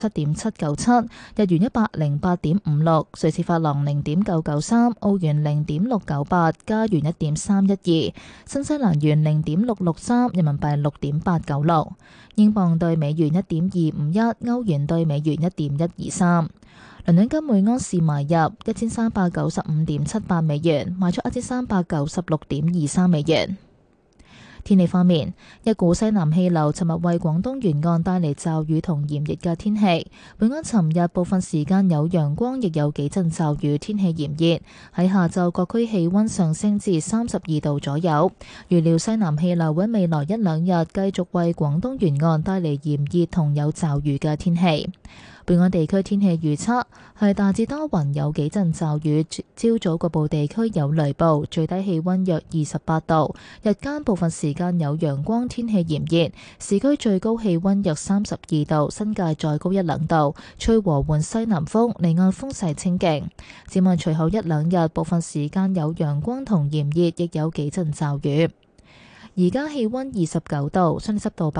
7.797，日元108.56，瑞士法郎0.993，澳元0.698，加元1.312，新西蘭元0.663，人民幣6.896，英鎊對美元1.251，歐元對美元1.123。倫敦金每安士買入1395.78美元，賣出1396.23美元。天氣方面，一股西南氣流尋日為廣東沿岸帶嚟驟雨同炎熱嘅天氣。本港尋日部分時間有陽光，亦有幾陣驟雨，天氣炎熱。喺下晝各區氣溫上升至32度左右。預料西南氣流喺未來一兩日繼續為廣東沿岸帶嚟炎熱同有驟雨嘅天氣。本港地區天氣預測係大致多雲，有幾陣驟雨，朝早局部地區有雷暴，最低氣溫約28度，日間部分時間有陽光，天氣炎熱，市區最高氣溫約32度，新界再高一兩度，吹和緩西南風，離岸風勢清勁。展望隨後一兩日，部分時間有陽光同炎熱，亦有幾陣驟雨。而家氣溫29度，相對濕度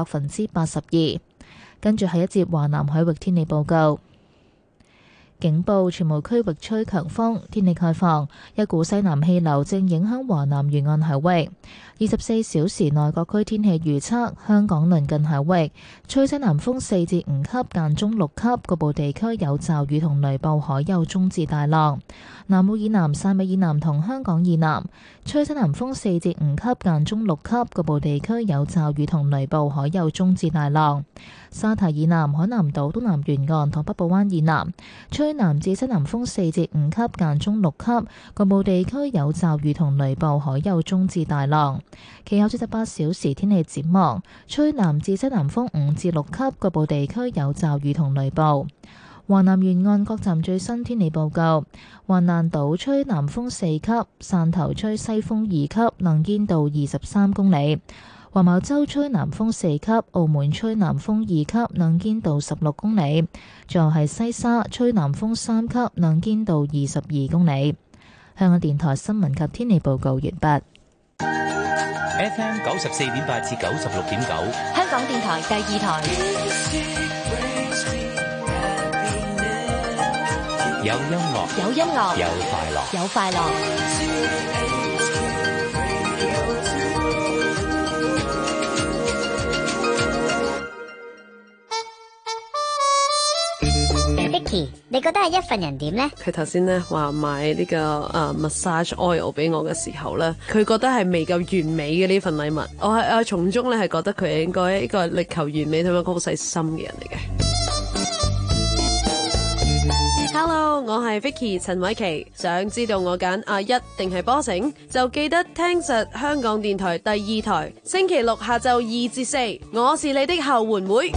82%。跟住係一節華南海域天氣報告。警報：全無區域吹強風，天氣概況。一股西南氣流正影響華南沿岸海域。24小時內各區天氣預測：香港鄰近海域吹西南風4至5級，間中6級，局部地區有驟雨同雷暴，海有中至大浪。南澳以南、汕尾以南同香港以南吹西南風4至5級，間中6級，局部地區有驟雨同雷暴，海有中至大浪。沙堤以南、海南島東南沿岸同北部灣以南吹南至西南風4至5級，間中6級，局部地區有驟雨同雷暴，海有中至大浪。其後48小時天氣展望，吹南至西南風5至6級，局部地區有驟雨同雷暴。華南沿岸各站最新天氣報告：橫瀾島吹南風4級，汕頭吹西風2級，能見度23公里；黃茅洲吹南風4級，澳門吹南風2級，能見度16公里；最後係西沙吹南風3級，能見度22公里。香港電台新聞及天氣報告完畢。 FM 94.8至96.9， 香港電台第二台。 有音樂， 有音樂， 有快樂， 有快樂。 Vicky，你覺得係一份人點呢？ 佢頭先咧話買呢個massage oil 俾我嘅時候咧，佢覺得係未夠完美嘅呢份禮物。我從中咧係覺得佢係應該一個力求完美同埋一個好細心嘅人嚟嘅。Hello， 我係 Vicky 陳偉琪，想知道我揀阿一定係波成，就記得聽實香港電台第二台，星期六下晝2至4，我是你的後援會。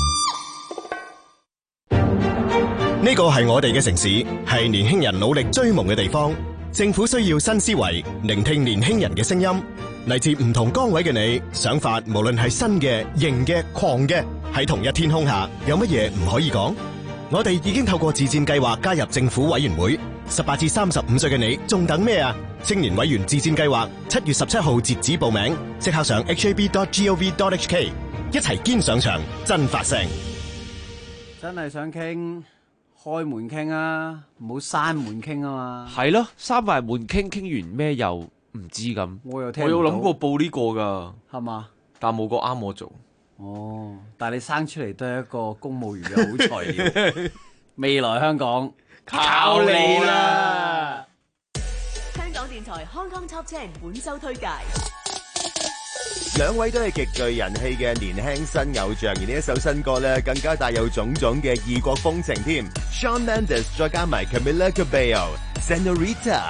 呢個係我哋嘅城市，係年輕人努力追夢嘅地方。政府需要新思維，聆聽年輕人嘅聲音。嚟自唔同崗位嘅你，想法無論係新嘅、型嘅、狂嘅，喺同一天空下，有乜嘢唔可以講？我哋已經透過自薦計劃加入政府委員會。18至35歲嘅你，仲等咩啊？青年委員自薦計劃7月17號截止報名，即刻上 hab.gov.hk， 一齊堅上場，真發聲。 真係想傾，開門傾啊，唔好閂門傾啊嘛。 係咯，閂埋門傾，傾完咩又唔知咁。 我有諗過報呢個噶，係嘛？ 但冇個啱我做。 哦，但係你生出嚟都係一個公務員嘅好材料。未來香港靠你啦！ 香港電台 Hong Kong Top 10本周推介。 兩位都係極具人氣嘅年輕新偶像，而呢一首新歌咧，更加帶有種種嘅異國風情添。Shawn Mendes 再加埋 Camila Cabello Senorita。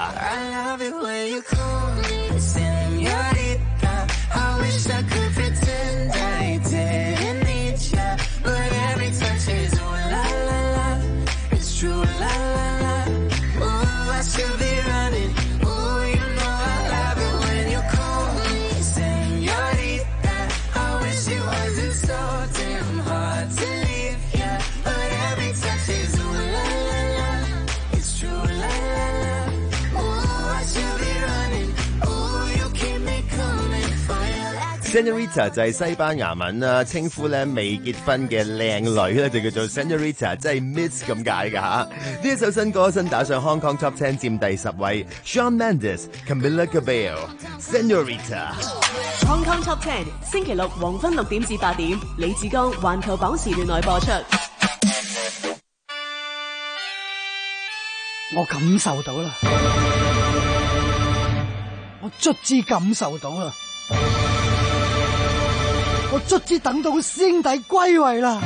Senorita 就係西班牙文啦，稱呼咧未結婚嘅靚女咧就叫做 Senorita， 即係 Miss 咁解㗎吓。呢一首新歌新打上 Hong Kong Top 10佔第10位 ，Shawn Mendes、Camila Cabello、Senorita。Hong Kong Top 10星期六黃昏6點至8點，李志剛環球榜時段內播出。 我感受到啦，我卒之感受到啦，我卒之等到師兄弟歸位啦。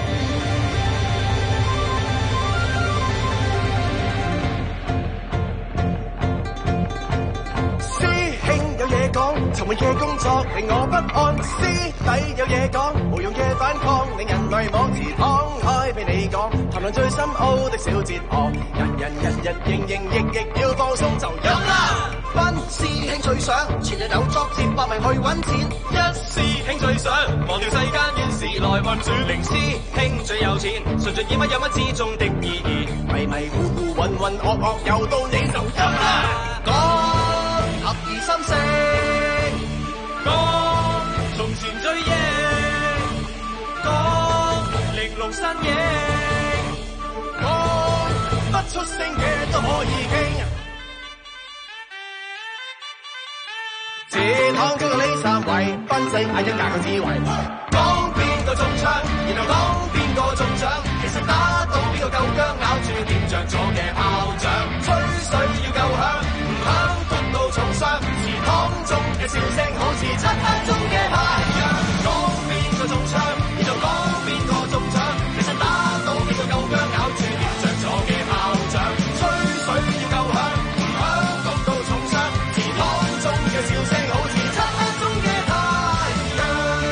尋晚嘅工作令我不安，師弟有嘢講，無用嘅反抗令人迷惘，自敞開俾你講，談論最深奧的小哲學，人營役要放鬆就飲啦。班師兄最想前日有作接百名去揾錢，一師兄最想忘掉世間怨事來運轉，零師兄最有錢，純粹以乜有乜之中的意義，迷迷糊糊渾渾噩噩又到你就飲啦。講合二心聲。講從前追憶，講玲瓏身影，講不出聲嘅都可以傾。前行經過呢3位，分析嗌一架個智慧，講邊個中槍，然後講邊個中獎，其實打到邊個夠薑，咬住點着咗嘅炮仗，吹水要夠響，唔響篤到重傷。湯中嘅笑聲好似漆黑中嘅太陽，講邊個中槍，然後講邊個中獎，其實打到邊個夠薑，咬住點着咗嘅炮仗，吹水要夠響，唔響篤到重傷，而湯中嘅笑聲好似漆黑中嘅太陽。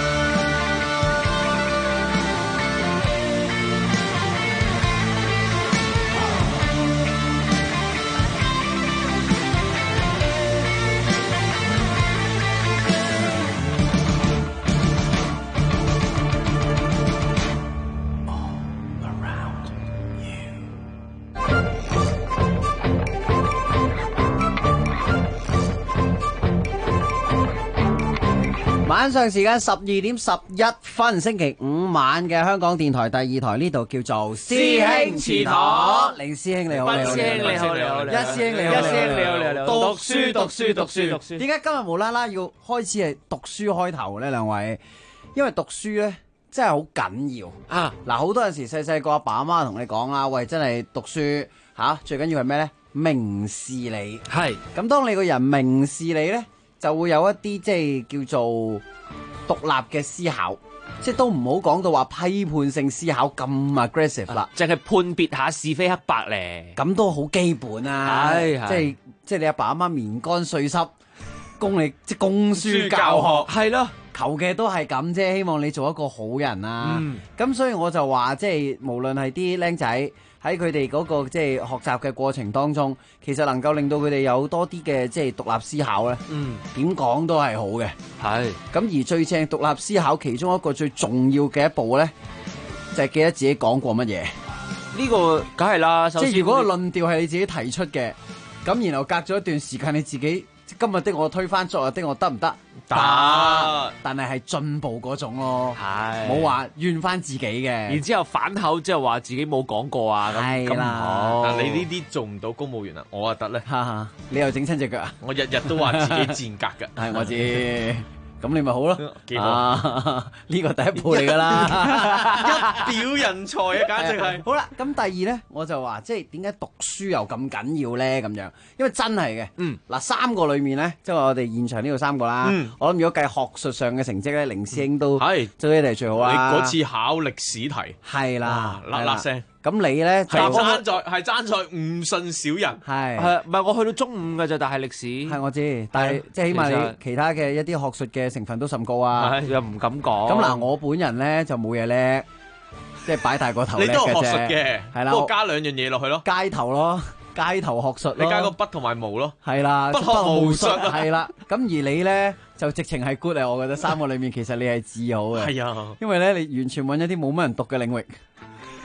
晚上時間12點11分，星期五晚嘅香港電台第2台，呢度叫做師兄祠堂。凌師兄你好， 師兄你好， 一師兄你好， 一師兄你好，讀書。 點解今日無啦啦要開始係讀書開頭呢？兩位，因為讀書呢真係好緊要啊！嗱，好多陣時細細個阿爸阿媽同你講啦，喂，真係讀書吓，最緊要係咩呢？明事理。係咁，當你個人明事理呢，就會有一啲即係叫做獨立嘅思考，即係都唔好講到話批判性思考咁 aggressive 啦， 淨係判別下是非黑白咧， 咁都好基本啊！即係你阿爸阿媽棉乾絮濕，供你即係供書教學，係咯，求嘅都係咁啫，希望你做一個好人啊！咁所以我就話，即係無論係啲僆仔喺佢哋嗰個即係學習嘅過程當中，其實能夠令到佢哋有多啲嘅即係獨立思考咧，點講都係好嘅。係咁而最正獨立思考其中一個最重要嘅一步咧，就係記得自己講過乜嘢。呢個梗係啦，即係如果個論調係你自己提出嘅，咁然後隔咗一段時間你自己今日的我推翻昨日的我得唔得？得，但係進步嗰種咯，冇話怨翻自己嘅。 然之後反口即係話自己冇講過啊，咁唔好。 但你呢啲做唔到公務員啊，我啊得咧。 你又整親隻腳啊？ 我日日都話自己賤格㗎。 係我知。咁你咪好咯，呢個第一步嚟噶啦， 一表人才啊，簡直係。 好啦，咁第二呢，我就話即係點解讀書又咁緊要呢？咁樣，因為真係嘅，嗱3個裏面呢，即係我哋現場呢度3個啦，我諗如果計學術上嘅成績呢，凌師兄都係做起嚟最好啦。 你嗰次考歷史題係啦， 嗱嗱聲。 咁你咧係爭在誤信小人， 係唔係我去到中5嘅啫，但係歷史係我知，但係即係起碼你其他嘅一啲學術嘅成分都甚高啊， 又唔敢講。 咁嗱，我本人咧就冇嘢叻，即係擺大個頭叻嘅啫。 你都係學術嘅， 係啦， 不過加2樣嘢落去咯， 街頭咯，街頭學術咯， 你加個筆同埋毛咯， 係啦， 不學無術係啦。咁而你咧就直情係 good 啊，我覺得3個裏面其實你係自好嘅， 係啊， 因為咧你完全揾一啲冇乜人讀嘅領域。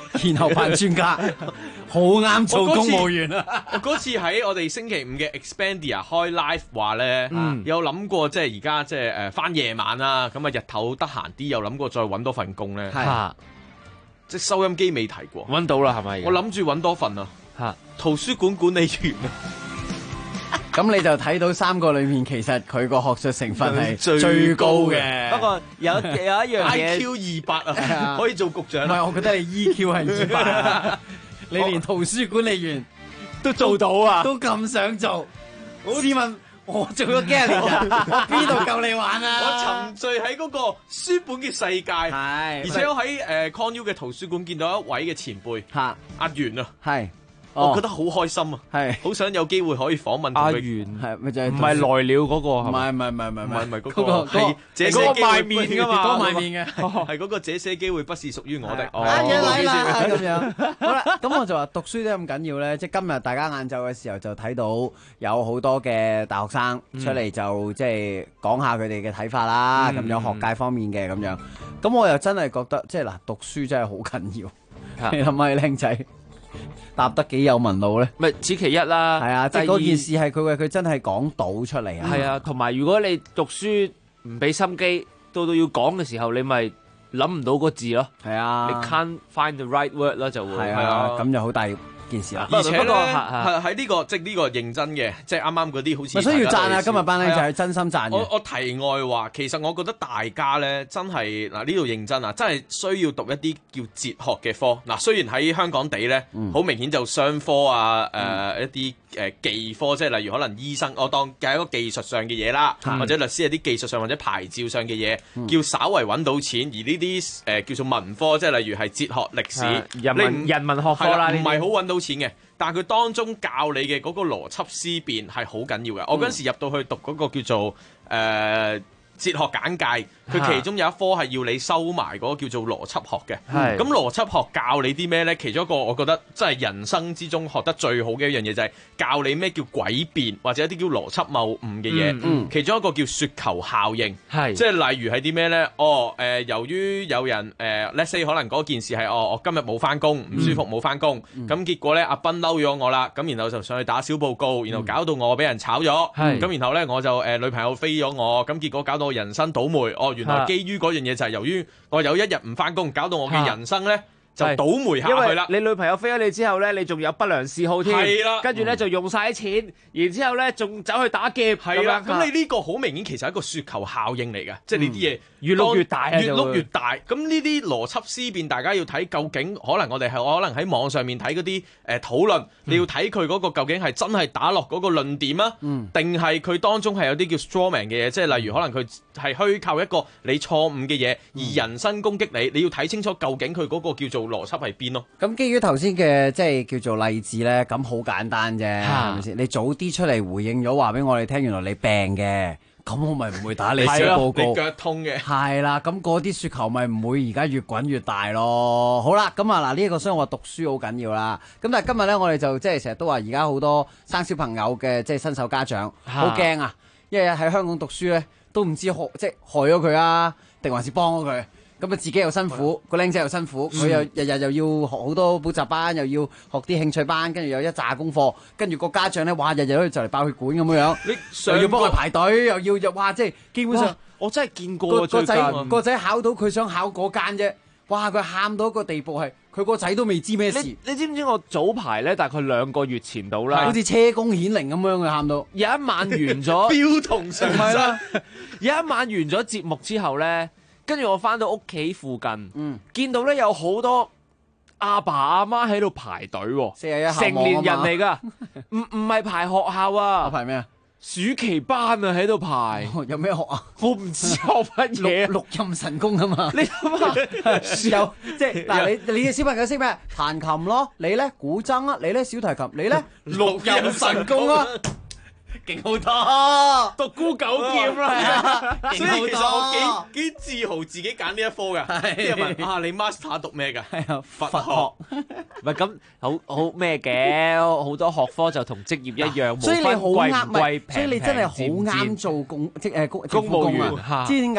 然後扮專家，好啱做公務員啊！ 我嗰次喺我哋星期五嘅 Expandia 開 live 話咧，有諗過即係而家即係返夜晚啦，咁啊日頭得閒啲，有諗過再揾多份工咧。即係收音機未提過， 揾到啦係咪？ 我諗住揾多份啊，圖書館管理員啊。 咁你就睇到3個裏面，其實佢個學術成分係最高嘅。 不過有一樣嘢 IQ 200啊，可以做局長。 唔係，我覺得你 EQ 係200啊，你連圖書管理員都做到啊，都咁想做。試問我做咗幾廿年人，我邊度夠你玩啊？ 我沉醉喺嗰個書本嘅世界，而且我喺Con U 嘅圖書館見到一位嘅前輩，阿元啊，我覺得好開心啊，好想有機會可以訪問阿元， 係咪就係唔係來了嗰個？ 唔係嗰個係這些機會賣面㗎嘛， 嗰個賣面嘅係嗰個這些機會不是屬於我的。 啱嘢嚟啦咁樣。好啦，咁我就話讀書都咁緊要咧，即係今日大家晏晝嘅時候就睇到有好多嘅大學生出嚟就即係講下佢哋嘅睇法啦，咁樣學界方面嘅咁樣。咁我又真係覺得即係嗱，讀書真係好緊要。你係咪靚仔？答得幾有文路咧？ 咪此其一啦。 係啊，即係嗰件事係佢真係講到出嚟啊。 係啊，同埋如果你讀書唔俾心機，到要講嘅時候，你咪諗唔到個字咯。 係啊， 你 can't find the right word 啦，就會係啊，咁就好大件事啦。 而且咧喺呢個即係呢個認真嘅，即係啱啱嗰啲好似。 咪需要讚啊！今日班咧就係真心讚嘅。 我題外話，其實我覺得大家咧真係嗱呢度認真啊，真係需要讀一啲叫哲學嘅科。嗱，雖然喺香港地咧，好明顯就商科啊，一啲技科，即係例如可能醫生，我當係一個技術上嘅嘢啦，或者律師係啲技術上或者牌照上嘅嘢，叫稍為揾到錢。而呢啲叫做文科，即係例如係哲學、歷史、 人文學科啦， 唔係好揾到錢嘅。但係佢當中教你嘅嗰個邏輯思辨係好緊要嘅。我嗰陣時入到去讀嗰個叫做哲學簡介，佢其中有一科係要你收埋嗰個叫做邏輯學嘅。咁邏輯學教你啲咩呢？其中一個我覺得真係人生之中學得最好嘅一樣嘢就係教你咩叫詭辯或者一啲叫邏輯謬誤嘅嘢。其中一個叫雪球效應，即係例如係啲咩呢？由於有人let's say 可能嗰件事係我今日冇翻工，唔舒服冇翻工，咁結果呢，阿斌嬲咗我啦，咁然後就上去打小報告，然後搞到我俾人炒咗，咁然後呢，我就女朋友飛咗我，咁結果搞到我人生倒霉。原來基於嗰樣嘢就係由於我有一日唔翻工，搞到我嘅人生咧就倒霉下去啦。 你女朋友飛咗你之後咧，你仲有不良嗜好添， 係啦， 跟住咧就用晒啲錢，然之後咧仲走去打劫， 係啦。咁你呢個好明顯其實係一個雪球效應嚟嘅，即係呢啲嘢越碌越大， 越碌越大。咁呢啲邏輯思辨，大家要睇究竟，可能我哋係可能喺網上面睇嗰啲討論，你要睇佢嗰個究竟係真係打落嗰個論點啊，定係佢當中係有啲叫 strawman 嘅嘢，即係例如可能佢係虛構一個你錯誤嘅嘢，而人身攻擊你，你要睇清楚究竟佢嗰個叫做邏輯係邊咯。 咁基於頭先嘅即係叫做例子咧，咁好簡單啫，係咪先？你早啲出嚟回應咗話俾我哋聽，原來你病嘅，咁我咪唔會打你小報告。 你腳痛嘅。 係啦，咁嗰啲雪球咪唔會而家越滾越大咯。好啦，咁啊嗱，呢一個所以我話讀書好緊要啦。咁但係今日咧，我哋就即係成日都話而家好多生小朋友嘅即係新手家長好驚啊，因為喺香港讀書咧都唔知即係害咗佢啊，定還是幫咗佢。咁啊，自己又辛苦，個僆仔又辛苦，佢又日日又要學好多補習班，又要學啲興趣班，跟住又一紮功課，跟住個家長咧，哇，日日都就嚟爆血管咁樣，又要幫佢排隊，又要哇，即係基本上我真係見過個仔考到佢想考嗰間啫，哇！佢喊到一個地步係，佢個仔都未知咩事。 你知唔知我早排咧，大概2個月前到啦， 好似車公顯靈咁樣，佢喊到有一晚完咗， 標同上身。 有一晚完咗節目之後咧。跟住我翻到屋企附近，見到咧有好多阿爸阿媽喺度排隊喎，成年人嚟噶，唔係排學校啊， 排咩啊？ 暑期班啊喺度排， 有咩學啊？ 我唔知學乜嘢， 六壬神功啊嘛！ 你諗下，有即係嗱，你嘅小朋友識咩？彈琴咯，你咧古箏啊，你咧小提琴，你咧六壬神功啊！ 勁好多， 獨孤九劍啦，所以其實我幾自豪自己揀呢一科㗎。啲人問啊，你 master 讀咩㗎？ 係啊， 佛學。 唔係咁好咩嘅？好多學科就同職業一樣， 所以你好啱， 貴唔貴， 所以你真係好啱做公務員。知點解？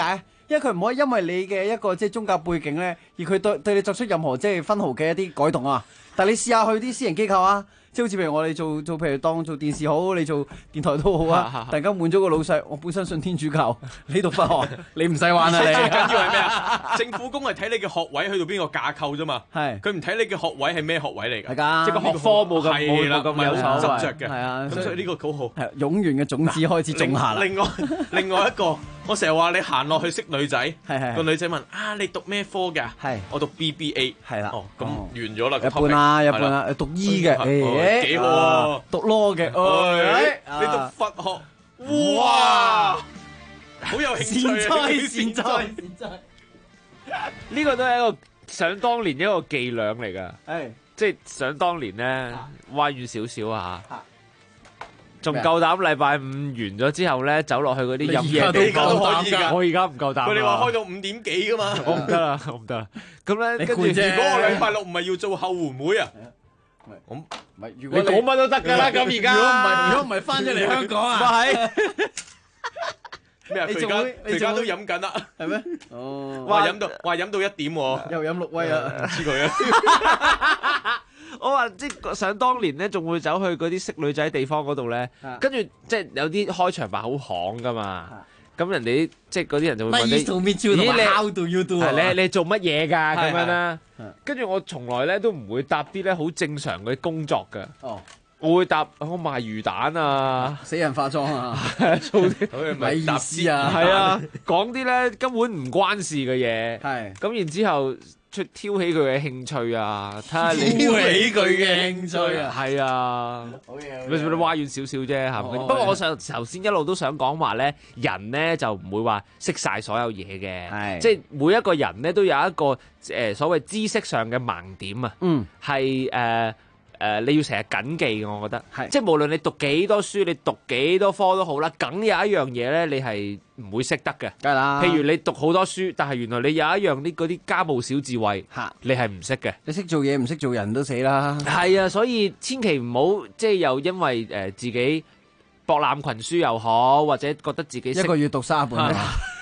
因為佢唔可以因為你嘅一個即係宗教背景咧，而佢對你作出任何即係分毫嘅一啲改動啊。但係你試下去啲私人機構啊。即係好似譬如我哋做譬如當做電視好，你做電台都好啊！突然間換咗個老細，我本身信天主教，你讀佛學，你唔使玩啊！你最緊要係咩啊？政府工係睇你嘅學位去到邊個架構啫嘛，係佢唔睇你嘅學位係咩學位嚟㗎？ 係㗎， 即係個學科冇咁有執着嘅。 係啊， 咁所以呢個好好。 係蛹源嘅種子開始種下啦。 另外一個，我成日話你行落去識女仔，個女仔問啊你讀咩科㗎？係我讀 BBA。係啦。哦，咁完咗啦。 一般啦，一般啦，讀醫嘅。 幾好啊！ 讀 law 嘅， 你讀佛學，哇，好有興趣。 善哉。 呢個都係一個想當年一個伎倆嚟㗎，即係想當年咧彎遠少少啊，仲夠膽禮拜五完咗之後咧走落去嗰啲飲嘢地方，我而家唔夠膽。 佢哋話開到5點幾㗎嘛， 我唔得啦，我唔得啦。咁咧，跟住如果我禮拜六唔係要做後援會啊？ 咁唔係，如果你講乜都得㗎啦，咁而家如果唔係翻咗嚟香港啊， 係咩啊？佢而家都飲緊啦， 係咩？哦， 話飲到1點喎， 又飲6威啊！ 唔知佢啊！ 我話即係想當年咧，仲會走去嗰啲識女仔地方嗰度咧，跟住即係有啲開場白好行㗎嘛。咁人哋即係嗰啲人就會問你， 咦？How do you do？ 你做乜嘢㗎？咁樣啦。跟住我從來咧都唔會答啲咧好正常嘅工作㗎。哦，我會答我賣魚蛋啊， 死人化妝啊， 做啲米意思啊， 係啊，講啲咧根本唔關事嘅嘢。 係咁然之後挑起佢嘅興趣啊，睇下你挑起佢嘅興趣啊， 係啊，好嘢，你挖遠少少啫，係咪？不過我頭先一路都想講話咧，人咧就唔會話識晒所有嘢嘅，即係每一個人咧都有一個所謂知識上嘅盲點啊，係你要成日謹記嘅，我覺得，即係無論你讀幾多書，你讀幾多科都好啦，梗有一樣嘢咧，你係唔會識得嘅。 梗係啦。 譬如你讀好多書，但係原來你有一樣嗰啲家務小智慧，你係唔識嘅。 你識做嘢唔識做人都死啦。 係啊，所以千祈唔好即係又因為自己博覽群書又好，或者覺得自己一個月讀3本。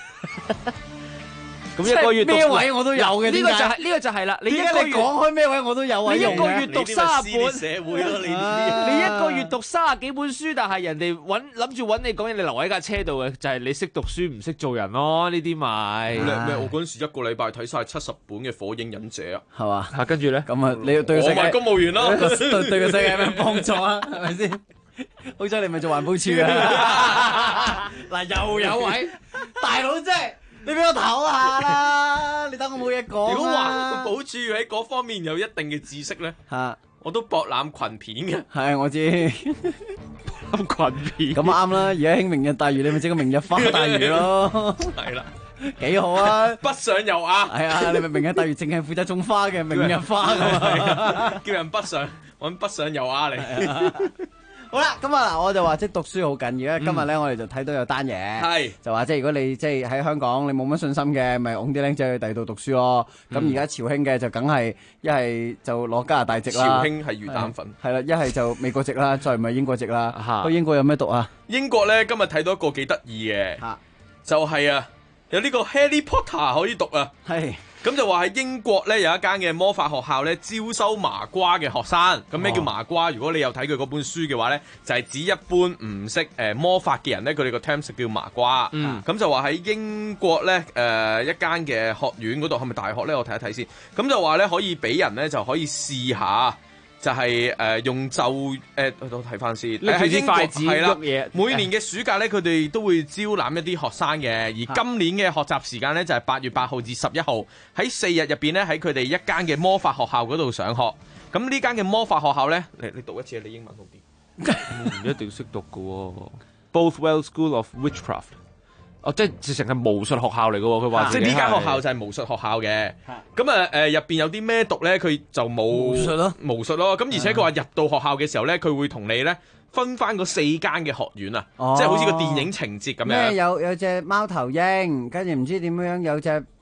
咁一個月咩位我都有嘅， 呢個就係啦。你講開咩位我都有位用嘅。 你一個月讀30本社會咯， 你一個月讀30幾本書，但係人哋諗住揾你講嘢，你留喺架車度嘅，就係你識讀書唔識做人咯。呢啲咪咩？我嗰陣時一個禮拜睇晒70本嘅《火影忍者》啊， 係嘛？ 跟住咧， 咁啊，你對我咪公務員咯， 對個世界有咩幫助啊？係咪先？好彩你咪做環保署啊！嗱，又有位大佬啫。你俾我唞下啦！你等我冇嘢講。 如果話個保住喺嗰方面有一定嘅知識咧，我都博覽群片嘅。 係我知， 博覽群片咁啱啦！而家興明日大嶼，你咪整個明日花大嶼咯。 係啦， 幾好啊！ 北上又啱。 係啊，你咪明日大嶼淨係負責種花嘅明日花㗎嘛， 叫人北上揾北上又啱你。 好啦，咁啊嗱，我就話即係讀書好緊要咧。今日咧，我哋就睇到有單嘢，就話即係如果你即係喺香港你冇乜信心嘅，咪擁啲僆仔去第二度讀書咯。咁而家潮興嘅就梗係一係就攞加拿大籍啦， 潮興係魚蛋粉， 係啦，一係就美國籍啦，再唔係英國籍啦。去英國有咩讀啊？ 英國咧今日睇到一個幾得意嘅，就係啊有呢個 Harry Potter 可以讀啊。係。咁就話喺英國咧有一間嘅魔法學校咧招收麻瓜嘅學生。咁咩叫麻瓜？如果你有睇佢嗰本書嘅話咧，就係指一般唔識魔法嘅人咧，佢哋個 terms 叫麻瓜。咁就話喺英國咧一間嘅學院嗰度，係咪大學咧？我睇一睇先。咁就話咧可以俾人咧就可以試下。就係用我睇翻先，喺英國係啦，每年嘅暑假咧，佢哋都會招攬一啲學生嘅。而今年嘅學習時間咧就係8月8號至11號，喺4日入邊咧喺佢哋一間嘅魔法學校嗰度上學。咁呢間嘅魔法學校咧，你讀一次，你英文好啲。 唔一定識讀嘅喎。Bothwell School of Witchcraft。即係直情係巫術學校嚟嘅喎，佢話。 即係呢間學校就係巫術學校嘅。咁入邊有啲咩讀咧？佢就冇巫術咯。咁而且佢話入到學校嘅時候咧，佢會同你咧分翻嗰4間嘅學院啊，即係好似個電影情節咁樣。 咩有隻貓頭鷹，跟住唔知點樣有隻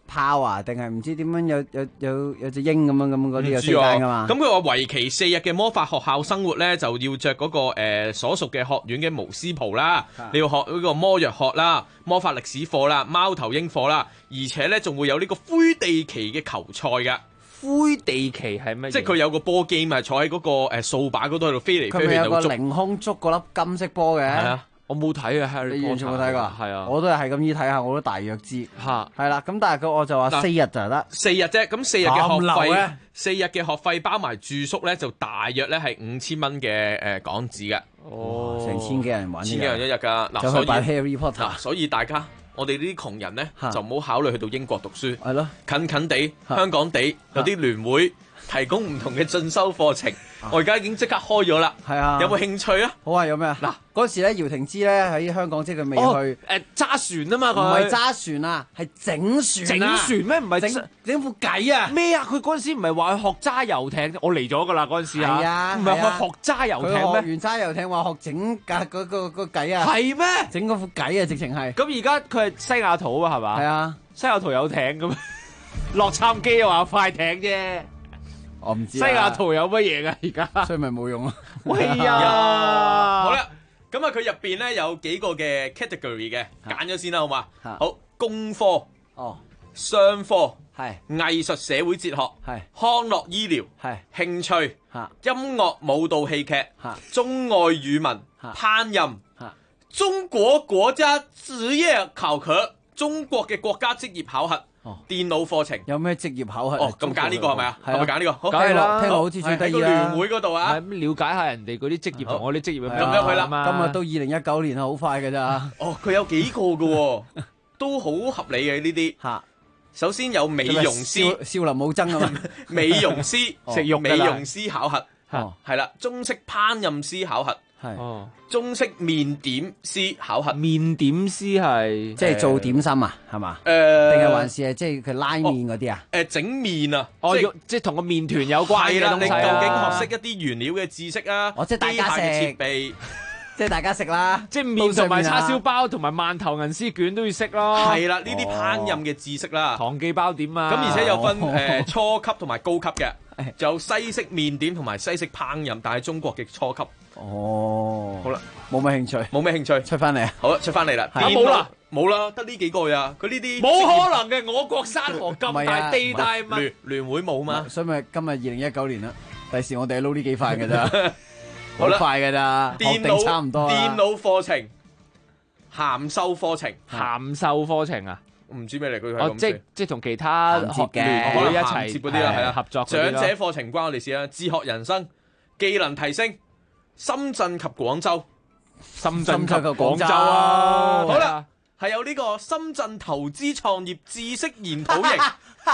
炮啊，定係唔知點樣有隻鷹咁嗰啲有四唔知啊間噶嘛？ 咁佢話為期4日嘅魔法學校生活咧，就要着嗰、個所屬嘅學院嘅巫師袍啦，你要學呢個魔藥學啦、魔法歷史課啦、貓頭鷹課啦，而且咧仲會有呢個灰地旗嘅球賽㗎。 灰地旗係乜嘢？ 即係佢有個波機咪坐喺嗰個掃把嗰度喺度飛嚟飛佢咪有個去喺度捉。 凌空捉嗰粒金色波嘅。 係啊， 我冇睇啊，Harry 你完全冇睇過？ 係啊， 我都係咁意睇下，我都大約知。 嚇係啦，咁但係我就話4日就得 ，4日啫。咁4日嘅學咁流費咧 ，4日嘅學費包埋住宿咧，就大約咧係5000蚊嘅港紙嘅。 哦，成千幾人玩呢日， 千幾人一日㗎。嗱，所以就去扮 Harry Potter。 嗱，所以大家我哋呢啲窮人咧，就唔好考慮去到英國讀書。 係咯， 近近地香港地有啲聯會提供唔同嘅進修課程，我而家已經即刻開咗啦。 係啊， 有冇興趣啊？ 好啊，有咩啊？嗱，嗰時咧，姚婷芝咧喺香港，即係佢未去揸船啊嘛， 唔係揸船啊，係整船。 整船咩？唔係整副計啊？ 咩啊？佢嗰陣時唔係話去學揸遊艇，我嚟咗㗎啦嗰陣時係啊， 唔係去學揸遊艇咩？ 佢學完揸遊艇話學整架嗰個計啊？ 係咩？ 整嗰副計啊，直情係。 咁而家佢係西雅圖啊，係嘛？ 係啊， 西雅圖有艇嘅咩？洛杉磯又話快艇啫。 我唔知西雅圖有乜嘢㗎而家？ 所以咪冇用咯。 喂呀！ 好啦，咁啊佢入邊咧有幾個嘅 category 嘅，揀咗先啦，好嘛？好，工科、商科、藝術社會哲學、康樂醫療、興趣、音樂舞蹈戲劇、中外語文、烹飪、中國國家職業考核，中國嘅國家職業考核。電腦課程有咩職業考核？ 咁揀呢個係咪啊？係咪揀呢個？好， 梗係啦， 聽落好似最得意啦。 聯會嗰度啊， 了解下人哋嗰啲職業同我啲職業有咩咁樣去啦。 今日都2019年啊，好快㗎咋？ 哦，佢有幾個㗎，都好合理嘅呢啲。 嚇， 首先有美容師， 少林武僧啊嘛， 美容師食肉美容師考核，係啦，中式烹飪師考核。 係中式麵點師考核， 麵點師係即係做點心啊，係嘛？定係還是係即係佢拉麵嗰啲啊？ 整麵啊， 即係同個麵團有關嘅東西。 你究竟學識一啲原料嘅知識啊？ 即係大家食設備， 即係大家食啦。 即係麵同埋叉燒包同埋饅頭銀絲卷都要識咯。 係啦，呢啲烹飪嘅知識啦。 糖記包點啊？ 咁而且有分初級同埋高級嘅，就有西式麵點同埋西式烹飪，但係中國嘅初級。 哦， 好啦， 冇咩興趣， 冇咩興趣， 出翻嚟啊！ 好啦，出翻嚟啦， 冇啦， 冇啦，得呢幾個呀。佢呢啲冇可能嘅，我國山河咁大地大物， 聯會冇嘛， 所以咪今日2019年啦。第時我哋撈呢幾塊㗎咋，好快㗎咋，學定差唔多啦。 電腦課程、函授課程、 函授課程啊！ 唔知咩嚟？佢係即係同其他學嘅可能一齊接嗰啲啦，係啊， 合作。 長者課程關我哋事啦，自學人生、技能提升。深圳及廣州， 深圳及廣州啊！ 好啦，係有呢個深圳投資創業知識研討營，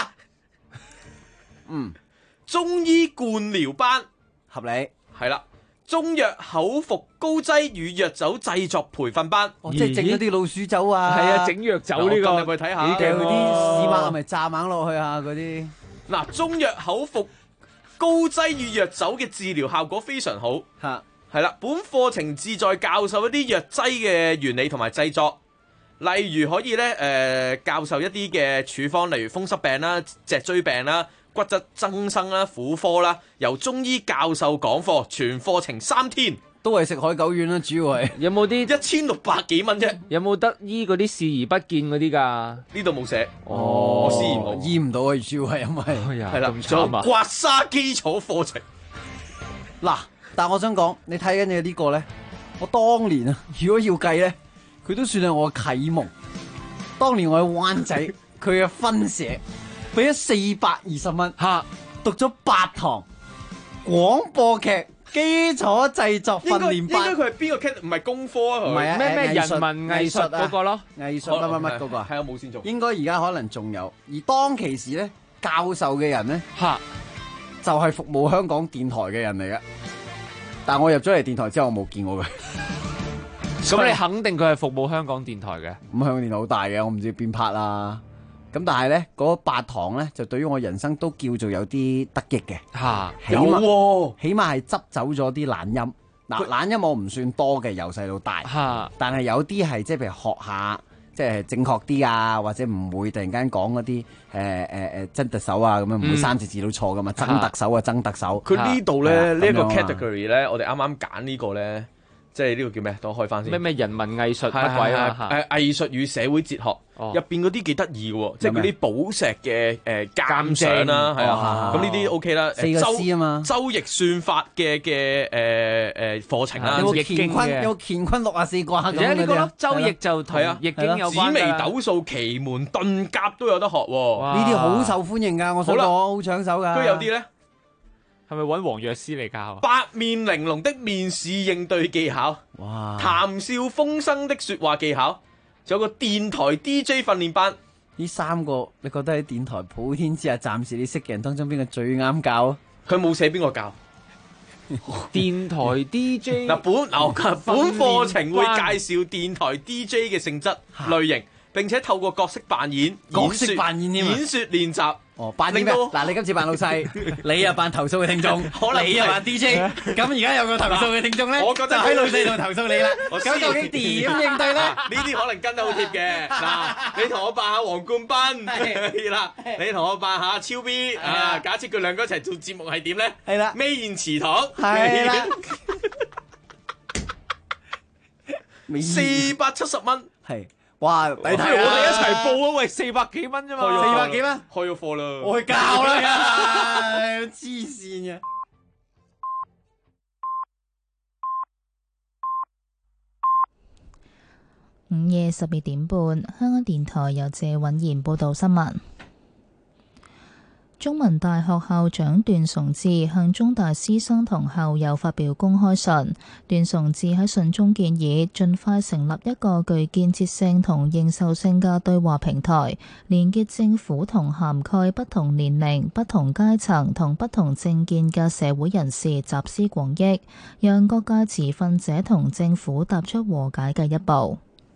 中醫灌療班合理， 係啦，中藥口服膏劑與藥酒製作培訓班， 即係整嗰啲老鼠酒啊， 係啊，整藥酒呢個， 入去睇下， 掉啲屎瘌係咪炸猛落去啊？嗰啲嗱，中藥口服膏劑與藥酒嘅治療效果非常好，係啦，本課程旨在教授一啲藥劑嘅原理同埋製作，例如可以咧教授一啲嘅處方，例如風濕病啦、脊椎病啦、骨質增生啦、婦科啦，由中醫教授講課，全課程3天， 都係食海狗丸啦，主要係有冇啲 1600幾蚊啫？ 有冇得醫嗰啲視而不見嗰啲㗎？ 呢度冇寫， 我視而冇， 醫唔到啊，主要係因為係啦，仲有刮痧基礎課程嗱。但係我想講，你睇緊嘅呢個咧，我當年啊，如果要計咧，佢都算係我嘅啟蒙。當年我喺灣仔，佢嘅分社俾咗420蚊，讀咗8堂廣播劇基礎製作訓練班。 應該佢係邊個 cat？唔係工科啊？ 唔係啊， 咩人文藝術嗰個咯， 藝術乜嗰個啊？ 係啊，冇線做。 應該而家可能仲有，而當其時咧，教授嘅人咧，就係服務香港電台嘅人嚟嘅。但我入咗嚟電台之後，我冇見過佢。 咁你肯定佢係服務香港電台嘅。 咁香港電台好大嘅，我唔知邊 part 啦。咁但係咧，嗰8堂咧，就對於我人生都叫做有啲得益嘅。起碼係執走咗啲懶音。嗱，懶音我唔算多嘅，由細到大。但係有啲係即係譬如學下即係正確啲啊，或者唔會突然間講嗰啲真特首啊咁樣，唔會3隻字都錯噶嘛，曾特首啊，曾特首。 佢呢度咧呢一個 category 咧，我哋啱啱揀呢個咧。即係呢個叫咩？等我開翻先。 咩人文藝術乜鬼啊？ 藝術與社會哲學入邊嗰啲幾得意嘅喎，即係嗰啲寶石嘅鑑賞啦，係啊，咁呢啲 OK 啦。 4個C啊嘛， 周易算法嘅課程啦， 有乾坤64卦咁嘅啫。周易就同易經有關㗎。 紫微斗數、奇門遁甲都有得學喎。 呢啲好受歡迎㗎，我想講好搶手㗎。 都有啲咧。 係咪揾黃藥師嚟教？ 八面玲瓏的面試應對技巧， 哇！ 談笑風生的說話技巧，仲有個電台 DJ 訓練班。 呢3個你覺得喺電台普天之下，暫時你識嘅人當中邊個最啱教？ 佢冇寫邊個教。 電台 DJ 本課程會介紹電台 DJ 嘅性質類型，並且透過角色扮演、演說練習。 扮啲咩？嗱，你今次扮老細，你又扮投訴嘅聽眾，你又扮 DJ，咁而家有個投訴嘅聽眾咧， 我覺得就喺老細度投訴你啦。咁究竟點應對咧？ 呢啲可能跟得好貼嘅。嗱，你同我扮下黃冠斌，係啦，你同我扮下超 B，假設佢兩個一齊做節目係點咧？ 係啦， 咩現祠堂？ 係啦 ，470蚊。 係。哇！你睇我哋一齊報啊！喂，400幾蚊啫嘛 ，400幾蚊， 開咗課啦， 我去教啦，黐線嘅。 午夜12點半，香港電台由謝允賢報道新聞。中文大學校長段崇智向中大師生同校友發表公開信。段崇智喺信中建議盡快成立一個具建設性同認受性嘅對話平台，連結政府同涵蓋不同年齡、不同階層同不同政見嘅社會人士，集思廣益，讓各界持份者同政府踏出和解嘅一步。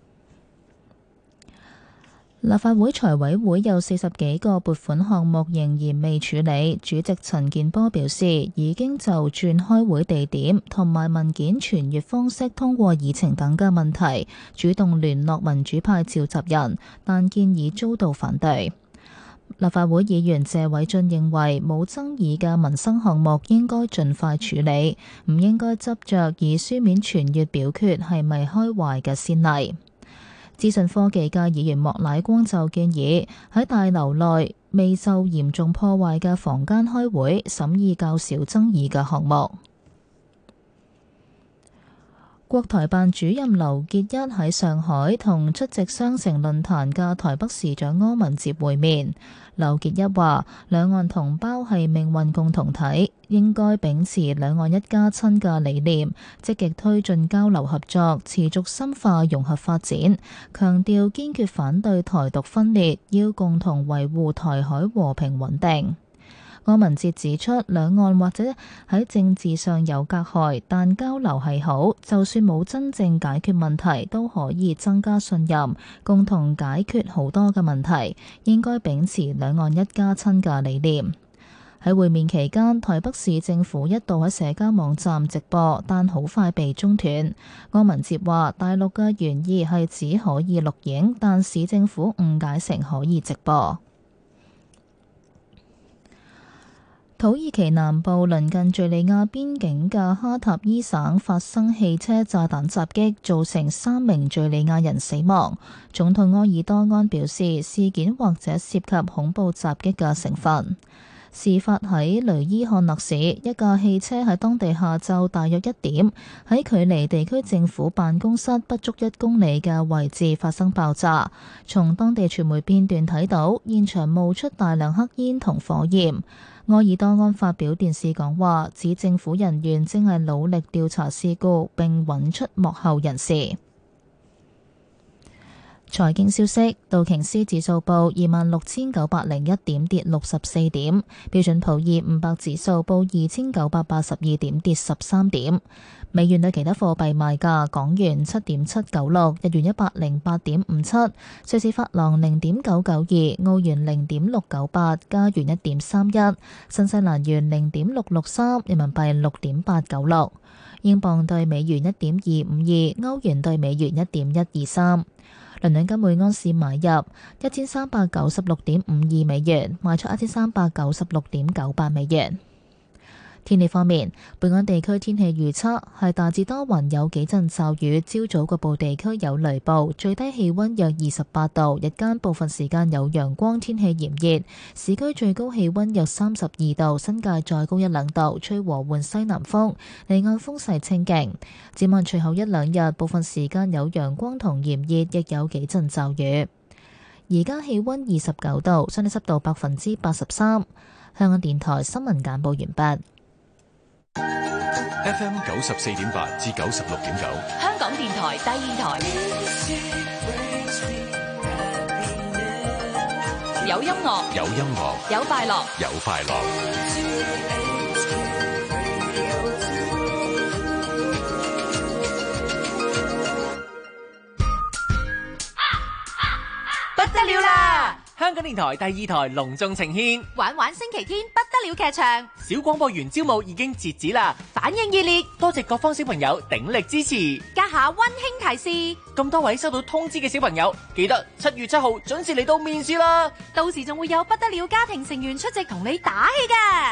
立法會財委會有40幾個撥款項目仍然未處理，主席陳健波表示，已經就轉開會地點同埋文件傳閱方式通過議程等嘅問題，主動聯絡民主派召集人，但建議遭到反對。立法會議員謝偉俊認為，冇爭議嘅民生項目應該盡快處理，唔應該執着以書面傳閱表決係咪開壞嘅先例。資訊科技界議員莫乃光就建議喺大樓內未受嚴重破壞嘅房間開會，審議較少爭議嘅項目。國台辦主任劉結一喺上海同出席雙城論壇嘅台北市長柯文哲會面。劉結一話：兩岸同胞係命運共同體，應該秉持兩岸一家親嘅理念，積極推進交流合作，持續深化融合發展。強調堅決反對台獨分裂，要共同維護台海和平穩定。柯文哲指出，兩岸或者喺政治上有隔閡，但交流係好，就算冇真正解決問題，都可以增加信任，共同解決好多嘅問題。應該秉持兩岸一家親嘅理念。喺會面期間，台北市政府一度喺社交網站直播，但好快被中斷。柯文哲話：大陸嘅原意係只可以錄影，但市政府誤解成可以直播。土耳其南部鄰近敘利亞邊境嘅哈塔伊省發生汽車炸彈襲擊，造成3名敘利亞人死亡。總統埃爾多安表示，事件或者涉及恐怖襲擊嘅成分。事發喺雷伊漢勒市，一架汽車喺當地下晝大約1點，喺距離地區政府辦公室不足1公里嘅位置發生爆炸。從當地傳媒片段睇到，現場冒出大量黑煙同火焰。埃爾多安發表電視講話，指政府人員正係努力調查事故並揾出幕後人士。財經消息，道瓊斯指數報26,901點，跌64點；標準普爾500指數報2,982點，跌13點。美元對其他貨幣賣價：港元7.796，日元108.57，瑞士法郎0.992，澳元0.698，加元1.31，新西蘭元0.663，人民幣6.896，英鎊對美元1.252，歐元對美元1.123。 倫敦金每安士買入1396.52美元，賣出1396.98美元。天氣方面，本港地區天氣預測係大致多雲，有幾陣驟雨，朝早局部地區有雷暴，最低氣溫約28度，日間部分時間有陽光，天氣炎熱，市區最高氣溫約32度，新界再高1-2度，吹和緩西南風，離岸風勢清勁。展望隨後1-2日，部分時間有陽光同炎熱，亦有幾陣驟雨。而家氣溫29度，相對濕度83%。香港電台新聞簡報完畢。 FM 94.8至96.9， 香港電台第二台，有音樂， 有音樂， 有快樂， 有快樂。 不得了啦！ 香港電台第二台隆重呈獻玩玩星期天不得了劇場， 小廣播員招募已經截止啦， 反應熱烈， 多謝各方小朋友鼎力支持。 家下溫馨提示， 咁多位收到通知嘅小朋友，記得7月7號準時嚟到面試啦， 到時仲會有不得了家庭成員出席同你打氣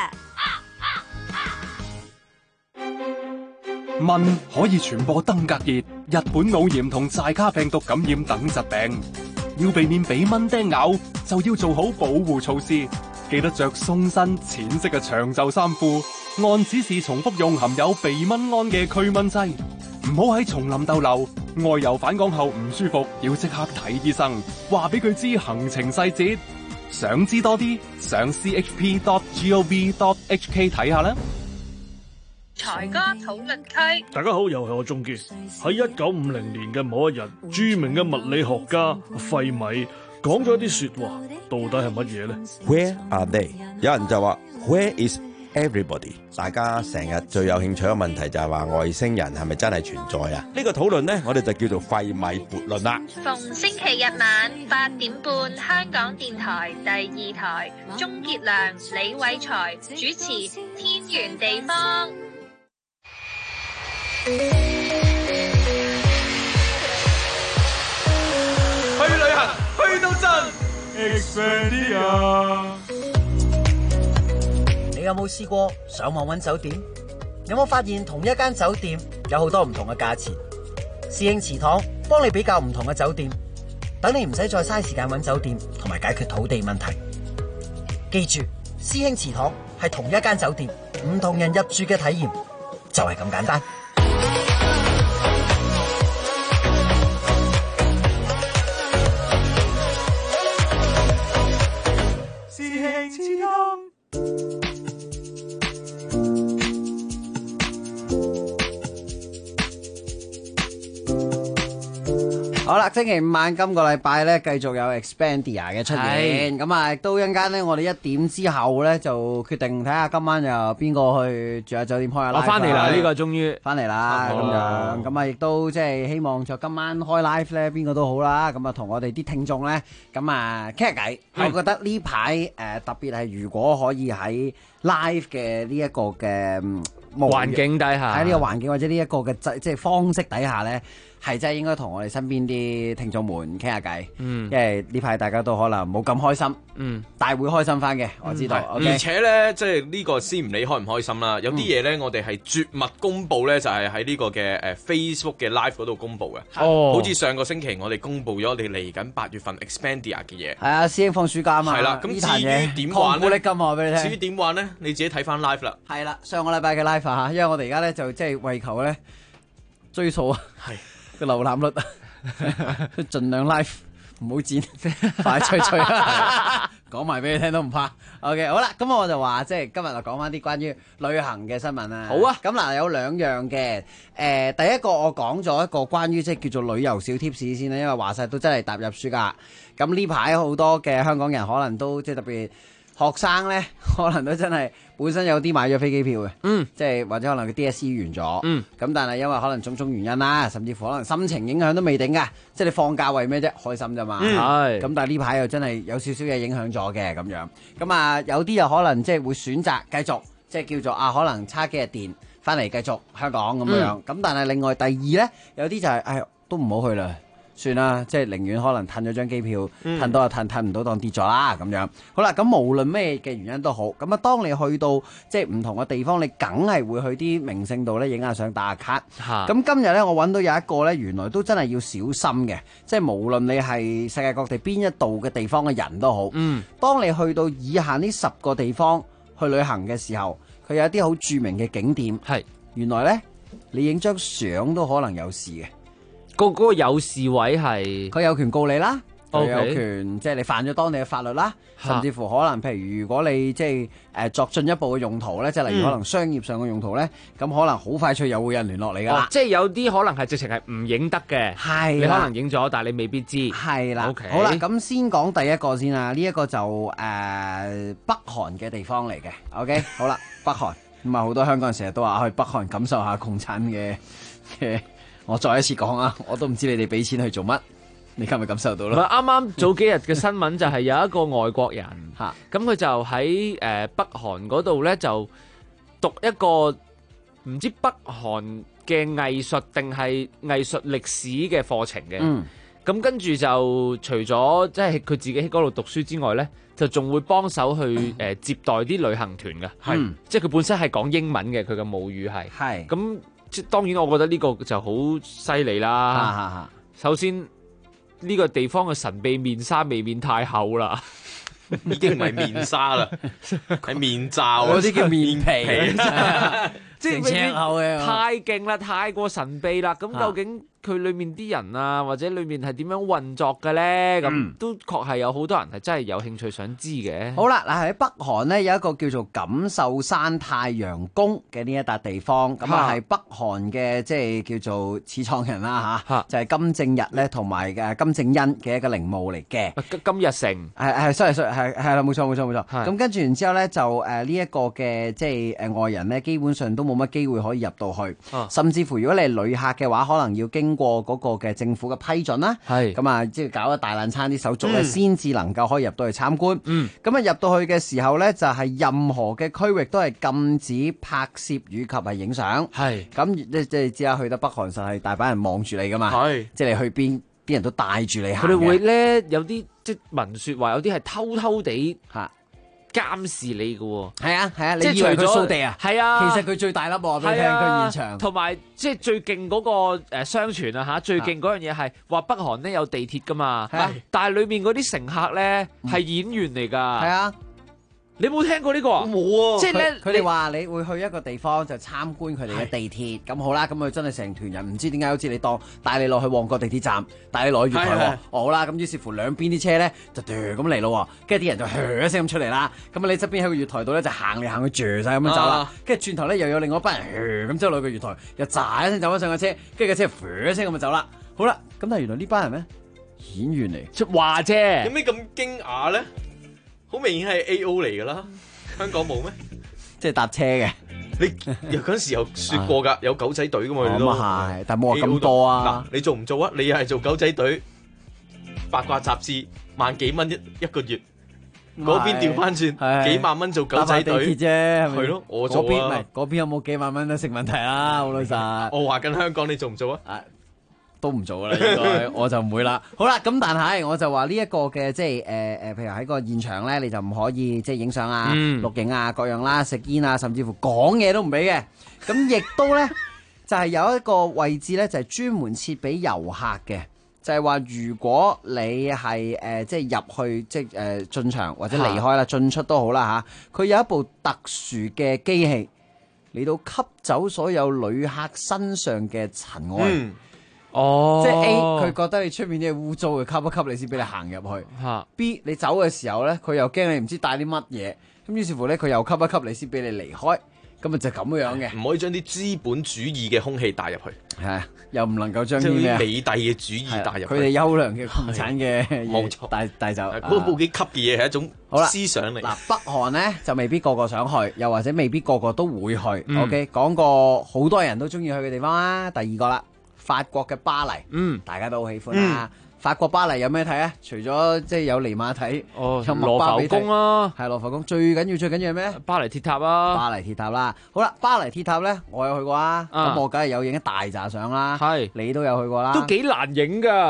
㗎。 蚊可以傳播登革熱、日本腦炎同寨卡病毒感染等疾病。要避免俾蚊叮咬，就要做好保護措施。記得着鬆身淺色嘅長袖衫褲，按指示重複用含有避蚊胺嘅驅蚊劑。唔好喺叢林逗留，外遊返港後唔舒服，要即刻睇醫生，話俾佢知行程細節。想知多啲，上 chp.gov.hk 睇下啦。 財哥討論區， 大家好，又係我鍾傑。喺1950年嘅某一日，著名嘅物理學家費米講咗啲說話，到底係乜嘢呢？ Where are they？ 有人就話 Where is everybody？ 大家成日最有興趣嘅問題就係話外星人係咪真係存在啊？呢個討論呢，我哋就叫做費米悖論啦。 逢星期日晚8點半，香港電台第二台，鍾傑良、李偉才主持《天圓地方》。 去旅行去到盡 Expedia。 你有冇試過上網揾酒店？有冇發現同一間酒店有好多唔同嘅價錢？師兄祠堂幫你比較唔同嘅酒店，等你唔使再嘥時間揾酒店同埋解決土地問題。記住，師兄祠堂係同一間酒店，唔同人入住嘅體驗就係咁簡單。好啦，星期五晚今個禮拜咧，繼續有 Expedia 嘅出現，咁啊，亦都一陣間咧，我哋1點之後咧就決定睇下今晚又邊個去住下酒店開下 live。我翻嚟啦，呢個終於翻嚟啦，咁樣，咁啊，亦都即係希望就今晚開 live 咧，邊個都好啦，咁啊，同我哋啲聽眾咧，咁啊傾下偈。我覺得呢排特別係如果可以喺 live 嘅呢一個嘅環境底下， 喺呢個環境或者呢一個嘅即係方式底下咧。係真係應該同我哋身邊啲聽眾們傾下偈，因為呢排大家都可能冇咁開心，大會開心翻嘅，我知道。 而且咧，即係呢個先唔理開唔開心啦，有啲嘢咧，我哋係絕密公佈咧，就係喺呢個嘅Facebook 嘅 Live 嗰度公佈嘅。好似上個星期我哋公佈咗我哋嚟緊8月份 Expedia 嘅嘢。 係啊，師兄放暑假嘛。係啦， 咁至於點玩咧？ 至於點玩咧？你自己睇翻 Live 啦。 係啦，上個禮拜嘅 Live 嚇，因為我哋而家咧就即係為求咧追數啊。係。個瀏覽率盡量 live 唔好剪，快脆脆講埋俾你聽都唔怕。OK， 好啦，咁我就話即係今日就講翻啲關於旅行嘅新聞啦。好啊，咁嗱有2樣嘅，第一個我講咗一個關於即係叫做旅遊小貼士先啦，因為話晒都真係踏入暑假，咁呢排好多嘅香港人可能都即係特別學生咧，可能都真係本身有啲買咗飛機票嘅，即係或者可能佢 DSE 完咗，咁但係因為可能種種原因啦，甚至乎可能心情影響都未定㗎，即係你放假為咩啫？開心啫嘛，咁但係呢排又真係有少少嘢影響咗嘅咁樣，咁啊有啲又可能即係會選擇繼續，即係叫做可能差幾日電翻嚟繼續香港咁樣，咁但係另外第二咧，有啲就係都唔好去啦。 算啦，即係寧願可能褪咗張機票，褪到就褪唔到當跌咗啦咁樣。好啦，咁無論咩嘅原因都好，咁啊，當你去到即係唔同嘅地方，你梗係會去啲名勝度咧影下相打下卡。咁今日咧，我揾到有一個咧，原來都真係要小心嘅，即係無論你係世界各地邊一度嘅地方嘅人都好。當你去到以下呢10個地方去旅行嘅時候，佢有啲好著名嘅景點，原來咧你影張相都可能有事嘅。 嗰個有事位係佢有權告你啦，佢 Okay 有權即係你犯咗當地嘅法律啦，甚至乎可能譬如如果你即係作進一步嘅用途咧，即係例如可能商業上嘅用途咧，咁可能好快脆又會有人聯絡你噶啦。 即係有啲可能係直情係唔影得嘅， 係你可能影咗，但係你未必知。 係啦 OK 好啦，咁先講第一個先啦，呢一個就北韓嘅地方嚟嘅。OK， 好啦，北韓咁啊，好多香港人成日都話去北韓感受下共產嘅。我再一次講啊，我都唔知你哋俾錢去做乜，你今日感受到啦。 啱啱早幾日嘅新聞就係有一個外國人，咁佢就喺北韓嗰度呢，就讀一個唔知北韓嘅藝術定係藝術歷史嘅課程嘅。咁跟住就除咗即係佢自己喺嗰度讀書之外呢，就仲會幫手去接待啲旅行團嘅。即係佢本身係講英文嘅，佢嘅母語係。咁當然，我覺得呢個就好犀利啦。首先，呢個地方嘅神秘面紗未免太厚啦， 已經唔係面紗啦，係面罩。 嗰啲叫面皮， 即係尺厚嘅， 太勁啦，太過神秘啦。咁究竟佢裏面啲人啊，或者裏面係點樣運作嘅咧？咁都確係有好多人係真係有興趣想知嘅。 好啦，嗱喺北韓呢，有一個叫做錦繡山太陽宮嘅呢一笪地方，咁啊係北韓嘅即係叫做始創人啦嚇，就係金正日咧同埋嘅金正恩嘅一個陵墓嚟嘅。 金日成係啦，冇錯。咁跟住然之後咧，就呢一個嘅即係外人咧，基本上都冇乜機會可以入到去，甚至乎如果你係旅客嘅話，可能要經過嗰個嘅政府嘅批准啦，咁啊，即係搞一大爛餐啲手續咧，先至能夠可以入到去參觀。咁啊，入到去嘅時候咧，就係任何嘅區域都係禁止拍攝以及係影相。咁即係知啦，去得北韓實係大把人望住你噶嘛，即係你去邊，啲人都帶住你行。 佢哋會咧有啲即係聞説話，有啲係偷偷地監視你嘅喎。係啊，你以為佢掃地啊？ 係啊， 其實佢最大粒喎，俾你聽佢現場。 同埋即係最勁嗰個相傳啊嚇，最勁嗰樣嘢係話北韓咧有地鐵噶嘛，但係裏面嗰啲乘客咧係演員嚟㗎。係啊。你冇聽過呢個啊？冇啊！即係咧， 佢哋話你會去一個地方就參觀佢哋嘅地鐵，咁好啦，咁佢真係成團人，唔知點解好似你當帶你落去旺角地鐵站，帶你落去月台喎。好啦，咁於是乎兩邊啲車咧就咁嚟咯，跟住啲人就噓一聲咁出嚟啦。咁啊，你側邊喺個月台度咧就行嚟行去，曬咁樣走啦。跟住轉頭咧又有另外一班人咁走落個月台，又喳一聲走翻上架車，跟住架車噓一聲咁就走啦。好啦，咁但係原來呢班人咧演員嚟， 話啫。 有咩咁驚訝咧？好明顯係 A.O. 嚟噶啦，香港冇咩？ 即係搭車嘅。 你嗰陣時有説過㗎，有狗仔隊噶嘛？ 咁啊係，但冇話咁多啊。 嗱，你做唔做啊？你又係做狗仔隊，八卦雜誌萬幾蚊一個月，嗰邊調翻轉幾萬蚊做狗仔隊地鐵啫，係咯，我做啊。 嗰邊有冇幾萬蚊都成問題啦，好老實。 我話緊香港，你做唔做啊？ 都唔做啦，應該我就唔會啦。好啦，咁但係我就話呢一個嘅即係譬如喺個現場咧，你就唔可以即係影相啊、錄影啊各樣啦、食煙啊，甚至乎講嘢都唔俾嘅。咁亦都咧就係有一個位置咧，就係專門設俾遊客嘅，就係話如果你係即係入去即係進場或者離開啦、進出都好啦嚇，佢有一部特殊嘅機器嚟到吸走所有旅客身上嘅塵埃。即係 A， 佢覺得你出面啲嘢污糟，佢吸一吸你先俾你行入去。B， 你走嘅時候咧，佢又驚你唔知帶啲乜嘢，咁於是乎咧，佢又吸一吸你先俾你離開。咁啊就咁樣嘅， 唔可以將啲資本主義嘅空氣帶入去， 係又唔能夠將啲美帝嘅主義帶入去。 佢哋優良嘅共產嘅冇錯帶走。 嗰部機吸嘅嘢係一種思想嚟。 嗱，北韓咧就未必個個想去，又或者未必個個都會去。OK， 講個好多人都中意去嘅地方啦。第二個啦。法國嘅巴黎，大家都好喜歡啦。法國巴黎有咩睇啊？除咗即係有尼瑪睇，有羅浮宮啦， 係羅浮宮。最緊要係咩？ 巴黎鐵塔啊！ 巴黎鐵塔啦。好啦，巴黎鐵塔咧，我有去過啊。咁我梗係有影一大紮相啦。係，你都有去過啦。 都幾難影㗎。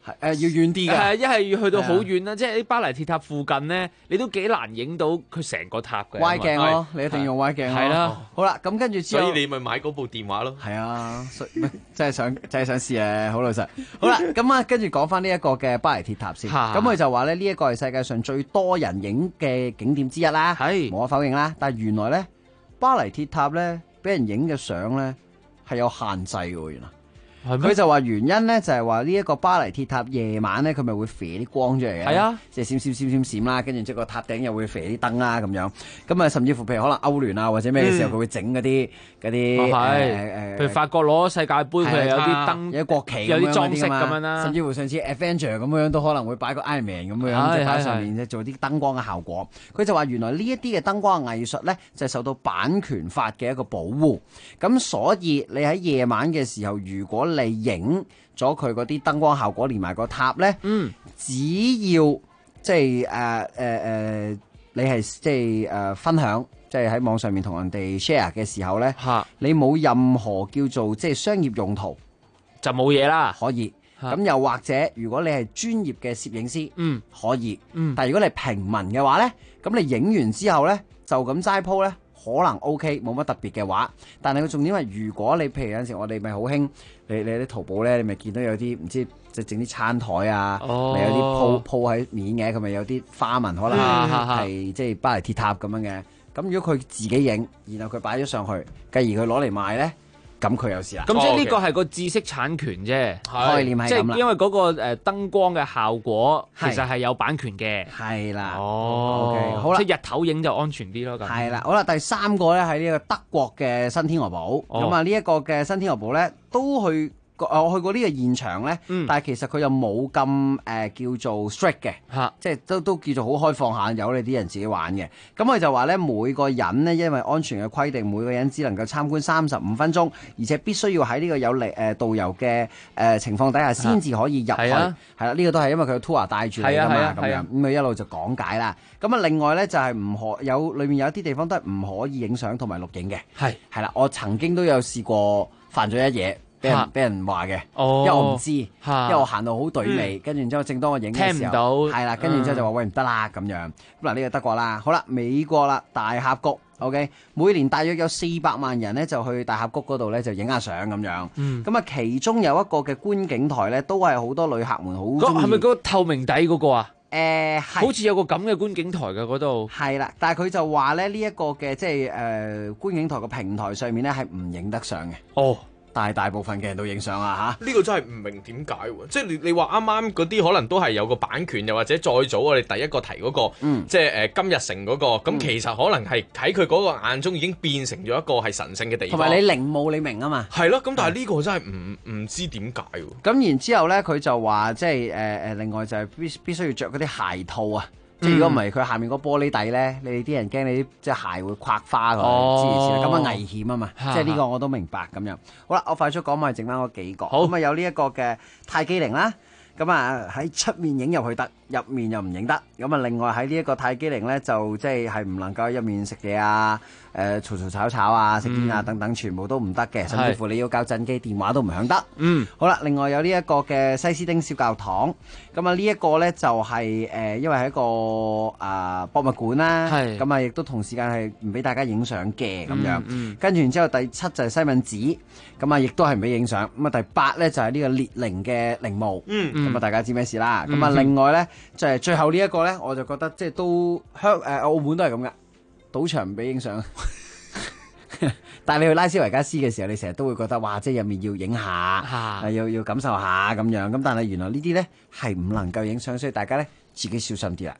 要遠啲嘅， 一係要去到好遠啦，即係啲巴黎鐵塔附近咧，你都幾難影到佢成個塔嘅。 歪鏡咯，你一定要用歪鏡咯。 係啦， 好啦，咁跟住之後， 所以你咪買嗰部電話咯。 係啊，真係想試啊，好老實。好啦，咁啊，跟住講翻呢一個嘅巴黎鐵塔先。咁佢就話咧，呢一個係世界上最多人影嘅景點之一啦，係無可否認啦。但係原來咧，巴黎鐵塔咧俾人影嘅相咧係有限制嘅，原來。佢就話原因咧就係話呢一個巴黎鐵塔夜晚咧佢咪會射啲光出嚟嘅，係啊，即係閃啦，跟住即係個塔頂又會射啲燈啦咁樣，咁啊甚至乎譬如可能歐聯啊或者咩嘅時候佢會整嗰啲譬如法國攞世界盃佢係有啲燈有國旗有啲裝飾咁樣啦， 甚至乎上次 Avenger 咁樣都可能會擺個 Iron Man 咁樣即係擺上面即係做啲燈光嘅效果。佢就話原來呢一啲嘅燈光嘅藝術咧就係受到版權法嘅一個保護，咁所以你喺夜晚嘅時候如果你影咗佢嗰啲燈光效果連埋個塔咧，只要即係你係即係分享，即係喺網上面同人哋 share 嘅時候咧，你冇任何叫做即係商業用途就冇嘢啦， 可以。咁又或者如果你係專業嘅攝影師，可以。但係如果你係平民嘅話咧，咁你影完之後咧就咁齋鋪咧。可能 OK 冇乜特別嘅話，但係個重點係如果你譬如有陣時我哋咪好興，你啲淘寶咧，你咪見到有啲唔知即係整啲餐台啊，咪有啲鋪喺面嘅，佢咪有啲花紋，可能係即係巴黎鐵塔咁樣嘅。咁如果佢自己影，然後佢擺咗上去，繼而佢攞嚟賣咧。咁佢有事啦。 咁即係呢個係個知識產權啫， 概念係咁啦。 即係因為嗰個燈光嘅效果其實係有版權嘅。 係啦。 哦。 Okay，好啦， 即係日頭影就安全啲咯。咁。 係啦。好啦，第三個咧喺呢個德國嘅新天鵝堡。咁啊呢一個嘅新天鵝堡咧都去。我去過呢個現場咧，但係其實佢又冇咁叫做 strict 嘅，即係都叫做好開放下，由你啲人自己玩嘅。咁佢就話咧，每個人呢，因為安全嘅規定，每個人只能夠參觀35分鐘，而且必須要喺呢個有導遊嘅情況底下先至可以入去。係啦，呢個都係因為佢 tour 帶住你㗎嘛，咁樣咁佢一路就講解啦。咁啊，另外咧就係唔可有裏面有一啲地方都係唔可以影相同埋錄影嘅。係啦，我曾經都有試過犯咗一嘢。俾人話嘅，因為我唔知，因為我行到好隊尾，跟住然之後正當我影嘅時候，聽唔到，係啦，跟住然之後就話喂唔得啦咁樣。咁嗱呢個德國啦，好啦，美國啦，大峽谷 ，OK， 每年大約有400萬人咧就去大峽谷嗰度咧就影下相咁樣。咁啊，其中有一個嘅觀景台咧，都係好多旅客們好中意。 係咪嗰個透明底嗰個啊？ 好似有個咁嘅觀景台嘅嗰度。 係啦，但係佢就話咧呢一個嘅即係觀景台嘅平台上面咧係唔影得相嘅。哦。但係大部分嘅人都影相啊嚇！ 呢個真係唔明點解喎，即係你話啱啱嗰啲可能都係有個版權，又或者再早我哋第一個提嗰個，即係金日成嗰個，咁其實可能係喺佢嗰個眼中已經變成咗一個係神聖嘅地方。 同埋你陵墓你明啊嘛？ 係咯，咁但係呢個真係唔知點解喎。 咁然之後咧，佢就話即係另外就係必須要着嗰啲鞋套啊。即係如果唔係佢下面個玻璃底咧，你哋啲人驚你啲即係鞋會刮花佢，諸如此類，咁啊危險啊嘛。即係呢個我都明白咁樣。好啦，我快速講埋剩翻嗰幾個。咁啊有呢一個嘅泰姬陵啦，咁啊喺出面影入去得，入面又唔影得。咁啊另外喺呢一個泰姬陵咧，就即係唔能夠入面食嘢啊。嘈吵啊，食煙啊等等，全部都唔得嘅，甚至乎你要校震機，電話都唔響得。好啦，另外有呢一個嘅西斯丁小教堂，咁啊呢一個咧就係因為係一個博物館啦，咁啊亦都同時間係唔俾大家影相嘅咁樣。跟住然之後第7就係西敏寺，咁啊亦都係唔俾影相。咁啊第8咧就係呢個列寧嘅陵墓，咁啊大家知咩事啦。咁啊另外咧就係最後呢一個咧，我就覺得即係都澳門都係咁噶。賭場唔俾影相，但係你去拉斯維加斯嘅時候，你成日都會覺得哇，即係入面要影下，要感受下咁樣。咁但係原來呢啲咧係唔能夠影相，所以大家咧自己小心啲啦。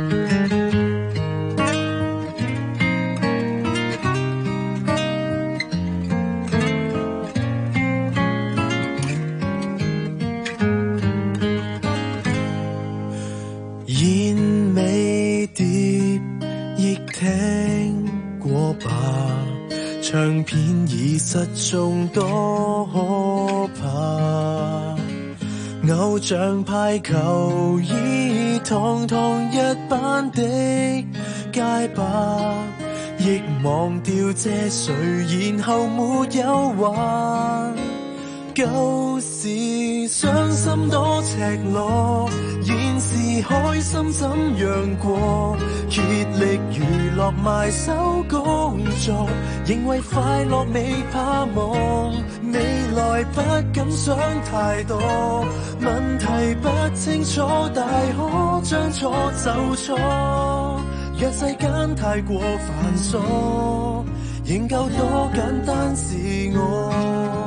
燕尾蝶亦聽過吧，唱片已失蹤多可怕，偶像派球衣堂堂一班的街霸，亦忘掉這誰然後沒有還， 舊時傷心多赤裸，現時開心怎樣過？竭力娛樂埋首工作，認為快樂未怕忘，未來不敢想太多，問題不清楚，大可將錯就錯。若世間太過繁瑣，仍舊多簡單是我。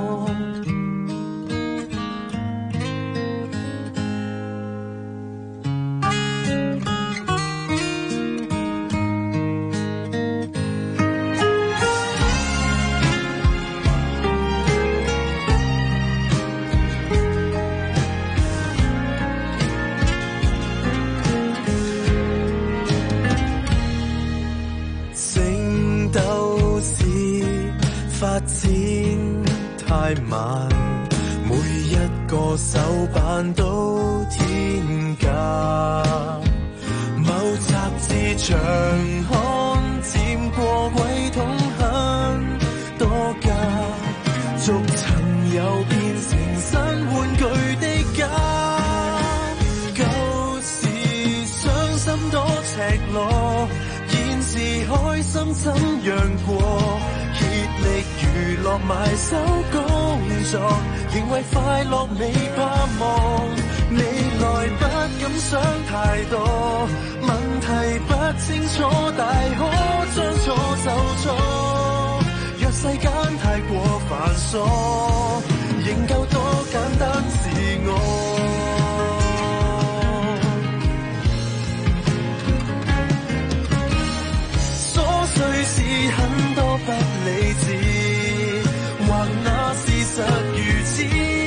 發展太慢，每一個手辦都天價，某雜誌長刊佔過位統很多家，逐層又變成新玩具的家，舊時傷心多赤裸，現時開心怎樣過？竭力娛樂埋首工作，認為快樂未怕忘，未來不敢想太多，問題不清楚，大可將錯就錯。若世間太過繁瑣，仍舊多簡單是我。雖是很多不理智，或那事實如此，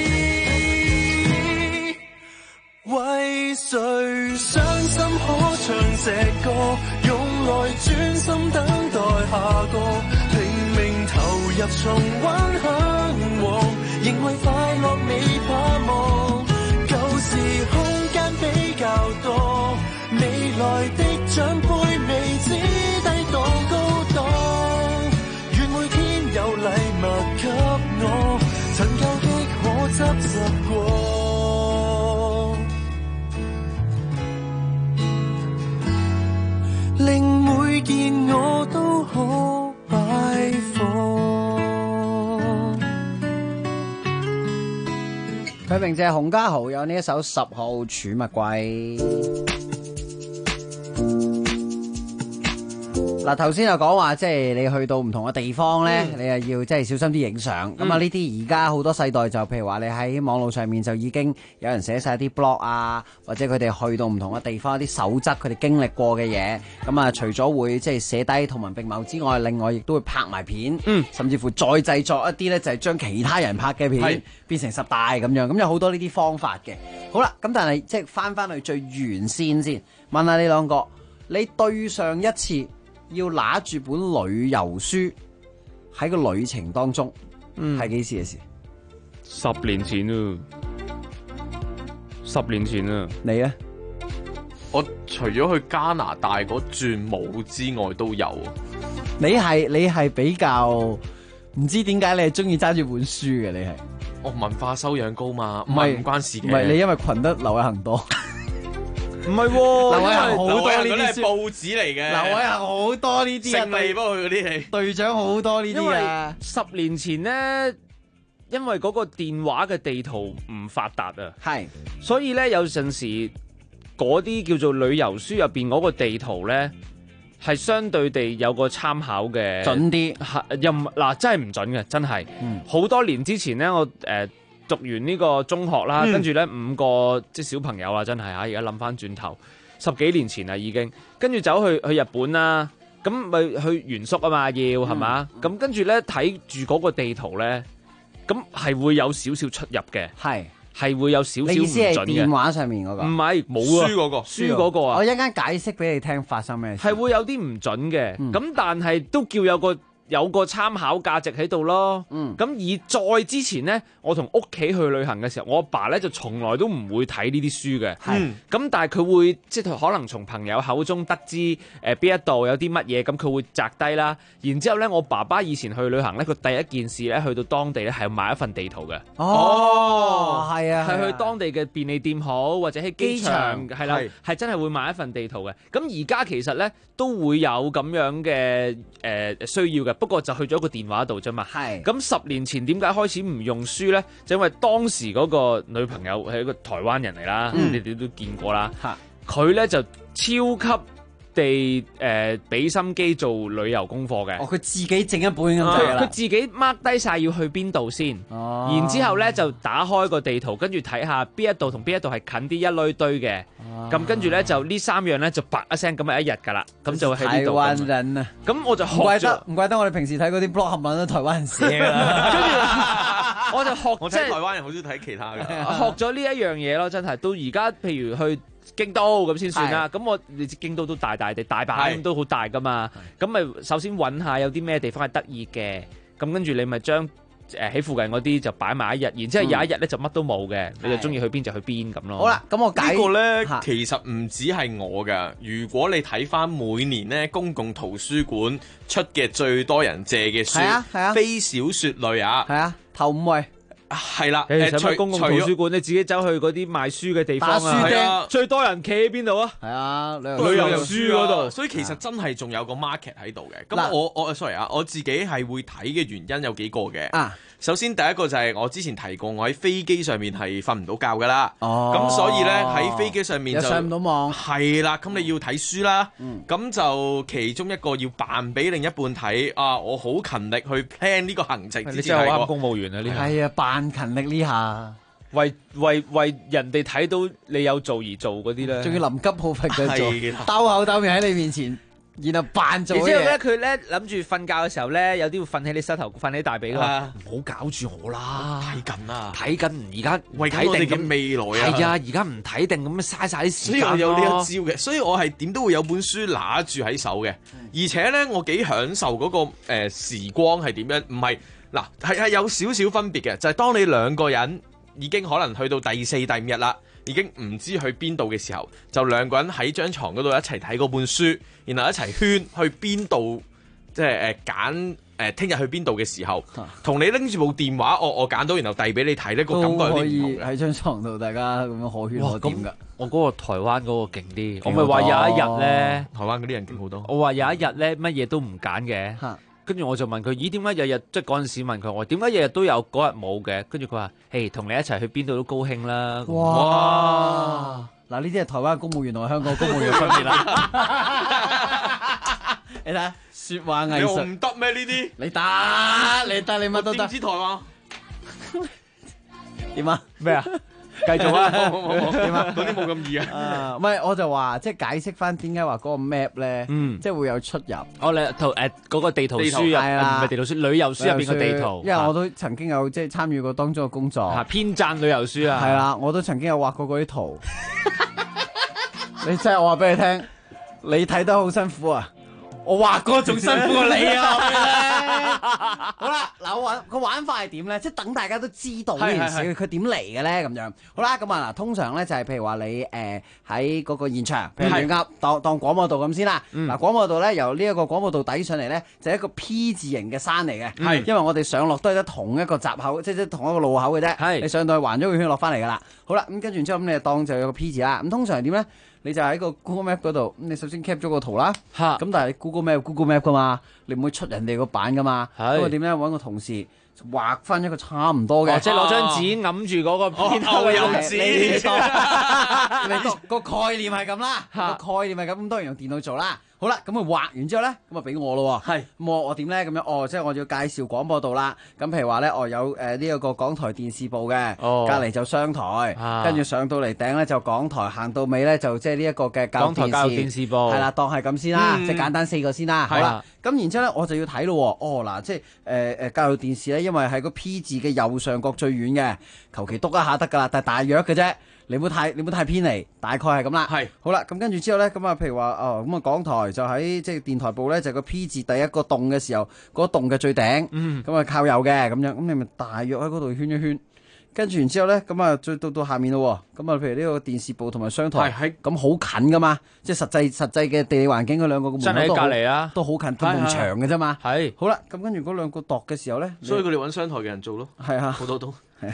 為誰傷心可唱這歌，用來專心等待下個，拼命投入重溫向往，認為快樂未怕忘，舊時空間比較多，未來的獎杯未知低檔高檔，願每天有禮物給我，陳舊的可執拾過，令每件我都可擺放。 佢名就係洪家豪，有呢一首10號儲物櫃。嗱，頭先又講話，即係你去到唔同嘅地方咧，你又要即係小心啲影相。咁啊，呢啲而家好多世代就譬如話，你喺網絡上面就已經有人寫晒啲 blog 啊，或者佢哋去到唔同嘅地方啲守則，佢哋經歷過嘅嘢。咁啊，除咗會即係寫低圖文並茂之外，另外亦都會拍埋片，甚至乎再製作一啲咧，就係將其他人拍嘅片變成10大咁樣。咁有好多呢啲方法嘅。好啦，咁但係即係翻去最原先先，問下你兩個，你對上一次要拿住本旅遊書喺個旅程當中，係幾時嘅事 ？10年前啊，10年前啊， 你咧？ 我除咗去加拿大嗰轉冇之外都有。 你係比較唔知點解你係中意揸住本書嘅？你係我文化修養高嘛？唔關事嘅。 唔係你因為群得劉偉恒多。 唔係喎， 劉偉恒好多呢啲報紙嚟嘅。 劉偉恒好多呢啲食味，不過佢嗰啲係隊長好多呢啲啊。 10年前咧，因為嗰個電話嘅地圖唔發達啊， 係， 所以咧有陣時嗰啲叫做旅遊書入邊嗰個地圖咧，係相對地有個參考嘅準啲。 又嗱真係唔準嘅，真係。好多年之前咧，我讀完呢個中學啦，跟住咧5個即係小朋友啦，真係嚇！而家諗翻轉頭，10幾年前啦已經，跟住走去日本啦，咁咪去原宿啊嘛，要係嘛？咁跟住咧睇住嗰個地圖咧，咁係會有少少出入嘅，係會有少少唔準嘅。 你意思係電話上面嗰個？ 唔係，冇啊，書嗰個啊！ 我一陣間解釋俾你聽發生咩事。 係會有啲唔準嘅，咁但係都叫有個有個參考價值喺度咯。咁而再之前呢，我同屋企去旅行嘅時候，我阿爸呢就從來都唔會睇呢啲書嘅。咁但係佢會即係可能從朋友口中得知邊一度有啲乜嘢，咁佢會摘低啦。然之後呢，我爸爸以前去旅行呢，佢第一件事呢，去到當地呢係買一份地圖嘅。 係啊， 係去當地嘅便利店好，或者喺機場係啦，係真係會買一份地圖嘅。咁而家其實呢，都會有咁樣嘅需要嘅。不過就去咗個電話度啫嘛。咁10年前點解開始唔用書呢？就因為當時嗰個女朋友係一個台灣人嚟啦，你哋都見過啦。佢呢就超級地俾心機做旅遊功課嘅。 佢自己整一本咁滯啦。 佢自己 mark 低晒要去邊度先，然之後呢就打開個地圖，跟住睇下邊一度同邊一度係近啲一堆堆嘅。咁跟住呢，就呢3樣呢，就啪一聲咁係一日㗎啦。咁就喺呢度。 台灣人啊！ 咁我就學咗， 唔怪得我哋平時睇嗰啲 blog 冚唪唥都台灣人寫啦。 跟住我就學， 我睇台灣人好中意睇其他嘅。 學咗呢一樣嘢咯，真係到而家，譬如去京都咁先算啦。咁我你知京都都大地，大阪咁都好大㗎嘛。咁咪首先揾下有啲咩地方係得意嘅。咁跟住你咪將喺附近嗰啲就擺埋一日，然之後有一日咧就乜都冇嘅，你就中意去邊就去邊咁咯。 好啦，咁我呢個咧其實唔止係我㗎。如果你睇翻每年咧公共圖書館出嘅最多人借嘅書，非小說類啊， 頭5位。 係啦， 除公共圖書館，你自己走去嗰啲賣書嘅地方啊，最多人企喺邊度啊？ 係啊， 旅遊書嗰度。 所以其實真係仲有個 market 喺度嘅。咁我 sorry 啊，我自己係會睇嘅原因有幾個嘅。首先第一個就係我之前提過，我喺飛機上面係瞓唔到覺㗎啦。咁所以咧喺飛機上面就上唔到網。 係啦，咁你要睇書啦。咁就其中一個要扮俾另一半睇啊！我好勤力去 plan 呢個行程。 你真係好啱公務員啊！呢係啊，扮勤力呢下， 為人哋睇到你有做而做嗰啲咧， 仲要臨急抱佛腳做，兜口兜面喺你面前。然後扮做嘢， 然之後咧佢咧諗住瞓覺嘅時候咧，有啲會瞓喺你膝頭，瞓喺大髀㗎嘛，唔好搞住我啦， 睇緊啦， 睇緊而家為緊我哋嘅未來啊， 係啊，而家唔睇定咁嘥晒啲時間。 所以我有呢一招嘅，所以我係點都會有本書拿住喺手嘅，而且咧我幾享受嗰個時光係點樣，唔係嗱係有少少分別嘅，就係當你兩個人已經可能去到第4、第5日啦。已經唔知去邊度嘅時候，就兩個人喺張床嗰度一齊睇嗰本書，然後一齊圈去邊度，即係揀聽日去邊度嘅時候，同你拎住部電話，我揀到，然後遞俾你睇呢個感覺有啲唔同嘅。 可以喺張床度大家咁樣可圈可點㗎。 我嗰個台灣嗰個勁啲，我咪話有一日咧， 台灣嗰啲人勁好多。 我話有一日咧，乜嘢都唔揀嘅。跟住我就問佢：咦，點解日日即係嗰陣時問佢我點解日日都有嗰日冇嘅？跟住佢話：誒，同你一齊去邊度都高興啦！ 哇！嗱，呢啲係台灣公務員同香港公務員分別啦。你睇下，説話藝術你唔得咩？呢啲你得，你乜都得。 點知台灣點啊？ 咩啊？繼續啊！ 點啊？嗰啲冇咁易啊！ 唔係，我就話即係解釋翻點解話嗰個 map 咧，即係會有出入。 我哋嗰個地圖書入，唔係地圖書，旅遊書入邊個地圖。 因為我都曾經有即係參與過當中嘅工作。 編撰旅遊書啊！ 係啦，我都曾經有畫過嗰啲圖。你真係我話俾你聽，你睇得好辛苦啊！我畫過仲辛苦過你啊！好啦，嗱，個玩法係點咧？即係等大家都知道呢件事，佢點嚟嘅咧？咁樣好啦，咁啊嗱，通常咧就係譬如話你喺嗰個現場，譬如亂噏當廣播道咁先啦。嗱，廣播道咧由呢一個廣播道底上嚟咧，就係一個 P 字形嘅山嚟嘅。係，因為我哋上落都係得同一個閘口，即係同一個路口嘅啫。係，你上到去環咗個圈落翻嚟噶啦。好啦，咁跟住之後咁你就當就有個 P 字啦。咁通常係點咧？你就喺個 Google Map 嗰度，咁你首先 cap 咗個圖啦，咁但係你 Google Map 噶嘛，你唔會出人哋個版噶嘛，咁我點咧揾個同事畫翻一個差唔多嘅， 即係攞張紙揞住嗰個片頭嘅紙， 你個概念係咁啦，個概念係咁，當然用電腦做啦。好啦，咁佢畫完之後咧，咁啊俾我咯喎。係，咁我點咧？咁樣即係我要介紹廣播道啦。咁譬如話咧，有呢一個港台電視部嘅，隔離就商台，跟住上到嚟頂咧就港台，行到尾咧就即係呢一個嘅港台教育電視部。 係啦，當係咁先啦，即係簡單4個先啦。好啦，咁然之後咧我就要睇咯喎。嗱，即係教育電視咧，因為係個 P 字嘅右上角最遠嘅，求其篤一下得㗎啦，但係大約嘅啫。 你唔好太偏離，大概係咁啦。係好啦，咁跟住之後咧，咁啊，譬如話咁啊，港台就喺即係電台部咧，就個 P 字第一個洞嘅時候，嗰洞嘅最頂，咁啊靠右嘅咁樣，咁你咪大約喺嗰度圈一圈。跟住然之後咧，咁啊再到下面咯，咁啊譬如呢個電視部同埋商台，咁好近噶嘛，即係實際嘅地理環境嗰兩個門口真係隔離啊， 都好近，都冇牆嘅啫嘛。係好啦，咁跟住嗰兩個度嘅時候咧， 所以佢哋揾商台嘅人做咯。 係啊， 好多都係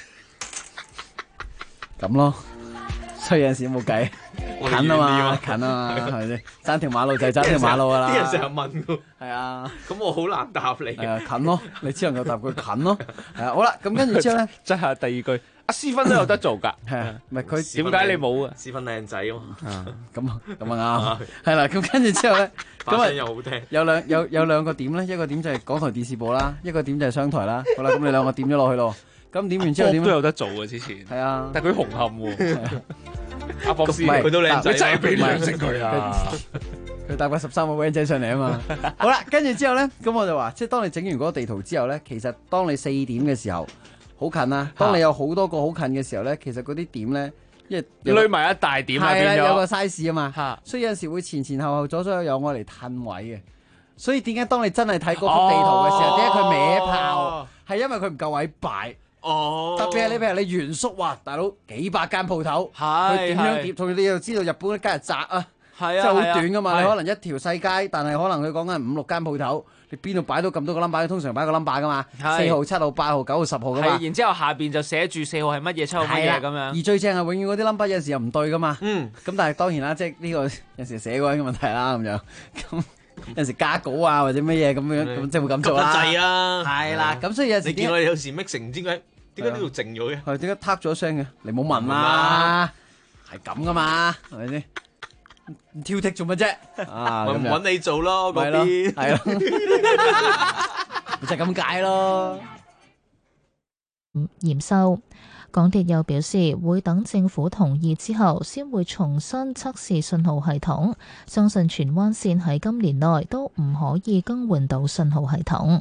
咁咯。所以有陣時冇計，近啊嘛，係咪先？爭條馬路就係爭條馬路噶啦。 啲人成日問㗎。 係啊， 咁我好難答你。 係啊，近咯，你只能夠答佢近咯。係啊，好啦，咁跟住之後咧， 即係第二句，阿思芬都有得做㗎。 係啊，唔係佢點解你冇啊？ 思芬靚仔啊嘛。 咁啊啱。係啦，咁跟住之後咧， 把聲又好聽。 有兩個點咧，一個點就係港台電視部啦，一個點就係商台啦。好啦，咁你兩個點咗落去咯。咁點完之後點都有得做啊！之前係啊， 但係佢紅磡喎。阿博士佢都靚仔， 真係俾你認識佢啊！ 佢帶個13個 van 仔上嚟啊嘛。好啦，跟住之後咧，咁我就話，即係當你整完嗰個地圖之後咧，其實當你4點嘅時候好近啦。當你有好多個好近嘅時候咧，其實嗰啲點咧，因為攆埋一大點啊，變咗有個 size 啊嘛。所以有陣時會前後左右有我嚟褪位嘅。所以點解當你真係睇嗰幅地圖嘅時候，點解佢歪炮？係因為佢唔夠位擺。特別係你譬如你原宿哇，大佬幾百間鋪頭，佢點樣疊？同你又知道日本啲街係窄啊，即係好短噶嘛。你可能一條細街，但係可能佢講緊5、6間鋪頭，你邊度擺到咁多個 number？通常擺個 number 噶嘛，4號、7號、8號、9號、10號噶嘛。 然之後下邊就寫住4號係乜嘢，7號乜嘢咁樣。 而最正係永遠嗰啲 number 有時又唔對噶嘛。咁但係當然啦，即係呢個有時寫嗰個問題啦咁樣。咁有時加稿啊或者乜嘢咁樣，咁即係會咁做啦。 急得滯啊！ 係啦，咁所以有時你見我哋有時 mix 成唔知點解呢度靜咗嘅？ 係點解嗒咗聲嘅？你冇問啦，係咁噶嘛，係咪先？挑剔做乜啫？ 咪唔揾你做咯，嗰邊係咯，就係咁解咯。 驗收，港鐵又表示會等政府同意之後，先會重新測試信號系統。相信荃灣線喺今年內都唔可以更換到信號系統。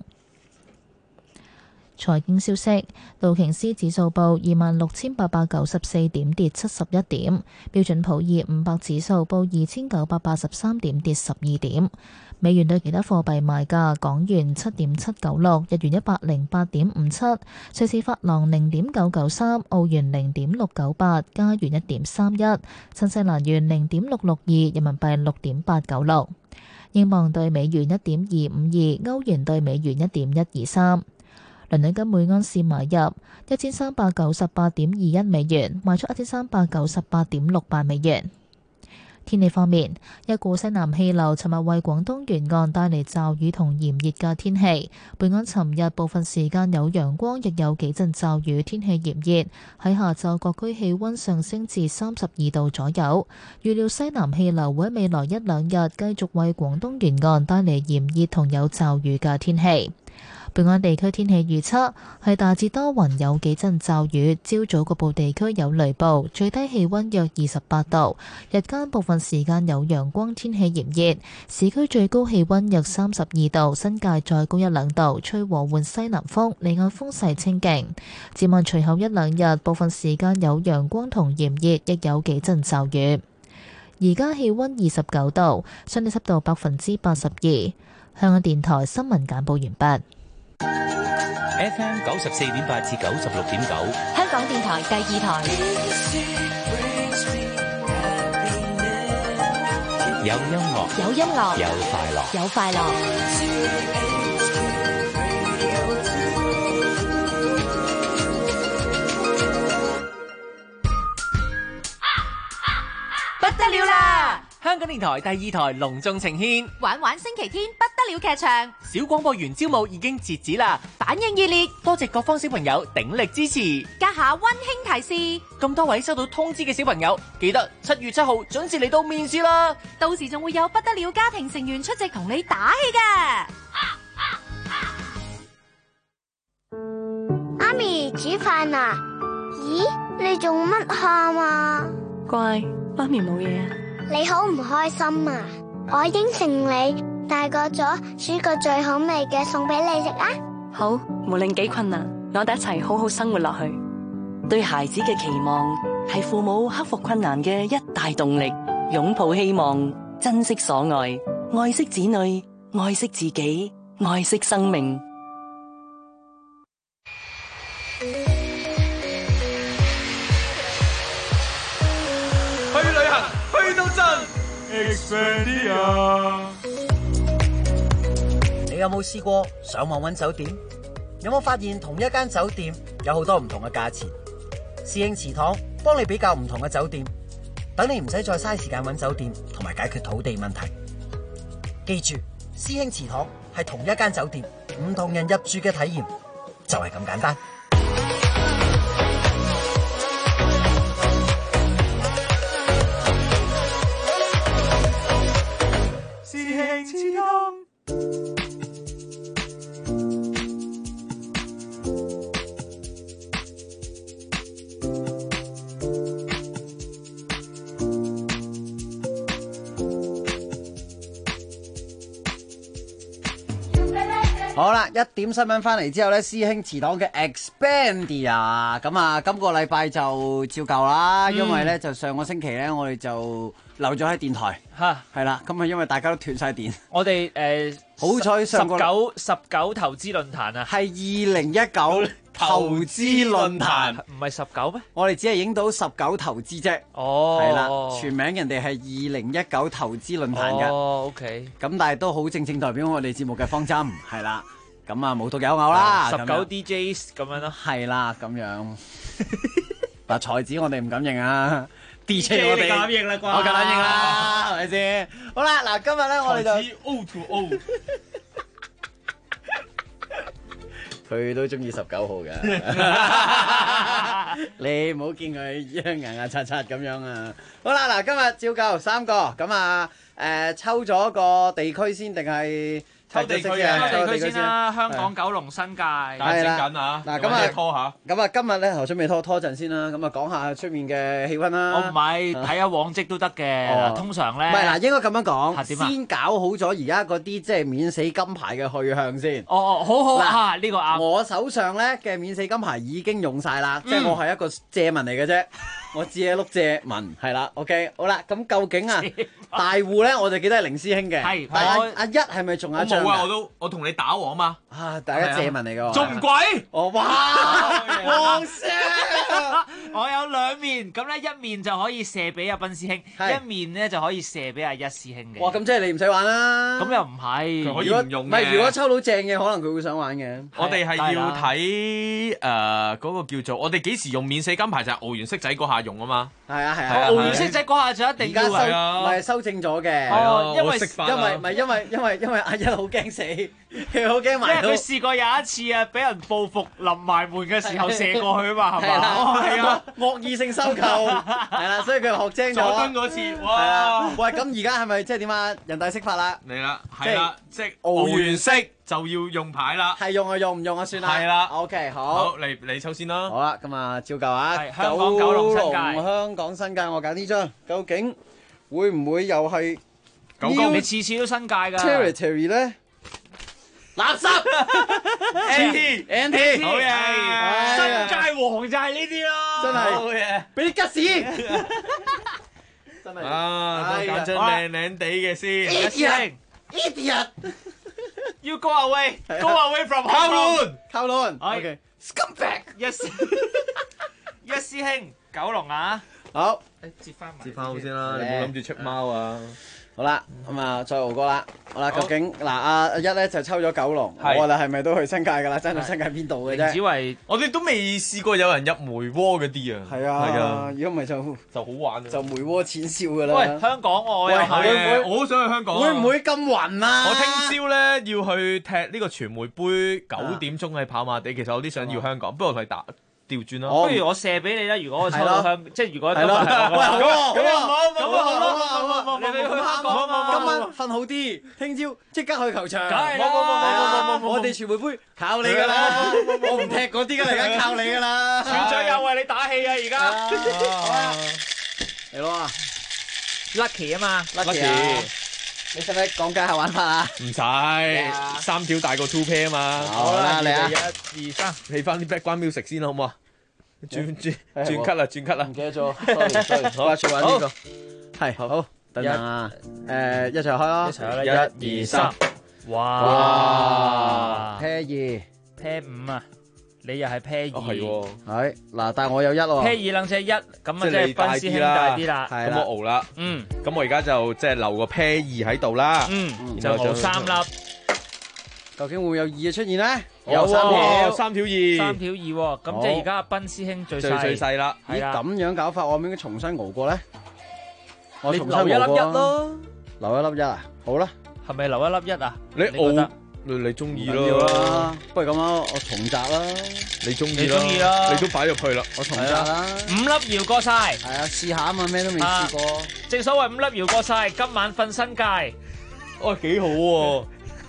財經消息，道瓊斯指數報26,894點，跌71點；標準普爾500指數報2,983點，跌12點。美元對其他貨幣賣價：港元7.796，日元108.57，瑞士法郎0.993，澳元0.698，加元1.31，新西蘭元0.662，人民幣6.896。英鎊對美元1.252，歐元對美元1.123。倫敦金每安士買入1398.21美元，賣出1398.68美元。天氣方面，一股西南氣流尋日為廣東沿岸帶嚟驟雨同炎熱嘅天氣。本港尋日部分時間有陽光，亦有幾陣驟雨，天氣炎熱。喺下晝各區氣溫上升至32度左右。預料西南氣流會喺未來1、2日繼續為廣東沿岸帶嚟炎熱同有驟雨嘅天氣。本港地區天氣預測係大致多雲，有幾陣驟雨，朝早局部地區有雷暴，最低氣溫約28度，日間部分時間有陽光，天氣炎熱，市區最高氣溫約32度，新界再高1、2度，吹和緩西南風，離岸風勢清勁。展望隨後1、2日，部分時間有陽光同炎熱，亦有幾陣驟雨。而家氣溫29度，相對濕度82%。香港電台新聞簡報完畢。 FM 94.8至96.9， 香港電台第2台。 有音樂， 有音樂， 有快樂， 有快樂。 不得了啦！香港電台第2台隆重呈獻玩玩星期天不得了劇場， 小廣播員招募已經截止啦， 反應熱烈， 多謝各方小朋友鼎力支持。 家下溫馨提示， 咁多位收到通知嘅小朋友，記得7月7號準時嚟到面試啦， 到時仲會有不得了家庭成員出席同你打氣㗎。 媽咪煮飯啦！咦，你做乜喊啊？ 乖，媽咪冇嘢啊。 你好唔開心啊？我應承你，大個咗煮個最好味嘅餸俾你食啊！ 好，無論幾困難，我哋一齊好好生活落去。 對孩子嘅期望係父母克服困難嘅一大動力，擁抱希望，珍惜所愛，愛惜子女，愛惜自己，愛惜生命。 去旅行，去到盡 Expedia。 你有冇試過上網揾酒店？有冇發現同一間酒店有好多唔同嘅價錢？師兄祠堂幫你比較唔同嘅酒店，等你唔使再嘥時間揾酒店同埋解決土地問題。記住，師兄祠堂係同一間酒店，唔同人入住嘅體驗就係咁簡單。 師兄祠堂。 好啦，一點新聞翻嚟之後呢，師兄祠堂嘅 Expedia 咁啊，今個禮拜就照舊啦，因為呢，就上個星期呢，我哋就留咗喺電台嚇， 係啦，咁啊因為大家都斷晒電， 我哋好彩上個十九投資論壇啊， 係2019投資論壇， 唔係19咩？ 我哋只係影到19投資啫， 哦， 係啦，全名人哋係2019投資論壇嘅， 哦 OK， 咁但係都好正代表我哋節目嘅方針，係啦。咁啊，無獨有偶啦 ，19 DJs 咁樣咯， 係啦，咁樣。嗱，才子我哋唔敢認啊 ，DJ 我哋敢認啦啩， 我夠膽認啦，係咪先？好啦，嗱，今日咧我哋就 O to O， 佢都中意19號嘅，你唔好見佢樣牙牙刷刷咁樣啊！好啦，嗱，今日照舊3個，咁啊，抽咗個地區先定係？ 抽地區啊！抽地區先啦，香港、九龍、新界。 係啦， 嗱，咁啊拖下。 咁啊，今日咧，我準備拖陣先啦。咁啊，講下出面嘅氣氛啦。 我唔係睇下往績都得嘅。通常咧， 唔係嗱，應該咁樣講。 點啊？ 先搞好咗而家嗰啲即係免死金牌嘅去向先。 哦，好啊，呢個啱。 我手上咧嘅免死金牌已經用晒啦，即係我係一個借文嚟嘅啫。我借碌借文係啦 ，OK， 好啦，咁究竟啊大戶咧，我就記得係凌師兄嘅，係，但係阿一係咪仲有一張？ 冇啊，我同你打王嘛， 大家借文嚟㗎， 仲唔貴？ 哦，哇，黃色， 我有兩面，咁咧一面就可以射俾阿斌師兄，一面咧就可以射俾阿一師兄嘅。 哇，咁即係你唔使玩啦。 咁又唔係， 佢可以唔用嘅。 唔係，如果抽到正嘅，可能佢會想玩嘅。 我哋係要睇嗰個叫做，我哋幾時用免死金牌就係奧元骰仔嗰下用啊嘛。 係啊， 奧元骰仔嗰下就一定要係啊，咪修正咗嘅。 哦，因為阿一好驚死，佢好驚埋到。 因為佢試過有一次啊，俾人報復臨埋門嘅時候射過去啊嘛，係嘛？ 係啊，惡意性收購係啦，所以佢學精咗。 佐敦嗰次，哇！ 喂，咁而家係咪即係點啊？人大釋法啦， 嚟啦，係啦，即係奧元骰就要用牌啦。 係用啊，用唔用啊？算啦。 係啦。 OK，好。 好，你抽先啦。 好啦，咁啊，照舊啊。 香港、九龍、新界。 香港、新界，我揀呢張，究竟會唔會又係？ 你次次都新界㗎。 Territory 咧，垃圾。NT， 好嘢。新界王就係呢啲咯。 真係。 好嘢。 俾啲吉士。真係。 啊，都揀張靚靚地嘅先。 Idiot。 You go away from Kowloon。OK。Scumbag。 一師兄，九龍啊。 好。 接翻好先啦，你唔好諗住出貓啊！ 好啦，咁啊，再豪哥啦，好啦，究竟嗱阿一咧就抽咗九龍，我哋係咪都去新界噶啦？真係新界邊度嘅啫？ 只為我哋都未試過有人入梅窩嗰啲啊！ 係啊，如果唔係就好玩， 就梅窩錢燒噶啦！ 喂，香港我又係， 我好想去香港， 會唔會咁暈啊？ 我聽朝咧要去踢呢個傳媒杯，9點鐘喺跑馬地，其實我啲想要香港，不過我係打。調轉咯， 不如我射俾你啦！如果我抽到香，即係如果係咯，喂，好啊， 你去香港， 今晚瞓好啲，聽朝即刻去球場。 梗係啦， 我哋傳媒杯靠你㗎啦，我唔踢嗰啲㗎啦，而家靠你㗎啦。 船長又為你打氣啊！而家嚟咯 ，Lucky 啊嘛 ，Lucky。你使唔使講解下玩法啊？ 唔使，3條大過 2 pair 啊嘛。 好啦，嚟啊！ 1、2、3， 起翻啲 background music 先啦，好唔好啊？ 轉咳啦，轉咳啦， 唔記得咗，sorry，掛住玩呢個，係好，等等啊，一齊開啦， 一齊開啦，1、2、3，哇 ，pair 2，pair 5啊，你又係 pair 2， 係嗱，但係我有1喎 ，pair 2兩隻1，咁啊即係斌師兄大啲啦， 咁我熬啦，咁我而家就即係留個 pair 2喺度啦， 就熬3粒。 究竟會唔會有2嘅出現咧？ 有 3條2，3 條2喎，咁即係而家阿斌師兄最細啦。 咦，咁樣搞法，我應該重新熬過咧？ 你留1粒1咯， 留1粒1啊？好啦， 係咪留1粒1啊？ 你熬，你中意咯。 不如咁啦，我重擲啦。 你中意啦，你都擺入去啦， 我重擲啦。 5粒搖過晒， 係啊，試下啊嘛，咩都未試過。 正所謂5粒搖過晒，今晚瞓新界。 哦，幾好喎！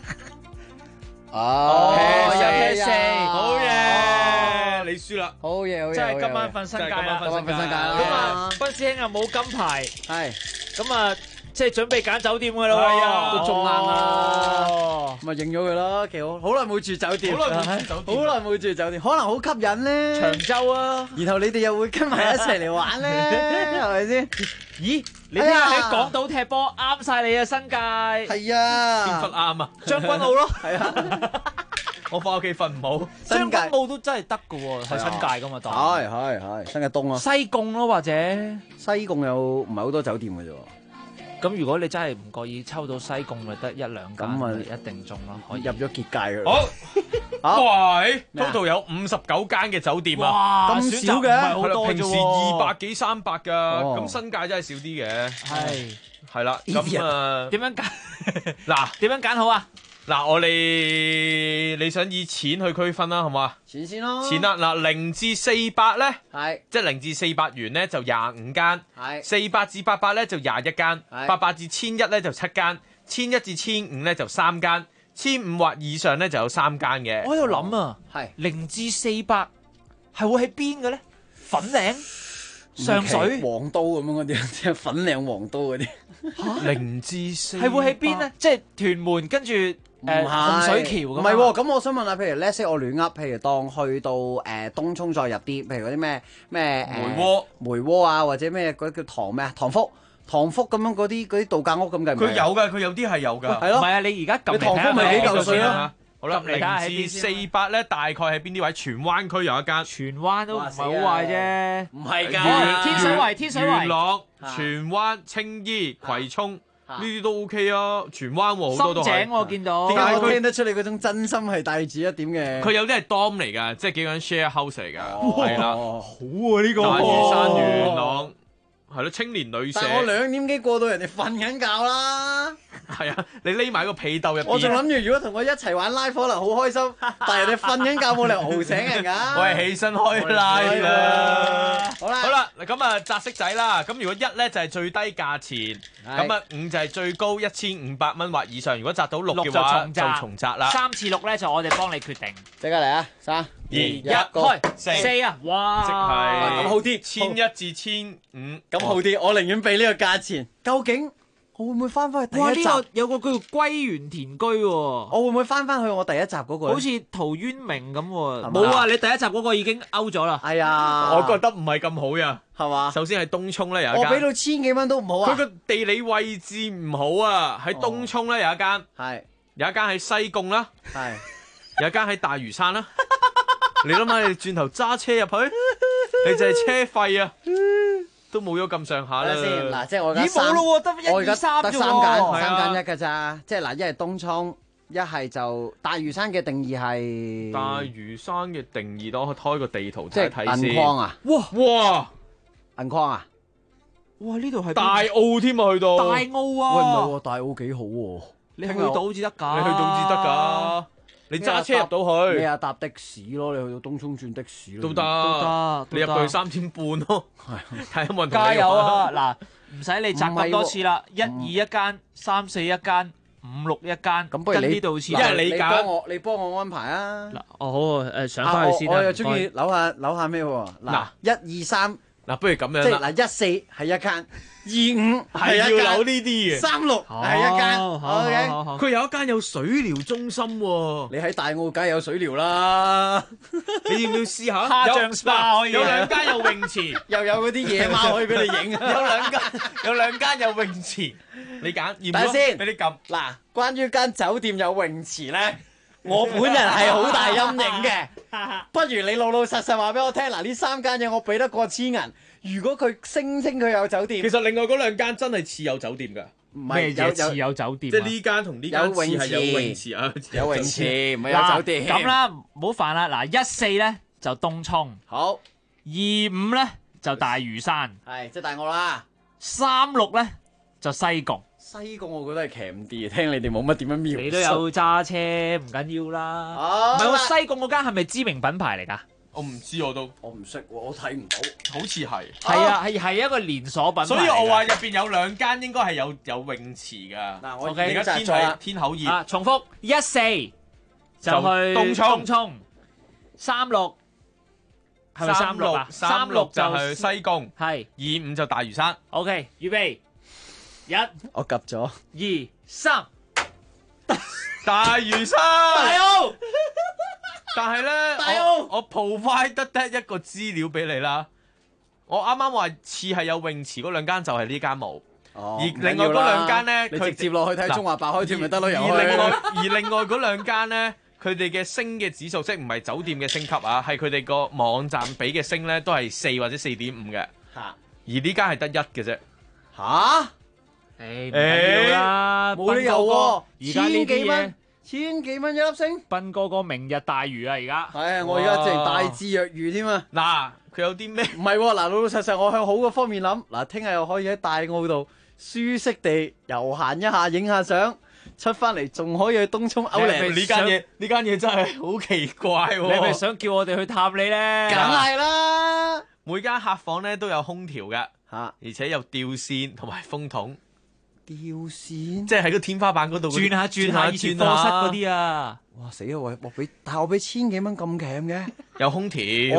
哦， 有 pair 4， 好嘢，你輸啦， 好嘢， 即係今晚瞓新界啦， 今晚瞓新界啦。 咁啊，斌師兄啊冇金牌， 係， 咁啊即係準備揀酒店噶啦， 係啊，都中硬啦，咪認咗佢咯，幾好，好耐冇住酒店，好耐冇住酒店，可能好吸引咧， 長洲啊， 然後你哋又會跟埋一齊嚟玩咧，係咪先？ 咦？你聽日喺港島踢波啱晒你啊，新界係啊， 邊忽啱啊？ 將軍澳咯， 係啊， 我翻屋企瞓唔好。 將軍澳都真係得噶喎，係新界噶嘛，當係新界東啊， 西貢咯或者西貢有唔係好多酒店嘅啫。 咁如果你真係唔覺意抽到西貢，咪得1、2間，咁啊一定中咯，可以入咗結界嘅。 好，喂 ，total 有59間嘅酒店啊， 哇， 咁少嘅， 唔係好多啫喎， 平時200幾300噶，咁新界真係少啲嘅。係啦，咁啊， 點樣揀？嗱，點樣揀好啊？ 嗱，我哋你想以錢去區分啦，好唔好啊？ 錢先咯。 錢啦，嗱，0至400咧， 係即係0至400元咧就25間， 係 400至800咧就21間，800至1100咧就7間，1100至1500咧就3間，1500或以上咧就有3間嘅。 我喺度諗啊， 係 0至400係會喺邊嘅咧？粉嶺、上水、 黃都咁樣嗰啲，即係粉嶺黃都嗰啲。 0至4 係會喺邊咧？即係屯門跟住洪水橋咁。 唔係喎，咁我想問下，譬如 let's say 我亂噏，譬如當去到東涌再入啲，譬如嗰啲咩梅窩啊，或者咩嗰叫塘咩啊？塘福咁樣嗰啲度假屋咁計唔計？ 佢有㗎，佢有啲係有㗎。 係咯。 唔係啊，你而家撳嚟睇下。 塘福咪幾嚿水咯？ 好啦，0至400咧，大概喺邊啲位？荃灣區有一間， 荃灣都唔係好壞啫， 唔係㗎。 天水圍、 元朗、荃灣、青衣、葵涌呢啲都 OK 啊。荃灣好多都係。 深井我見到， 點解我聽得出你嗰種真心係帶住一點嘅？ 佢有啲係 dorm 嚟㗎，即係幾個人 share house 嚟㗎。係啦， 好啊呢個。 大嶼山、元朗。係咯，青年旅社。 但我2點幾過到人哋瞓緊覺啦。 係啊，你匿埋個被竇入邊。 我仲諗住如果同我一齊玩 live 可能好開心，但係人哋瞓緊覺冇理由熬醒人㗎。 我係起身開 live 啦。 好啦，咁啊擲色仔啦。咁如果1咧就係最低價錢，咁啊5就係最高1500蚊或以上。如果擲到6嘅話就重擲啦。 3次6咧就我哋幫你決定。 即刻嚟啊！3、2、1， 開4啊！哇， 即係咁好啲 ，1100至1500， 咁好啲。我寧願俾呢個價錢。究竟我會唔會翻去第一集？ 哇！呢個有個叫做歸園田居喎。 我會唔會翻去我第一集嗰個？ 好似陶淵明咁喎。冇啊！你第一集嗰個已經 out 咗啦。 係啊， 我覺得唔係咁好呀。 係嘛？ 首先係東涌咧有一間， 我俾到1000幾蚊都唔好啊。 佢個地理位置唔好啊。喺東涌咧有一間，有一間喺西貢啦，有一間喺大嶼山啦。你諗下，你轉頭揸車入去，你就係車費啊，都冇咗咁上下啦。 嗱，即係我而家冇咯喎，得1、2、3啫喎。 3揀1㗎咋？即係嗱，一係東涌，一係就大嶼山嘅定義係。 大嶼山嘅定義，等我開個地圖即係睇睇先。 銀礦啊！ 哇！ 銀礦啊！ 哇！呢度係大澳添啊，去到大澳啊！ 喂，唔係喎，大澳幾好喎。 你去到好似得㗎。 你去到至得㗎。你揸車入到去， 你啊搭的士咯，你去到東涌轉的士都得，你入到去3點半咯，睇下有冇人同你加油啊！嗱，唔使你擲咁多次啦，1、2一間，3、4一間，5、6一間， 咁不如呢度似， 因為你揀，你幫我安排啊！ 嗱，哦好，上翻去先啦。 我又中意扭下咩喎？嗱，1、2、3 嗱，不如咁樣啦。 即係嗱，14係一間，25 係要有呢啲嘅 36係一間。 OK，佢有一間有水療中心喎。 你喺大澳梗係有水療啦， 你要唔要試下？ 蝦醬 SPA 可以， 有兩間有泳池， 又有嗰啲野貓可以俾你影。 有兩間有泳池，你揀。 等下先， 俾你撳。 嗱，關於間酒店有泳池咧，我本人係好大陰影嘅。不如你老老實實話俾我聽，嗱，呢3間嘢我俾得過千銀。如果佢聲稱佢有酒店， 其實另外嗰2間真係似有酒店㗎。 唔係似有酒店， 即係呢間同呢間似係有泳池啊， 有泳池唔係有酒店。 咁啦，唔好煩啦。嗱，14咧就東涌， 好 25咧就大嶼山， 係即係大澳啦。 36咧就西貢。 西貢我覺得係鉗啲，聽你哋冇乜點樣描述。 你都有揸車，唔緊要啦。唔係喎，西貢嗰間係咪知名品牌嚟㗎？ 我唔知，我唔識喎，我睇唔到， 好似係。 係啊，係一個連鎖品牌。 所以我話入邊有2間應該係有泳池㗎。 嗱，我而家天氣天口熱。 啊，重複14就去東涌，36係咪36啊？36就去西貢，係 25就大嶼山。 OK，預備1， 我及咗 2、3， 大嶼山。 大澳。 但係咧，我 provide 得一個資料俾你啦。我啱啱話似係有泳池嗰2間就係呢間冇，而另外嗰2間咧， 你直接落去睇中華白海豚咪得咯。 而另外嗰2間咧，佢哋嘅星嘅指數，即係唔係酒店嘅星級啊，係佢哋個網站俾嘅星咧，都係4或者4.5嘅。嚇！而呢間係得1嘅啫。 嚇！ 唔緊要啦， 冇理由喎。 而家呢啲嘢。 千幾蚊一粒星， 奔哥哥明日大嶼啊！而家係啊，我而家淨係大智若愚添啊！ 嗱，佢有啲咩？ 唔係喎，嗱，老老實實，我向好嘅方面諗。嗱，聽日又可以喺大澳度舒適地遊閒一下，影下相，出翻嚟仲可以去東涌歐麗。 呢間嘢真係好奇怪喎！ 你係咪想叫我哋去探你咧？ 梗係啦！ 每間客房咧都有空調嘅嚇，而且有吊扇同埋風筒。 吊扇， 即係喺個天花板嗰度轉下，以前課室嗰啲啊！ 哇死啊！但係我俾千幾蚊咁鉗嘅， 有空調。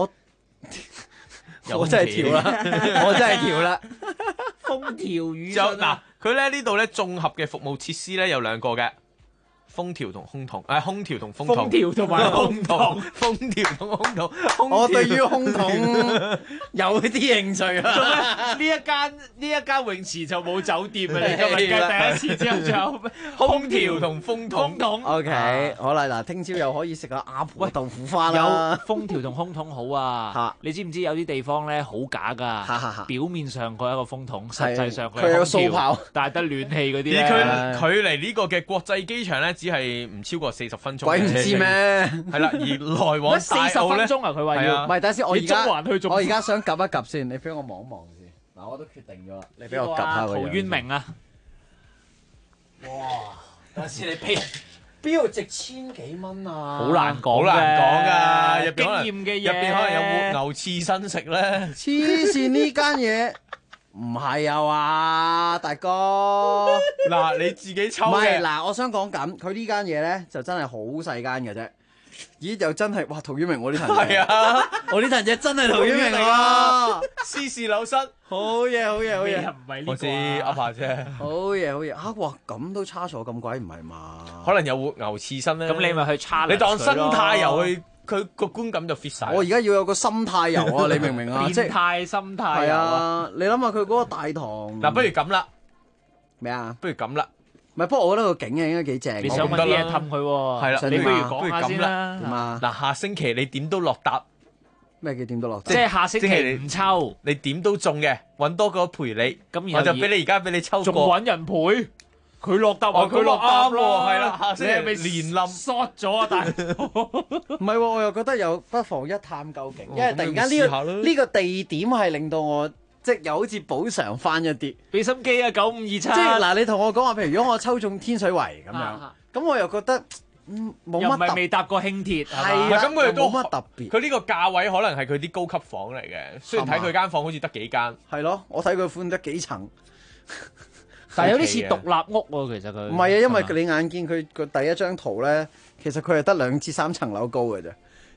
我真係調啦，我真係調啦。 風調雨順嗱，佢咧呢度咧綜合嘅服務設施咧有2個嘅。空調同風筒，空調同風筒， 空調同埋空筒， 空調同空筒。 我對於空筒有啲興趣啊！ 呢一間泳池就冇酒店啊！你今日計第一次之後，仲有空調同風筒。 OK，好啦，嗱，聽朝又可以食下阿婆豆腐花啦。 有空調同空筒好啊！你知唔知有啲地方咧好假㗎？表面上佢係一個風筒，實際上佢係空調，但係得暖氣嗰啲。 而佢距離呢個嘅國際機場咧，只係唔超過40分鐘。 鬼唔知咩？ 係啦，而來往 40分鐘啊！佢話要。 唔係，等下先，我而家想及一及先，你俾我望一望先。嗱，我都決定咗啦，你俾我及下個樣。 陶淵明啊！ 哇！等下先，你邊度值千幾蚊啊？ 好難講㗎，入邊經驗嘅嘢， 入邊可能有活牛刺身食咧。 黐線呢間嘢。唔係啊嘛，大哥。 嗱，你自己抽嘅。 唔係，嗱，我想講緊，佢呢間嘢咧就真係好細間嘅啫。咦，就真係，哇！陶淵明我呢壇嘢。係啊，我呢壇嘢真係陶淵明啊！ 斯是柳室。 好嘢，好嘢，好嘢。 唔係呢個。 我知噏下啫。 好嘢，好嘢。啊，哇！咁都差錯咁鬼唔係嘛？ 可能有活牛刺身咧。 咁你咪去叉。 你當生態遊去。佢個觀感就 fit 晒。 我而家要有個心態遊啊！你明唔明啊？ 變態心態遊啊！ 你諗下佢嗰個大堂。 嗱，不如咁啦。 咩啊？ 不如咁啦。 唔係，不過我覺得個景應該幾正。 你想揾啲嘢氹佢喎？ 係啦， 你不如講下先啦。 點啊？ 嗱，下星期你點都落搭。 咩叫點都落搭？ 即係下星期唔抽， 你點都中嘅，揾多個陪你。咁我就俾你而家俾你抽過。 仲揾人陪？佢落搭話佢落啱喎，係啦，下星期你係咪連冧 short 咗啊？但係唔係喎，我又覺得又不妨一探究竟，因為突然間呢個地點係令到我即係又好似補償翻一啲， 俾心機啊！9527，即係嗱，你同我講話，譬如如果我抽中天水圍咁樣，咁我又覺得冇乜特別， 未搭過輕鐵， 係啦， 咁佢都冇乜特別。 佢呢個價位可能係佢啲高級房嚟嘅，雖然睇佢間房好似得幾間。 係咯，我睇佢寬得幾層。 但係有啲似獨立屋喎，其實佢唔係啊，因為你眼見佢個第一張圖咧，其實佢係得2至3層樓高嘅啫，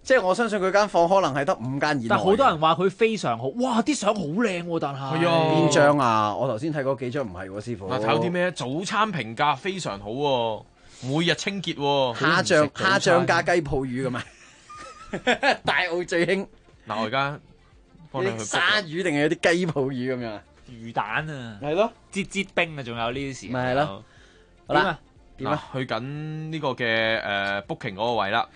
即係我相信佢間房可能係得5間以內。 但好多人話佢非常好，哇！啲相好靚喎，但係係啊， 邊張啊？我頭先睇嗰幾張唔係喎，師傅。 睇到啲咩？早餐評價非常好喎，每日清潔喎， 蝦醬加雞泡魚咁啊！大澳最興。 嗱，我而家幫你去鯊魚定係有啲雞泡魚咁樣？ 魚蛋啊， 係咯， 擠冰啊，仲有呢啲事。 咪係咯。好啦，點啊？ 去緊呢個嘅booking 嗰個位啦。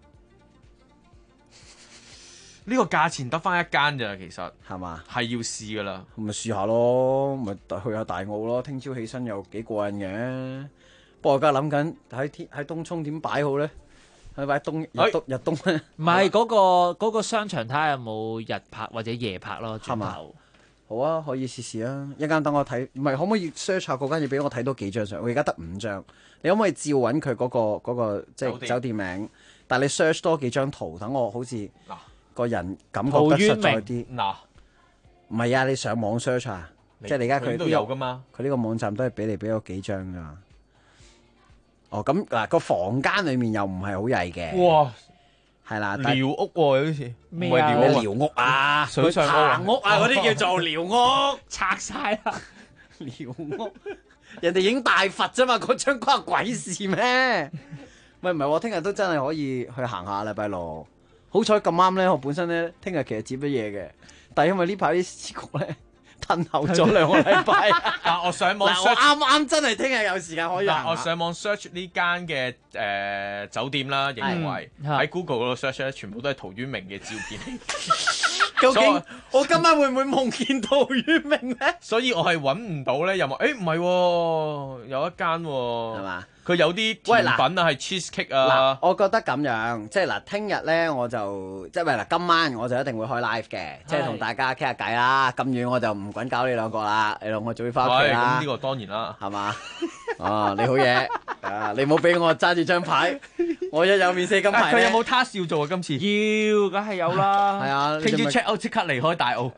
呢個價錢得翻一間咋，其實係嘛？ 係要試噶啦， 咪試下咯，咪去下大澳咯。聽朝起身又幾過癮嘅。不過我而家諗緊喺東涌點擺好咧？喺擺日東咧？ 唔係嗰個商場睇下有冇日拍或者夜拍咯，轉頭。 好啊，可以試試啊！一間等我睇，唔係可唔可以 search 下嗰間嘢俾我睇多幾張相？我而家得5張，你可唔可以照揾佢嗰個即係酒店名？但係你 search 多幾張圖，等我好似個人感覺得實在啲。嗱，唔係啊，你上網 search 啊，即係你而家佢都有噶嘛？ 佢呢個網站都係俾我幾張㗎。哦，咁嗱個房間裡面又唔係好曳嘅。 哇！ 係啦， 寮屋喎，好似咩寮屋啊， 水上棚屋啊，嗰啲叫做寮屋， 拆晒啦！ 寮屋，人哋影大佛啫嘛，嗰張關鬼事咩？唔係，我聽日都真係可以去行下禮拜六。好彩咁啱咧，我本身咧聽日其實接咗嘢嘅，但係因為呢排啲時局咧褪後咗2個禮拜。 嗱，我上網 search， 我啱啱真係聽日有時間可以行下。 我上網 search 呢間嘅酒店啦，認為喺 Google 嗰度 search 咧，全部都係陶淵明嘅照片。 究竟我今晚會唔會夢見陶淵明咧？ 所以我係揾唔到咧，有冇？唔係喎，有一間喎，係嘛？佢有啲甜品啊，係 cheese cake 啊。 我覺得咁樣，即係嗱，聽日咧我就即係嗱，今晚我就一定會開 live 嘅，即係同大家傾下偈啦。咁遠我就唔滾搞你兩個啦，你兩個早啲翻屋企啦。 咁呢個當然啦， 係嘛？哦，你好嘢啊！你冇俾我揸住張牌，我一有免死金牌佢有冇 task 要做啊？今次要，梗係有啦。 係啊， 聽朝 check out 即刻離開大澳，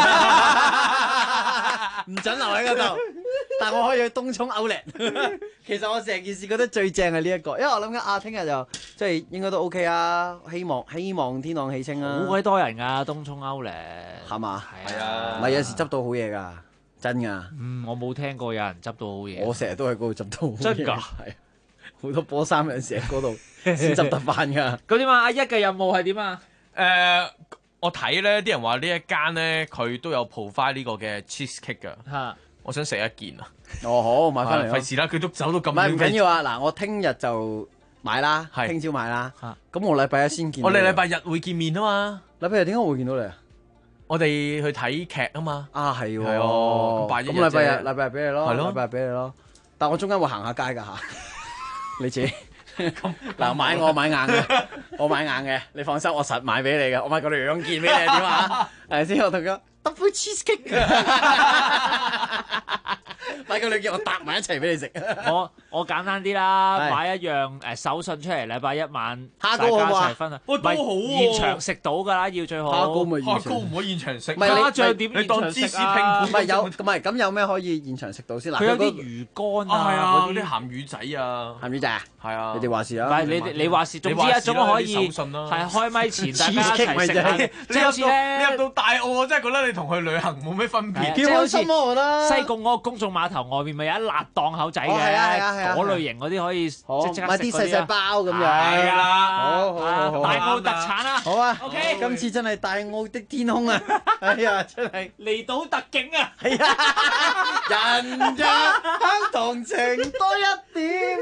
唔准留喺嗰度。但我可以去東涌 Outlet。其實我成件事覺得最正係呢一個，因為我諗緊聽日就即係應該都 OK 啊。希望天朗氣清啊。 好鬼多人㗎，東涌 Outlet 係嘛？ 係啊， 唔係有時執到好嘢㗎，真㗎。 我冇聽過有人執到好嘢。 我成日都喺嗰度執到好嘢。 真㗎？ 係好多波衫有時喺嗰度先執得翻㗎。 咁點啊？阿一嘅任務係點啊？ 我睇咧啲人話呢一間咧佢都有 provide 呢個嘅 cheese cake 㗎。我想食一件啊！ 哦，好買翻嚟咯。 費事啦，佢都走到咁。 唔緊要啊！嗱，我聽日就買啦，聽朝買啦。咁我禮拜一先見。 我哋禮拜日會見面啊嘛！ 禮拜日點解會見到你啊？ 我哋去睇劇啊嘛。 啊係喎。 咁禮拜日俾你咯。 係咯。 禮拜日俾你咯。但我中間會行下街㗎嚇。你自己。嗱，買我買硬嘅，我買硬嘅，你放心，我實買俾你嘅，我買個2件俾你點啊？係先，我同佢 double cheese cake， 買個2件我搭埋一齊俾你食。 我簡單啲啦，買一樣手信出嚟，禮拜一晚蝦大家一膏好嘛？ 齊分享。 都好喎， 現場食到㗎啦，要最好。 蝦膏咪蝦膏唔可以現場食， 蝦醬點你當芝士拼盤？ 唔係咁有咩可以現場食到先？嗱， 佢有啲魚乾啊，係啊，嗰啲啲鹹魚仔啊， 鹹魚仔啊， 係啊， 你哋話事啊？ 唔係你話事，總之一種可以係開咪前大家一齊食下。即係好似咧， 你入到大澳，我真係覺得你同去旅行冇咩分別。 幾開心啊！我覺得西貢嗰個公眾碼頭外面咪有一辣檔口仔嘅，嗰類型嗰啲可以即刻買啲細細包咁樣。 係啦， 好， 大澳特產啊！ 好啊 ，OK， 今次真係大澳的天空啊！哎呀，真係離島特警啊！ 係啊，人若向同情多一點。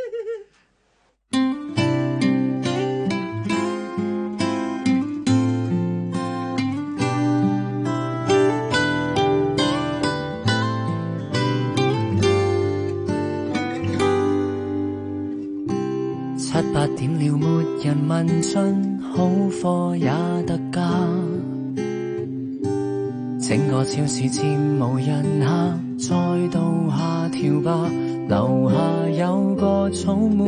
7、8點了，沒人問津，好貨也特價。整個超市漸無人客，再度下調吧。樓下有個草莓，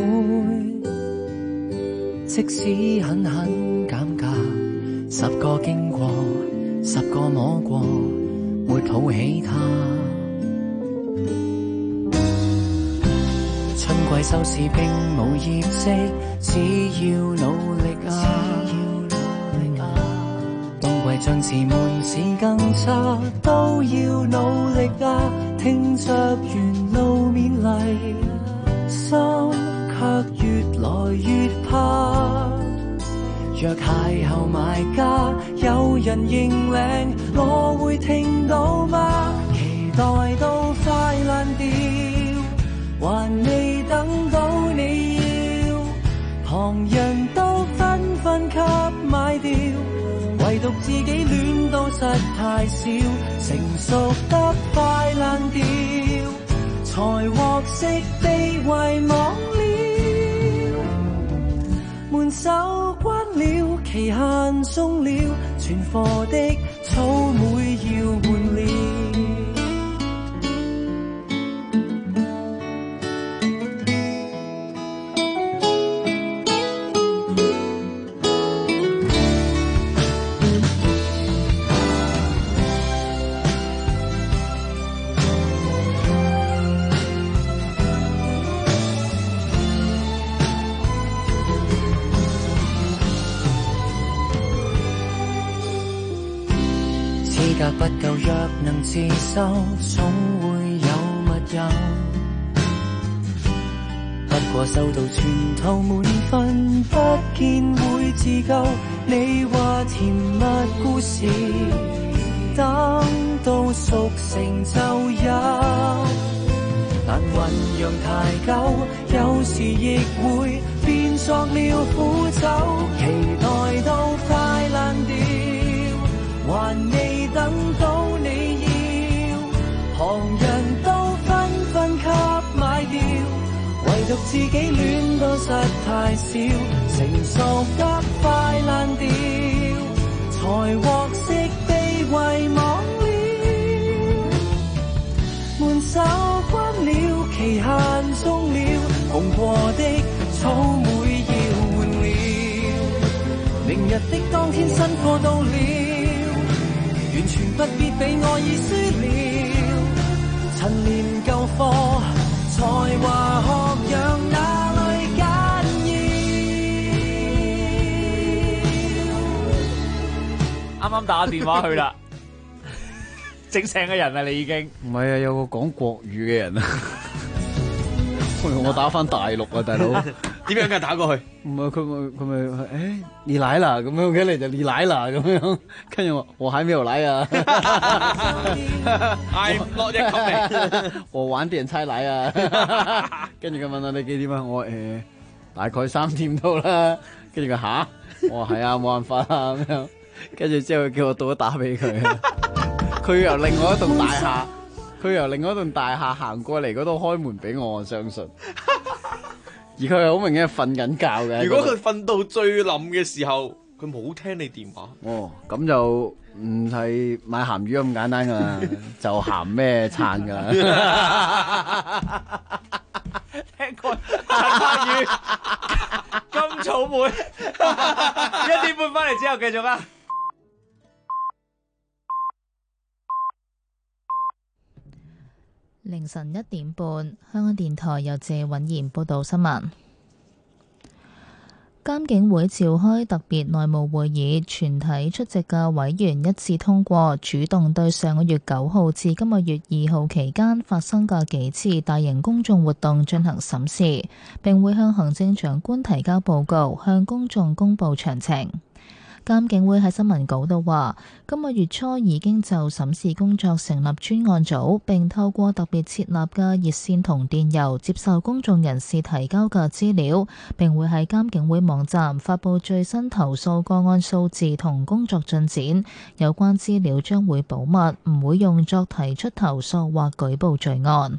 即使狠狠減價，10個經過，10個摸過，會抱起它。春季收視並無業績，只要努力啊！ 為像是門市更差，都要努力啊！聽着沿路勉勵，心卻越來越怕。若邂逅買家，有人認領，我會聽到嗎？期待到快爛掉，還未等到你要，旁人都紛紛給買掉，唯獨自己戀到實太少，成熟得快爛掉，才獲悉被遺忘了，門手關了，期限終了，存貨的草莓要換了。不夠，若能自修，總會有密友。不過收到全套滿分，不見會自救。你話甜蜜故事，等到熟成就有。但醖釀太久，有時亦會變作了苦酒。期待到快爛掉，還未等到你要，旁人都紛紛給買掉，唯獨自己戀到實太少，成熟得快爛掉，才獲悉被遺忘了，門手關了，期限終了，紅過的草莓要換了，明日的當天新貨到了，完全不必俾愛意輸了，陳年舊貨才華學養哪裏緊要？啱啱打電話去啦，整醒嘅人啊，你已經唔係啊，有個講國語嘅人啊，我打翻大陸啊，大佬。 點樣嘅打過去？ 唔係佢咪誒你來啦咁樣，跟住就你來啦咁樣，跟住我還沒有來啊 ，I'm not yet coming， 我晚點才來啊，跟住佢問我你幾點啊？我大概3點到啦，跟住佢吓，我話係啊，冇辦法啊咁樣，跟住之後叫我到咗打俾佢，佢由另外一棟大廈行過嚟嗰度開門俾我相信。而佢係好明顯係瞓緊覺嘅。 如果佢瞓到最冧嘅時候，佢冇聽你電話。 哦，咁就唔係買鹹魚咁簡單噶啦，就鹹咩撐噶啦。 聽過陳柏宇金草莓1點半翻嚟之後繼續啊！ 凌晨1點半，香港電台由謝允賢報道新聞。監警會召開特別內務會議，全體出席嘅委員一致通過，主動對上個月9號至今個月2號期間發生嘅幾次大型公眾活動進行審視，並會向行政長官提交報告，向公眾公佈詳情。監警會喺新聞稿度話，今個月初已經就審視工作成立專案組，並透過特別設立嘅熱線同電郵接受公眾人士提交嘅資料，並會喺監警會網站發布最新投訴個案數字同工作進展。有關資料將會保密，唔會用作提出投訴或舉報罪案。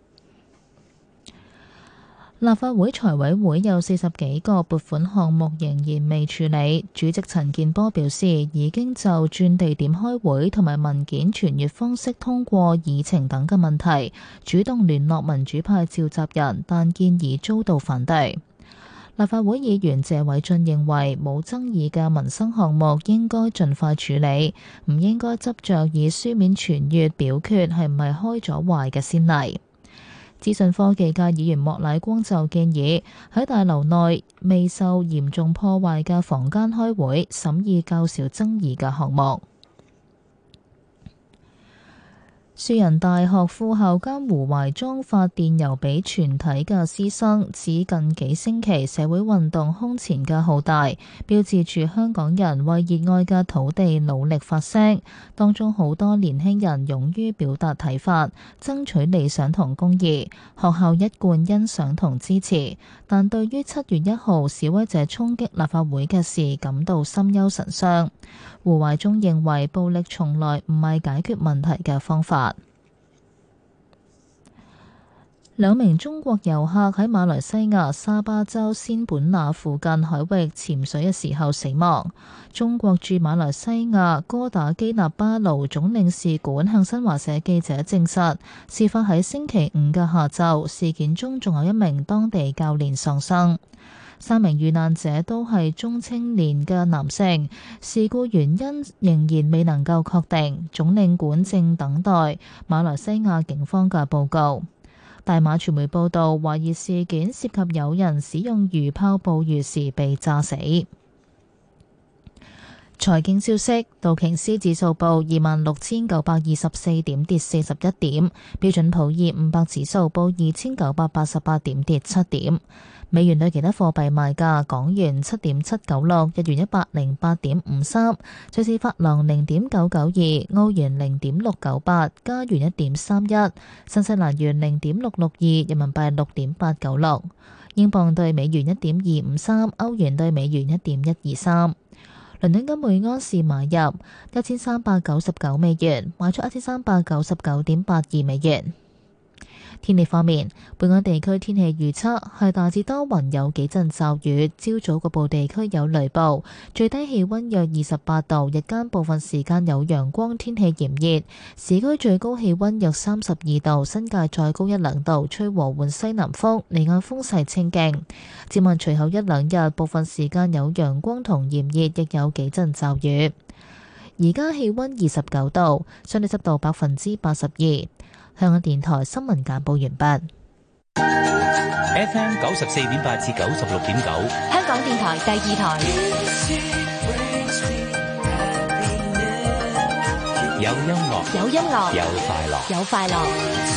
立法會財委會有40幾個撥款項目仍然未處理，主席陳健波表示已經就轉地點開會同埋文件傳閱方式通過議程等嘅問題，主動聯絡民主派召集人，但建議遭到反對。立法會議員謝偉俊認為冇爭議嘅民生項目應該盡快處理，唔應該執着以書面傳閱表決係唔係開咗壞嘅先例。 資訊科技界議員莫乃光就建議喺大樓內未受嚴重破壞嘅房間開會，審議較少爭議嘅項目。樹仁大學副校監胡懷忠發電郵俾全體嘅師生，指近幾星期社會運動空前嘅浩大，標誌住香港人為熱愛嘅土地努力發聲。當中好多年輕人勇於表達睇法，爭取理想同公義，學校一貫欣賞同支持。但對於7月1號示威者衝擊立法會嘅事感到心憂神傷。胡懷忠認為暴力從來唔係解決問題嘅方法。兩名中國遊客喺馬來西亞沙巴州仙本那附近海域潛水嘅時候死亡。中國駐馬來西亞哥打基納巴盧總領事館向新華社記者證實，事發喺星期5嘅下晝，事件中仲有一名當地教練喪生。3名遇難者都係中青年嘅男性，事故原因仍然未能夠確定，總領館正等待馬來西亞警方嘅報告。大馬傳媒報道，懷疑事件涉及有人使用魚炮捕魚時被炸死。財經消息，道瓊斯指數報26,924點，跌41點；標準普爾500指數報2,988點，跌7點。美元對其他貨幣賣價：港元7.796，日元108.53，瑞士法郎0.992，澳元0.698，加元1.31，新西蘭元0.662，人民幣6.896，英鎊對美元1.253，歐元對美元1.123。倫敦金每安士買入1399美元，賣出1399.82美元。天氣方面，本港地區天氣預測係大致多雲，有幾陣驟雨，朝早局部地區有雷暴，最低氣溫約28度，日間部分時間有陽光，天氣炎熱，市區最高氣溫約32度，新界再高1-2度，吹和緩西南風，離岸風勢清勁。展望隨後1-2日，部分時間有陽光同炎熱，亦有幾陣驟雨。而家氣溫29度，相對濕度82%。香港電台新聞簡報完畢。 FM 94.8至96.9， 香港電台第2台。 有音樂， 有音樂， 有快樂， 有快樂。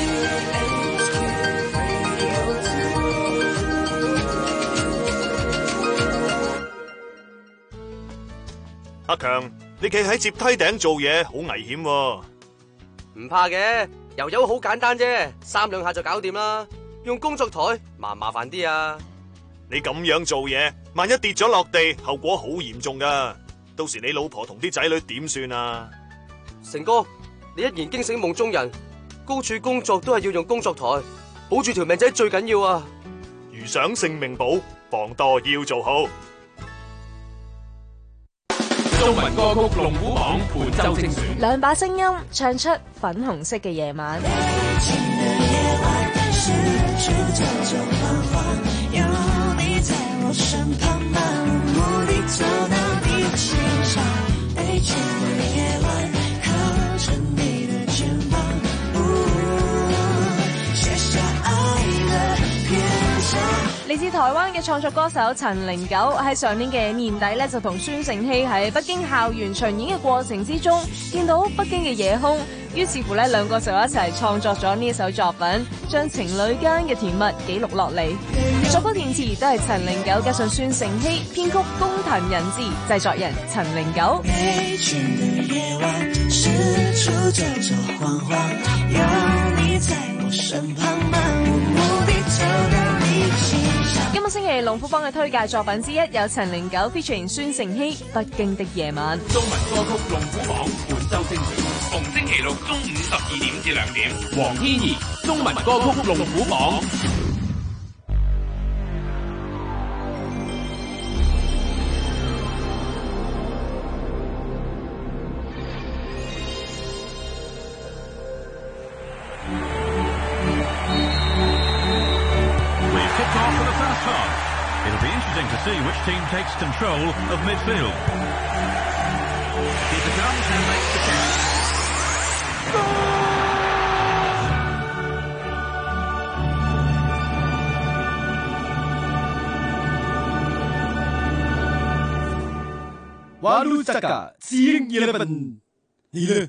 阿強，你企喺接梯頂做嘢，好危險喎。 唔怕嘅。油油好簡單啫，3兩下就搞掂啦。用工作台麻煩啲啊！ 你咁樣做嘢，萬一跌咗落地，後果好嚴重噶。到時你老婆同啲仔女點算啊？ 成哥，你一言驚醒夢中人，高處工作都係要用工作台，保住條命仔最緊要啊！ 如想性命保，防墮要做好。 中文歌曲龍虎榜本周精選， 兩把聲音唱出粉紅色嘅夜晚。嚟自台灣嘅創作歌手陳零九喺上年嘅年底咧，就同孫盛希喺北京校園巡演嘅過程之中，見到北京嘅夜空，於是乎咧兩個就一齊創作咗呢一首作品，將情侶間嘅甜蜜記錄落嚟。作曲填詞都係陳零九加上孫盛希，編曲工藤人志，製作人陳零九。今個星期龍虎榜嘅推介作品之一有陳零九 featuring 孫盛希《北京的夜晚》。 中文歌曲龍虎榜本周精選，逢星期六中午12點至2點。黃天怡中文歌曲龍虎榜。 To see which team takes control of midfield. Keeper comes and makes the catch. 馬魯扎嘎，11，你呢？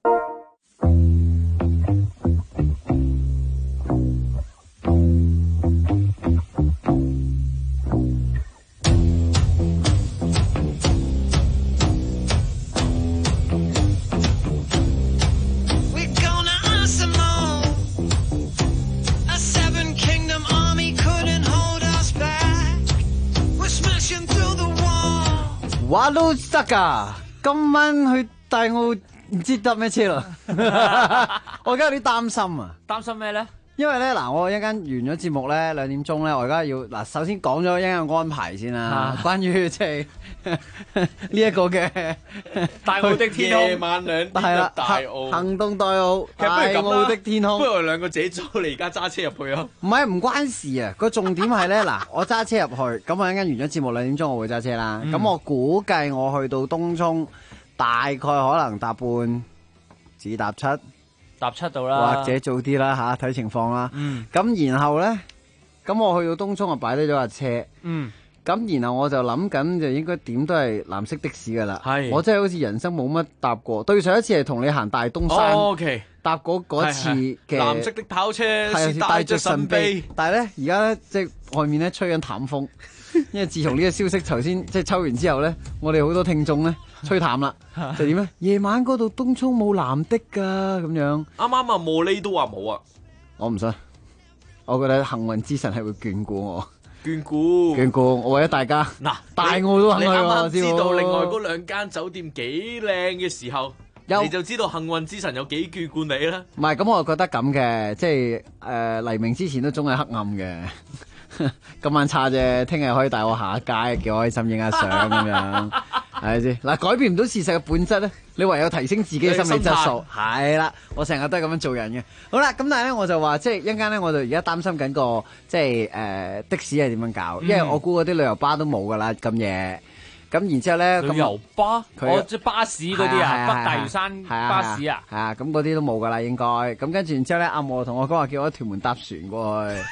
馬魯扎嘎，今晚去大澳唔知搭咩車咯，我而家有啲擔心啊！ 擔心咩咧？ 因為咧嗱，我一陣間完咗節目咧2點鐘咧，我而家要嗱，首先講咗一陣間安排先啦，關於即係呢一個嘅大澳的天空， 夜晚2點入大澳行動大澳，大澳的天空。 不如我哋兩個自己租，你而家揸車入去啊？ 唔係唔關事啊，個重點係咧嗱，我揸車入去，咁我一陣間完咗節目2點鐘我會揸車啦。咁我估計我去到東涌大概可能搭半至搭7。 搭7度啦， 或者早啲啦吓，睇情況啦。咁然後咧，咁我去到東涌就擺低咗架車。咁然後我就諗緊就應該點都係藍色的士噶啦。我真係好似人生冇乜搭過。對上一次係同你行大東山，搭嗰次嘅藍色的跑車，是帶着神秘。 但係咧而家咧即係外面咧吹緊淡風。因為自從呢個消息頭先即係抽完之後咧，我哋好多聽眾咧吹淡啦，就點咧？夜晚嗰度東涌冇藍的噶咁樣。 啱啱啊，莫呢都話冇啊， 我唔信。我覺得幸運之神係會眷顧我， 眷顧我為咗大家。嗱，大澳都肯去你啱喎， 啱知道另外嗰2間酒店幾靚嘅時候，你就知道幸運之神有幾眷顧你啦。 唔係咁，我覺得咁嘅，即係黎明之前都總係黑暗嘅。今晚差啫，聽日可以帶我下街，幾開心，影下相咁樣，係咪先？嗱，改變唔到事實嘅本質咧，你唯有提升自己嘅心理質素。係啦，我成日都係咁樣做人嘅。好啦，咁但係咧，我就話即係一陣間咧，我就而家擔心緊個即係的士係點樣搞，因為我估嗰啲旅遊巴都冇噶啦咁夜。咁然之後咧， 旅遊巴，即係巴士嗰啲啊，北大嶼山巴士啊， 係啊，咁嗰啲都冇噶啦，應該。咁跟住然之後咧，阿莫同我講話叫我喺屯門搭船過去。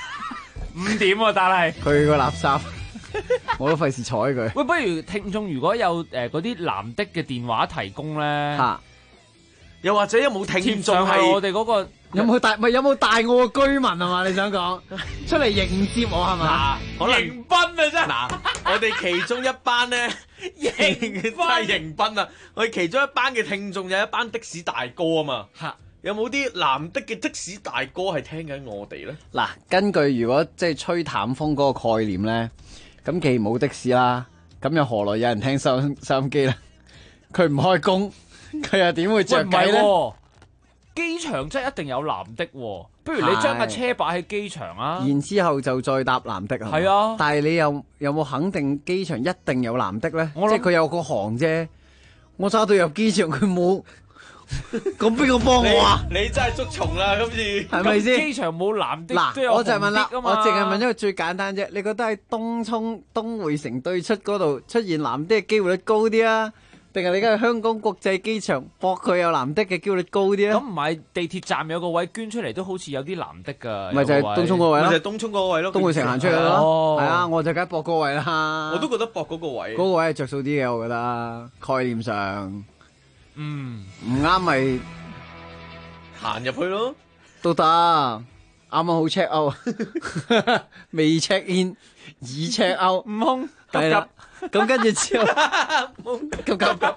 5點喎，但係佢個垃圾，我都費事睬佢。 喂，不如聽眾如果有嗰啲藍的嘅電話提供咧， 又或者有冇聽眾係我哋嗰個有冇大澳嘅居民係嘛？你想講出嚟迎接我係嘛？ 可能迎賓啊真。 嗱，我哋其中一班咧真係迎賓啊！我哋其中一班嘅聽眾有一班的士大哥啊嘛。有冇啲藍的嘅的士大哥係聽緊我哋咧？ 嗱，根據如果即係吹淡風嗰個概念咧，咁既然冇的士啦，咁又何來有人聽收音機咧？佢唔開工，佢又點會着計咧？ 機場真係一定有藍的喎，不如你將架車擺喺機場啊， 然之後就再搭藍的係啊， 但係你有冇肯定機場一定有藍的咧？即係佢有個行啫，我揸到入機場佢冇。咁邊個幫我啊？ 你真係捉蟲啦！今次係咪先？ 機場冇藍的， 嗱，我就問啦，我淨係問一個最簡單啫。你覺得喺東涌東匯城對出嗰度出現藍的嘅機會率高啲啊？定係你而家去香港國際機場搏佢有藍的嘅機會率高啲咧？ 咁唔係地鐵站有個位捐出嚟都好似有啲藍的㗎。 咪就係東涌嗰位咯， 咪就係東涌嗰個位咯。 東匯城行出去咯，係啊，我就梗係搏嗰位啦。 我都覺得搏嗰個位， 嗰個位係着數啲嘅，我覺得概念上，唔啱咪。 行入去咯， 都得，啱啱好 check out， 未 check in， 已 check out， 悟空急急，咁跟住之後，急，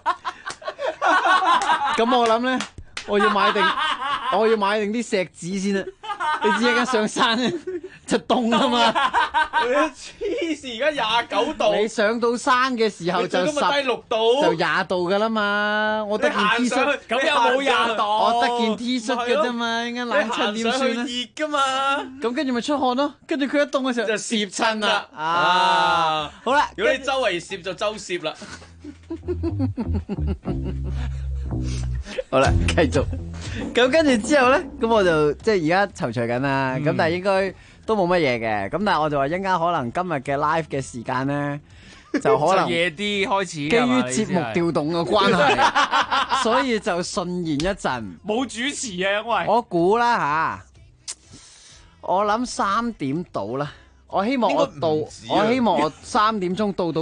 咁我諗咧，我要買定啲石子先啦。你知一間上山咧就凍啊嘛， 黐線而家29度， 你上到山嘅時候就 16度， 就20度噶啦嘛。我得件 T 恤， 咁又冇20度， 我得件 T 恤嘅啫嘛，應該冷親點算咧？ 熱噶嘛， 咁跟住咪出汗咯，跟住佢一凍嘅時候就攝親啦。 好啦， 如果你周圍攝就周攝啦。 好啦，繼續。咁跟住之後咧，咁我就即係而家躊躇緊啦。咁但係應該都冇乜嘢嘅。咁但係我就話一陣間可能今日嘅 live 嘅時間咧，就可能夜啲開始。基於節目調動嘅關係，所以就順延一陣。 冇主持啊，因為我估啦吓，我諗3點到啦。我希望我3點鐘到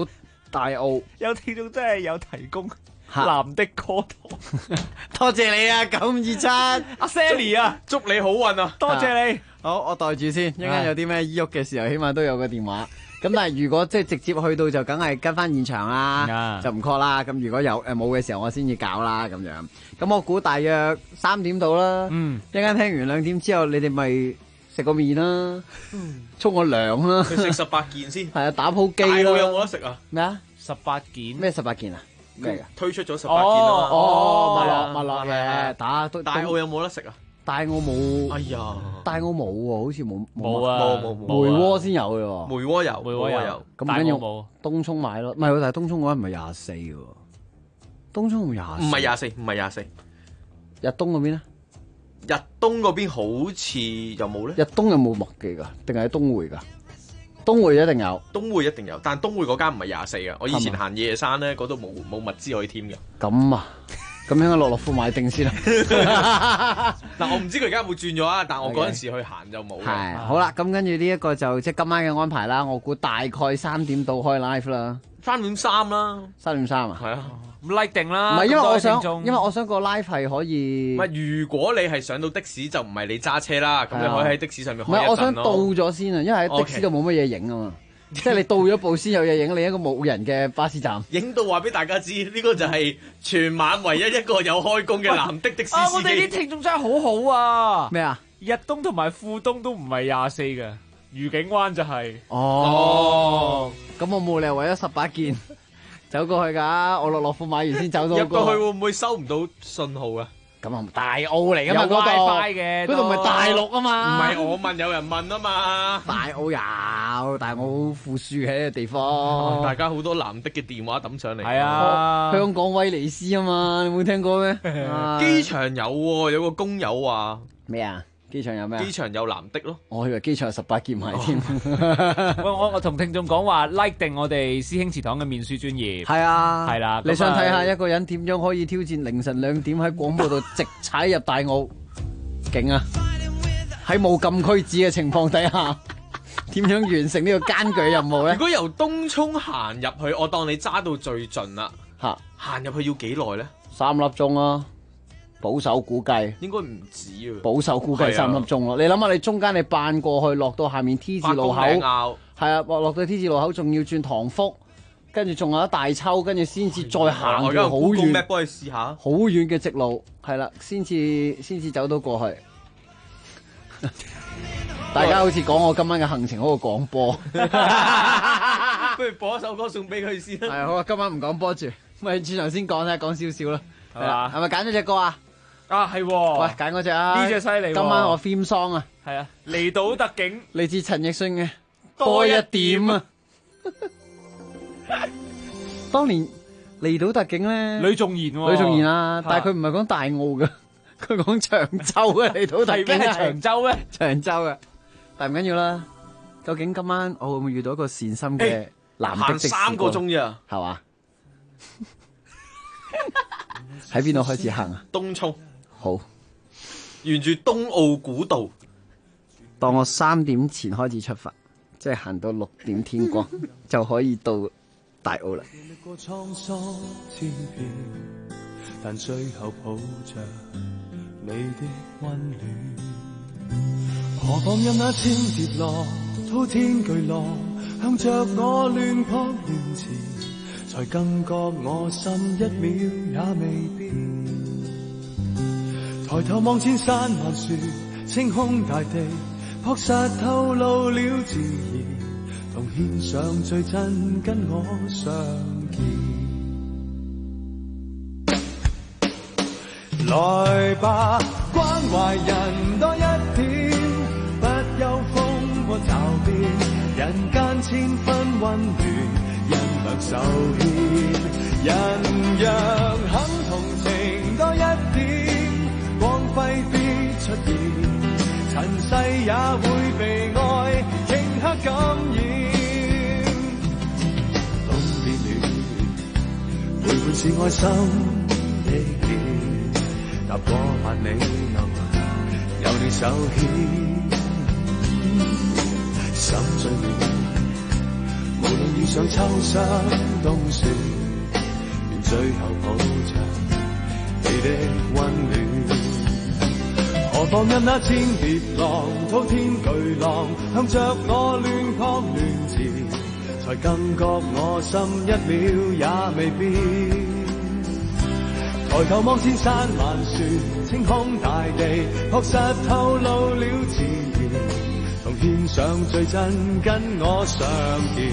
大澳有聽眾真係有提供藍的歌堂， 多謝你啊！9527 阿 Sally 啊， 祝你好運啊！ 多謝你。 好，我袋住先，一陣間有啲咩醫鬱嘅時候，起碼都有個電話。咁但係如果即係直接去到就梗係跟翻現場啦，就唔 call 啦。咁如果有冇嘅時候，我先至搞啦咁樣。咁我估大約3點到啦。一陣間聽完2點之後，你哋咪食個麵啦，沖個涼啦， 去食18件先。 係啊，打鋪機啦。 大澳有冇得食啊？ 咩啊 ？18件咩18件啊？咩㗎？ 推出咗18件咯。 麥樂嘅打大澳有冇得食啊？ 大澳冇。 哎呀， 大澳冇喎，好似冇啊， 冇梅窩先有嘅喎。 梅窩有， 咁緊要東涌買咯。唔係，但係東涌嗰間唔係24嘅喎。東涌24。 唔係24。 日東嗰邊咧？ 日東嗰邊好似有冇咧？ 日東有冇麥記㗎？定係東匯㗎？東匯一定有， 東匯一定有，但係東匯嗰間唔係24嘅。我以前行夜山咧，嗰度冇物資可以添嘅。 咁啊，咁應該落富買定先啦。 嗱，我唔知佢而家有冇轉咗啊，但我嗰陣時去行就冇。 係好啦，咁跟住呢一個就即係今晚嘅安排啦。我估大概3點到開 live 啦。 3點3啦 ，3點3啊？ 係啊。 咁 like 定啦， 唔係因為我想個 live 係可以。 唔係，如果你係上到的士就唔係你揸車啦，咁你可以喺的士上面開一陣咯。 唔係，我想到咗先啊，因為喺的士度冇乜嘢影啊嘛。即係你到咗步先有嘢影，你一個冇人嘅巴士站。 影到話俾大家知，呢個就係全晚唯一一個有開工嘅男的士司機。 我哋啲聽眾真係好好啊！ 咩啊？ 日東同埋富東都唔係24嘅，愉景灣就係。 哦，咁我冇理由為咗18件走過去㗎，我落富買完先走到。 入過去會唔會收唔到信號啊？ 咁啊，大澳嚟㗎嘛， 有 WiFi 嘅， 嗰度唔係大陸啊嘛。 唔係我問，有人問啊嘛。 大澳有，但係我好富庶嘅一個地方。 大家好多男的嘅電話抌上嚟。 係啊， 香港威尼斯啊嘛，你冇聽過咩？ 機場有喎，有個工友話咩啊？機場有咩？ 機場有男的咯。 我以為機場有18件賣添。 我同聽眾講話 like 定我哋師兄祠堂嘅面書專頁。 係啊， 係啦。 你想睇下一個人點樣可以挑戰凌晨2點喺廣播度直踩入大澳？勁啊！喺冇禁區紙嘅情況底下，點樣完成呢個艱巨任務咧？ 如果由東涌行入去，我當你揸到最盡啦。 嚇， 行入去要幾耐咧 ？3粒鐘啊！保守估計應該唔止啊！ 保守估計3粒鐘咯。你諗下，你中間你扮過去，落到下面 T 字路口，係啊，落到 T 字路口，仲要轉塘福，跟住仲有一大抽，跟住先至再行咗好遠， 幫你試下， 好遠嘅直路，係啦，先至走到過去。大家好似講我今晚嘅行程好過廣播， 不如播一首歌送俾佢先啦。 係好啊，今晚唔講播住，咪轉頭先講啦，講少少啦。係嘛？係咪揀咗隻歌啊？ 啊係，喂， 揀嗰隻啊！ 呢隻犀利。 今晚我 theme song 啊， 係啊，離島特警嚟自陳奕迅嘅多一點啊！當年離島特警咧， 呂頌賢啊，但係佢唔係講大澳嘅，佢講長洲嘅離島特警係長洲咩？ 長洲嘅，但係唔緊要啦。究竟今晚我會唔會遇到一個善心嘅男的的士？ 行3個鐘咋？ 係嘛？喺邊度開始行啊？ 東涌。 好， 沿住東澳古道。 當我3點前開始出發，即係行到6點天光就可以到大澳啦。 但最後抱着你的溫暖，何妨任那天跌落，滔天巨浪向着我亂撲亂纏，才更覺我心1秒也未變。抬頭望千山萬樹，青空大地，樸實透露了自然，同獻上最真跟我相見。來吧，關懷人多一點，不憂風波驟變，人間千分溫暖，人能受牽，人若肯同情多一點，光輝必出現，塵世也會被愛頃刻感染。冬變暖，陪伴是愛心的臉，踏過萬里路，有你手牽，心最暖，無無論遇上秋霜冬雪，願最後抱着你的溫暖。何況因那千別浪，滔天巨浪向着我亂撲亂纏，才感覺我心一秒也未變。抬頭望千山萬樹，清空大地，確實透露了自然，同獻上最真跟我相見。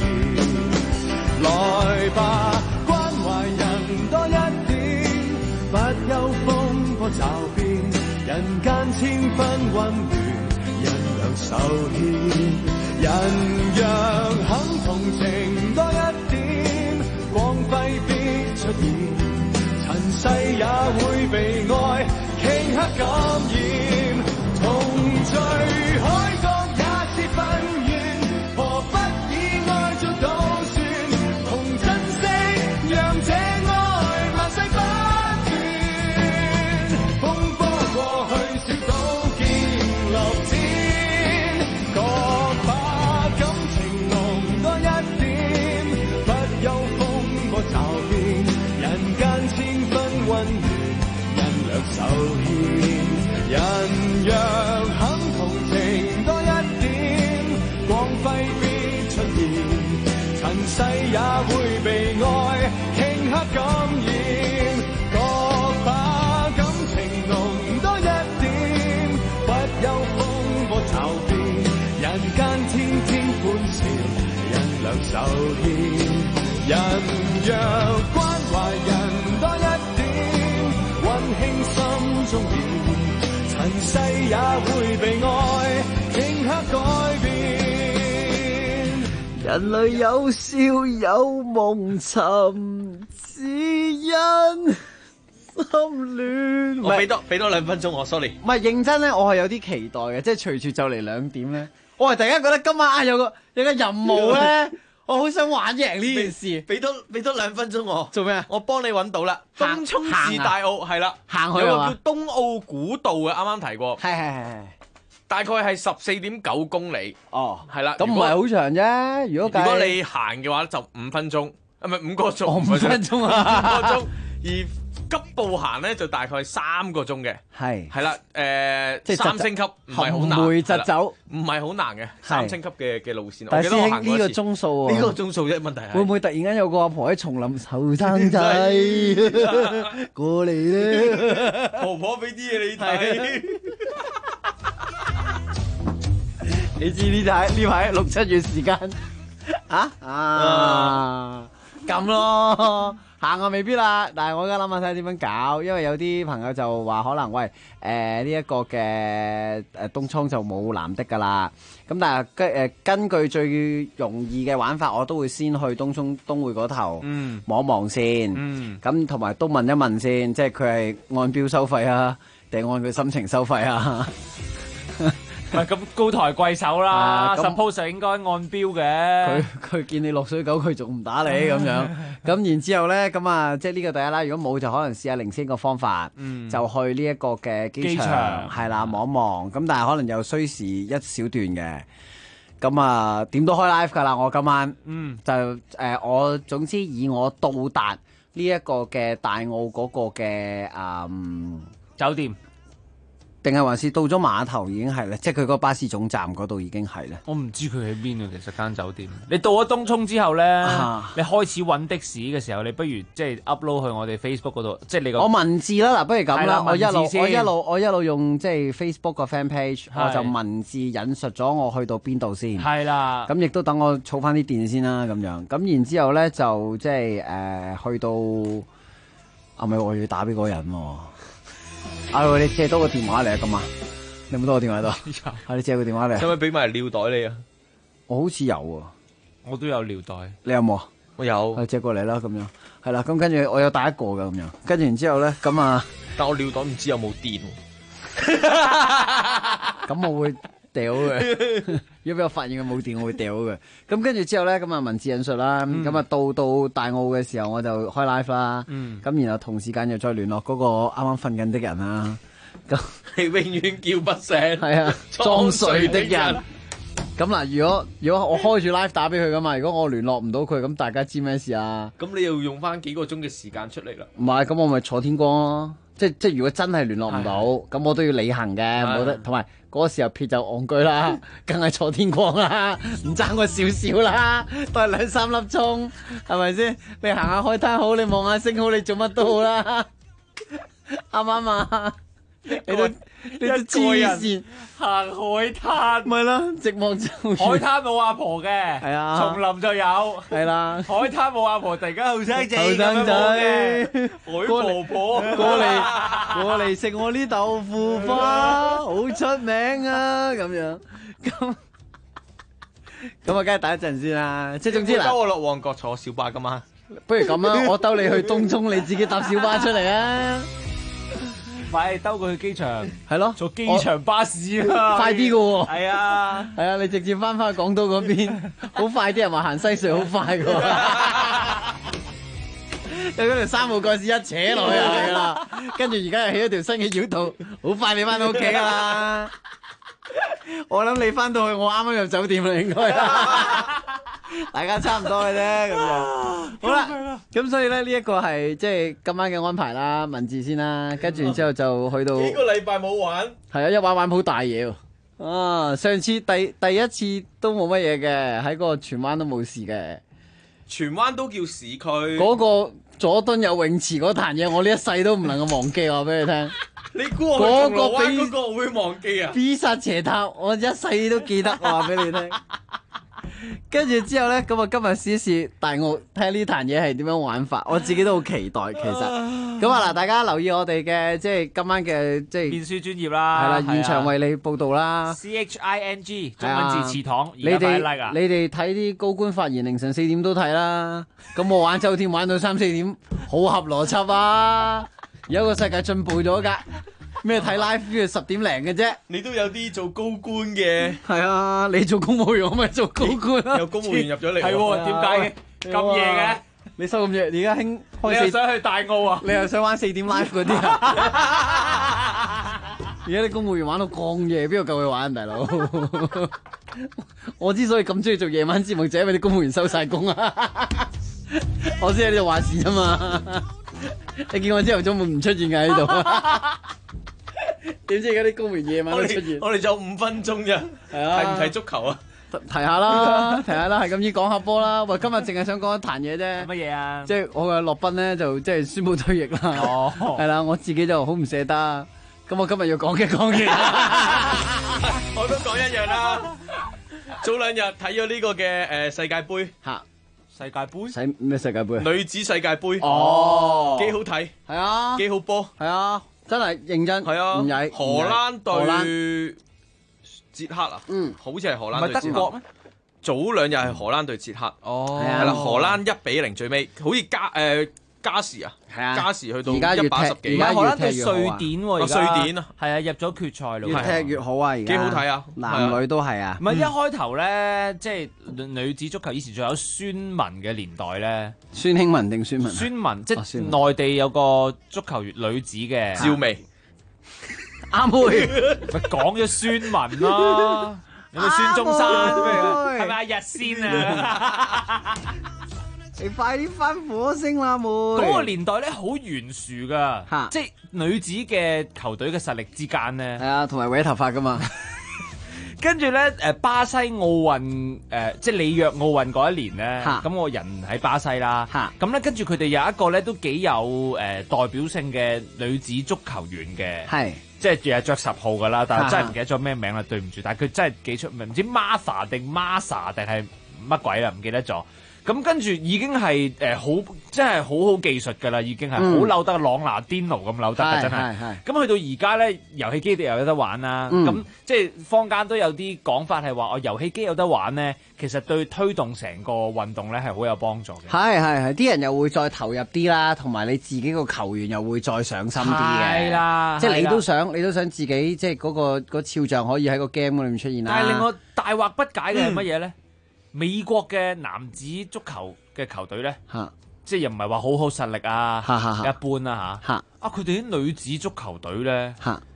來吧，關懷人多一點，不憂風波驟變，人間千分溫暖，人兩手牽。人若肯同情多一點，光輝必出現。塵世也會被愛頃刻感染，同聚海角也是份願，何不以愛做倒算，同珍惜讓這愛萬世不斷。風波過去小島見樂天，各把感情濃多一點，不憂風波驟變，人間千溫暖，人兩手牽。人若肯同情多一點，光輝必出現，塵世也會被愛頃刻感染。各把感情濃多一點，不憂風波驟變，人間天天歡笑，人兩手牽。人若關懷人多一點，溫馨心中變，塵世也會被愛頃刻改變。 人類有笑有夢尋，只因心亂。 我俾多2分鐘我 ，sorry。 唔係認真咧，我係有啲期待嘅，即係隨住就嚟2點咧，我係突然間覺得今晚有個任務咧。我好想玩贏呢件事， 俾多2分鐘我做咩啊？ 我幫你揾到啦，東涌市大澳係啦， 行去有個叫東澳古道嘅，啱啱提過， 係， 大概係14.9公里， 哦， 係啦， 咁唔係好長啫。如果你行嘅話就5分鐘，唔係5個鐘 ，5分鐘啊 ，5個鐘，而急步行咧就大概3個鐘嘅，係啦，即係3星級唔係好難， 紅梅疾走唔係好難嘅3星級嘅路線。 但係師兄呢個鐘數喎， 呢個鐘數啫，問題係會唔會突然間有個阿婆喺叢林後生仔過嚟咧？ 婆婆俾啲嘢你睇， 你知呢排6、7月時間咁咯。行我未必啦，但係我而家諗下睇下點樣搞，因為有啲朋友就話可能呢一個嘅東涌就冇藍的噶啦，咁但係根據最容易嘅玩法，我都會先去東涌東匯嗰頭望一望先，咁同埋都問一問先，即係佢係按標收費啊，定按佢心情收費啊？ 唔係咁高抬貴手啦 ，suppose 應該按標嘅。 佢見你落水狗，佢仲唔打你咁樣。咁然之後咧，咁啊，即係呢個第一啦。如果冇就可能試下零先個方法，就去呢一個嘅機場，係啦望一望。咁但係可能又需時一小段嘅。咁啊，點都開 live 㗎啦！我今晚就我總之以我到達呢一個嘅大澳嗰個嘅酒店。 定係還是到咗碼頭已經係咧，即係佢個巴士總站嗰度已經係咧。 我唔知佢喺邊啊，其實間酒店。你到咗東涌之後咧，你開始揾的士嘅時候，你不如即係 upload 去我哋 Facebook 嗰度，即係你個。 我文字啦，嗱，不如咁啦，我一路用即係 Facebook 個 fan page，我就文字引述咗我去到邊度先。 係啦。咁亦都等我儲翻啲電先啦，咁樣。咁然之後咧就即係去到咪我要打俾嗰個人喎。你借多個電話嚟啊！咁啊，你有冇多個電話喺度？你借個電話嚟。 使唔使俾埋尿袋你啊？ 我好似有喎， 我都有尿袋。 你有冇啊？ 我有。 借過嚟啦，咁樣係啦。咁跟住我有帶一個噶，咁樣跟住然之後咧，咁啊， 但我尿袋唔知有冇電。 咁我會掉嘅。如果俾我發現佢冇電，我會掉嘅。咁跟住之後咧，咁啊文字引述啦。咁啊到大澳嘅時候，我就開 live 啦。咁然後同時間又再聯絡嗰個啱啱瞓緊的人啦。咁你永遠叫不醒。 係啊，裝睡的人。 咁嗱，如果我開住 live 打俾佢噶嘛，如果我聯絡唔到佢，咁大家知咩事啊？ 咁你要用翻幾個鐘嘅時間出嚟啦。 唔係，咁我咪坐天光咯。即如果真係聯絡唔到，咁我都要履行嘅，冇得同埋嗰個時候撇就戇居啦，梗係坐天光啦，唔爭我少少啦，都係2-3粒鐘，係咪先？你行下海灘好，你望下星好，你做乜都好啦，啱唔啱啊？你都黐線行海灘， 咪啦，寂寞就海灘冇阿婆嘅， 係啊， 叢林就有， 係啦， 海灘冇阿婆，突然間後生仔後生仔， 海婆婆過嚟食我啲豆腐花，好出名啊，咁樣，咁啊，梗係等一陣先啦，即係總之嗱， 兜我落旺角坐小巴噶嘛， 不如咁啦，我兜你去東涌，你自己搭小巴出嚟啊！ 快兜過去機場， 係咯， 坐機場巴士啊， 快啲㗎喎， 係啊， 係啊，你直接翻去港島嗰邊，好快啲人話行西隧好快㗎喎，有嗰條3號幹線一扯落去就係啦，跟住而家又起咗條新嘅繞道，好快你翻到屋企㗎啦。我諗你翻到去，我啱啱入酒店啦，應該，大家差唔多嘅啫，咁樣。好啦，咁所以咧呢一個係即係今晚嘅安排啦，文字先啦，跟住然之後就去到幾個禮拜冇玩， 係啊，一玩好大嘢喎。啊，上次第一次都冇乜嘢嘅，喺嗰個荃灣都冇事嘅。 荃灣都叫市區。 嗰個佐敦有泳池嗰壇嘢，我呢一世都唔能夠忘記，話俾你聽。 你估我去銅鑼灣嗰個我會忘記啊？ 必殺斜塔，我一世都記得，話俾你聽。跟住之後咧，咁啊今日試一試大澳，睇下呢壇嘢係點樣玩法，我自己都好期待。其實咁啊嗱，大家留意我哋嘅即係今晚嘅即係面書專頁啦， 係啦，現場為你報導啦。 CHING 中文字祠堂， 你哋睇啲高官發言，凌晨4點都睇啦。咁我玩酒店玩到3-4點，好合邏輯啊！而家個世界進步咗㗎。咩睇 live view 10點零嘅啫， 你都有啲做高官嘅， 係啊，你做公務員，我咪做高官啊， 有公務員入咗嚟， 係喎，點解咁夜嘅？ 你收咁夜，而家興開你又想去大澳啊？ 你又想玩4點 live 嗰啲啊？而家啲公務員玩到咁夜，邊度夠佢玩，大佬？我之所以咁中意做夜晚節目，就係因為啲公務員收晒工啊，我先喺呢度話事啊嘛。你見我朝頭早冇唔出現喺呢度？點知而家啲公務員夜晚都出現？ 我哋就5分鐘啫，睇唔睇足球啊？ 提下啦，係咁依講下波啦。喂，今日淨係想講一壇嘢啫。 乜嘢啊？ 即係我嘅洛賓咧，就即係宣布退役啦。 哦， 係啦，我自己就好唔捨得。咁我今日要講嘅講嘢， 我都講一樣啦。早2日睇咗呢個嘅世界盃嚇。 世界盃？ 使咩世界盃？ 女子世界盃哦， 幾好睇， 係啊， 幾好波， 係啊，真係認真， 係啊， 唔曳。 荷蘭對捷克啊，好似係荷蘭對捷克。唔係德國咩？早2日係荷蘭對捷克， 哦， 係啦，荷蘭1-0最尾，好似加時啊，加時去到180幾。 而家荷蘭對瑞典喎， 瑞典啊， 係啊，入咗決賽咯， 越踢越好啊！而家幾好睇啊， 男女都係啊。 唔係一開頭咧，即係女子足球以前仲有孫文嘅年代咧， 孫興文定孫文？ 孫文即係內地有個足球員女子嘅趙薇， 阿妹咪講咗孫文咯，有冇孫中山係咪日先啊？ 你快啲翻火星啦，妹！ 嗰個年代咧好懸殊噶，即係女子嘅球隊嘅實力之間咧， 係啊，同埋搲頭髮噶嘛。 跟住咧，巴西奧運即係里約奧運嗰一年咧，咁我人喺巴西啦，咁咧跟住佢哋有一個咧都幾有代表性嘅女子足球員嘅，係即係日日着10號噶啦，但係真係唔記得咗咩名啦，對唔住，但係佢真係幾出名，唔知 Martha 定 Masa 定係乜鬼啦，唔記得咗。咁跟住已經係好，真係好好技術㗎啦，已經係好扭得朗拿甸奴咁扭得㗎，真係。咁去到而家咧，遊戲機又有得玩啦。咁即係坊間都有啲講法係話，我遊戲機有得玩咧，其實對推動成個運動咧係好有幫助嘅。 係，啲人又會再投入啲啦，同埋你自己個球員又會再上心啲嘅。係啦，即係你都想自己即係嗰個肖像可以喺個 game 裏面出現啦。 但係令我大惑不解嘅係乜嘢咧？美國嘅男子足球嘅球隊咧，即係又唔係話好好實力啊，一般啦嚇。佢哋啲女子足球隊咧，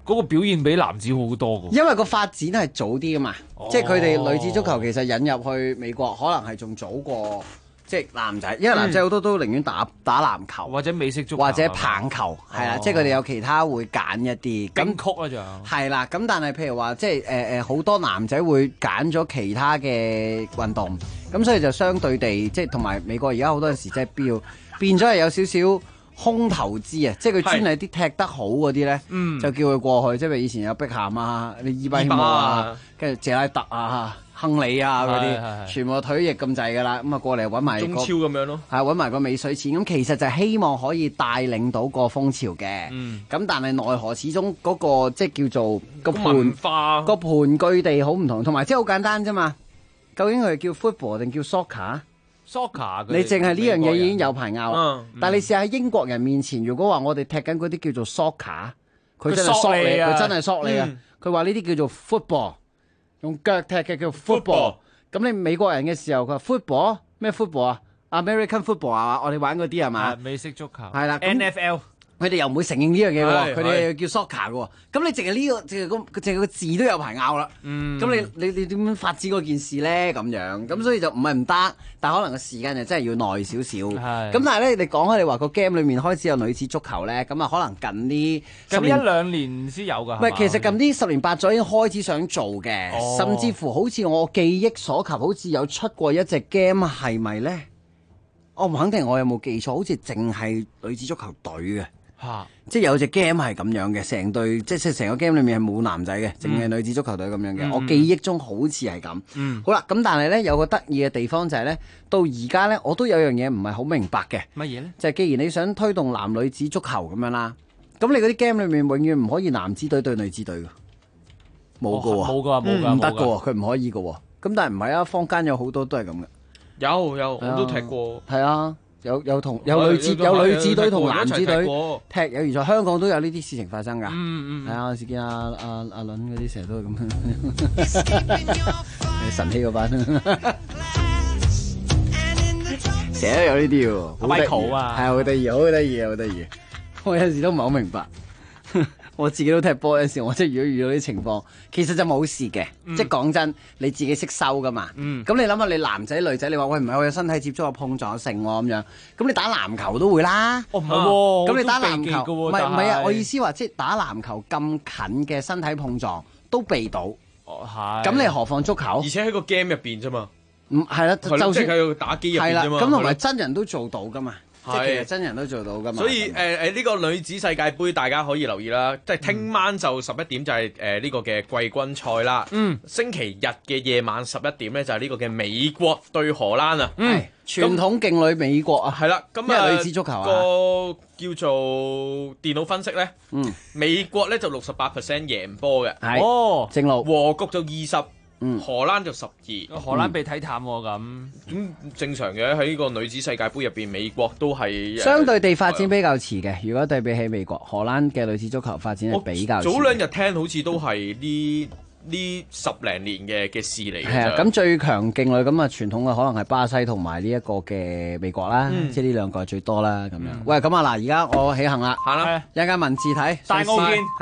嗰個表現比男子好多㗎。 因為個發展係早啲噶嘛，即係佢哋女子足球其實引入去美國可能係仲早過即係男仔，因為男仔好多都寧願打籃球或者美式足球或者棒球，係啦，即係佢哋有其他會揀一啲冰曲啊，仲有係啦。咁但係譬如話即係好多男仔會揀咗其他嘅運動，咁所以就相對地即係同埋美國而家好多時即係變咗係有少少空投資啊，即係佢專係啲踢得好嗰啲咧，就叫佢過去，即係以前有碧咸啊、伊巴希莫啊，跟住謝拉特啊、亨利啊嗰啲，全部退役咁滯噶啦，咁啊過嚟揾埋中超咁樣咯， 係揾埋個尾水錢，咁其實就係希望可以帶領到個風潮嘅，咁但係奈何始終嗰個即係叫做個文化個盤據地好唔同，同埋即係好簡單啫嘛，究竟佢係叫 football 定叫 soccer？你淨係呢樣嘢已經有排拗啦，但係你試下喺英國人面前，如果話我哋踢緊嗰啲叫做 soccer， 佢真係索你，佢真係索你啊！佢話呢啲叫做 football， 用腳踢嘅叫 football。咁你美國人嘅時候，佢話 football 咩 football 啊 ？American football 啊？我哋玩嗰啲係嘛？ 美式足球係啦 ，NFL。 佢哋又唔會承認呢樣嘢喎，佢哋又叫 soccer 嘅喎。咁你淨係呢個淨係個字都有排拗啦。咁你點樣發展嗰件事咧？咁樣咁所以就唔係唔得，但可能個時間就真係要耐少少。咁但係咧，你講開你話個 game 裏面開始有女子足球咧，咁啊可能近呢一兩年先有㗎。 唔係，其實近呢10年8載已經開始想做嘅，甚至乎好似我記憶所及，好似有出過一隻 game 係咪咧？我唔肯定我有冇記錯，好似淨係女子足球隊嘅。即係有隻 game 係咁樣嘅，成隊即係成個 game 裏面係冇男仔嘅，淨係女子足球隊咁樣嘅。我記憶中好似係咁。好啦，咁但係咧有個得意嘅地方就係咧，到而家咧我都有樣嘢唔係好明白嘅。 乜嘢咧？ 就係既然你想推動男女子足球咁樣啦，咁你嗰啲 game 裏面永遠唔可以男子隊對女子隊嘅，冇㗎喎，唔得㗎喎，佢唔可以㗎喎。咁但係唔係啊？坊間有好多都係咁嘅。 有我都踢過。 係啊。有女子隊同男子隊踢，有而在香港都有呢啲事情發生㗎。係啊，我時見阿倫嗰啲成日都係咁，神氣嗰班，成日都有呢啲喎。好得意啊！係好得意，好得意，好得意。我有時都唔係好明白。我自己都踢波嘅時候，我即係如果遇到啲情況，其實就冇事嘅。即係講真，你自己識收噶嘛。咁你諗下，你男仔女仔，你話喂唔係我有身體接觸、碰撞性喎咁樣，咁你打籃球都會啦。 唔係喎， 咁你打籃球唔係啊？我意思話即係打籃球咁近嘅身體碰撞都避到。咁你何況足球？ 而且喺個 game 入邊啫嘛。 係啦，就算喺打機入邊啫嘛。 咁同埋真人都做到噶嘛。即係其實真人都做到噶嘛， 所以呢個女子世界盃大家可以留意啦，即係聽晚就11點就係呢個嘅季軍賽啦。星期日嘅夜晚11點咧就係呢個嘅美國對荷蘭啊。 傳統勁旅美國啊， 係啦，咁女子足球啊， 個叫做電腦分析咧，美國咧就68% 贏波嘅， 正路和局就20。荷蘭就12， 荷蘭被睇淡喎咁正常嘅，喺呢個女子世界盃入邊，美國都係相對地發展比較遲嘅。如果對比起美國，荷蘭嘅女子足球發展係比較遲。 早兩日聽好似都係呢10零年嘅事嚟嘅。 係啊，咁最強勁旅咁啊，傳統嘅可能係巴西同埋呢一個嘅美國啦，即係呢兩個係最多啦咁樣。喂，咁啊嗱，而家我起行啦， 行啦， 一陣間文字睇大澳見。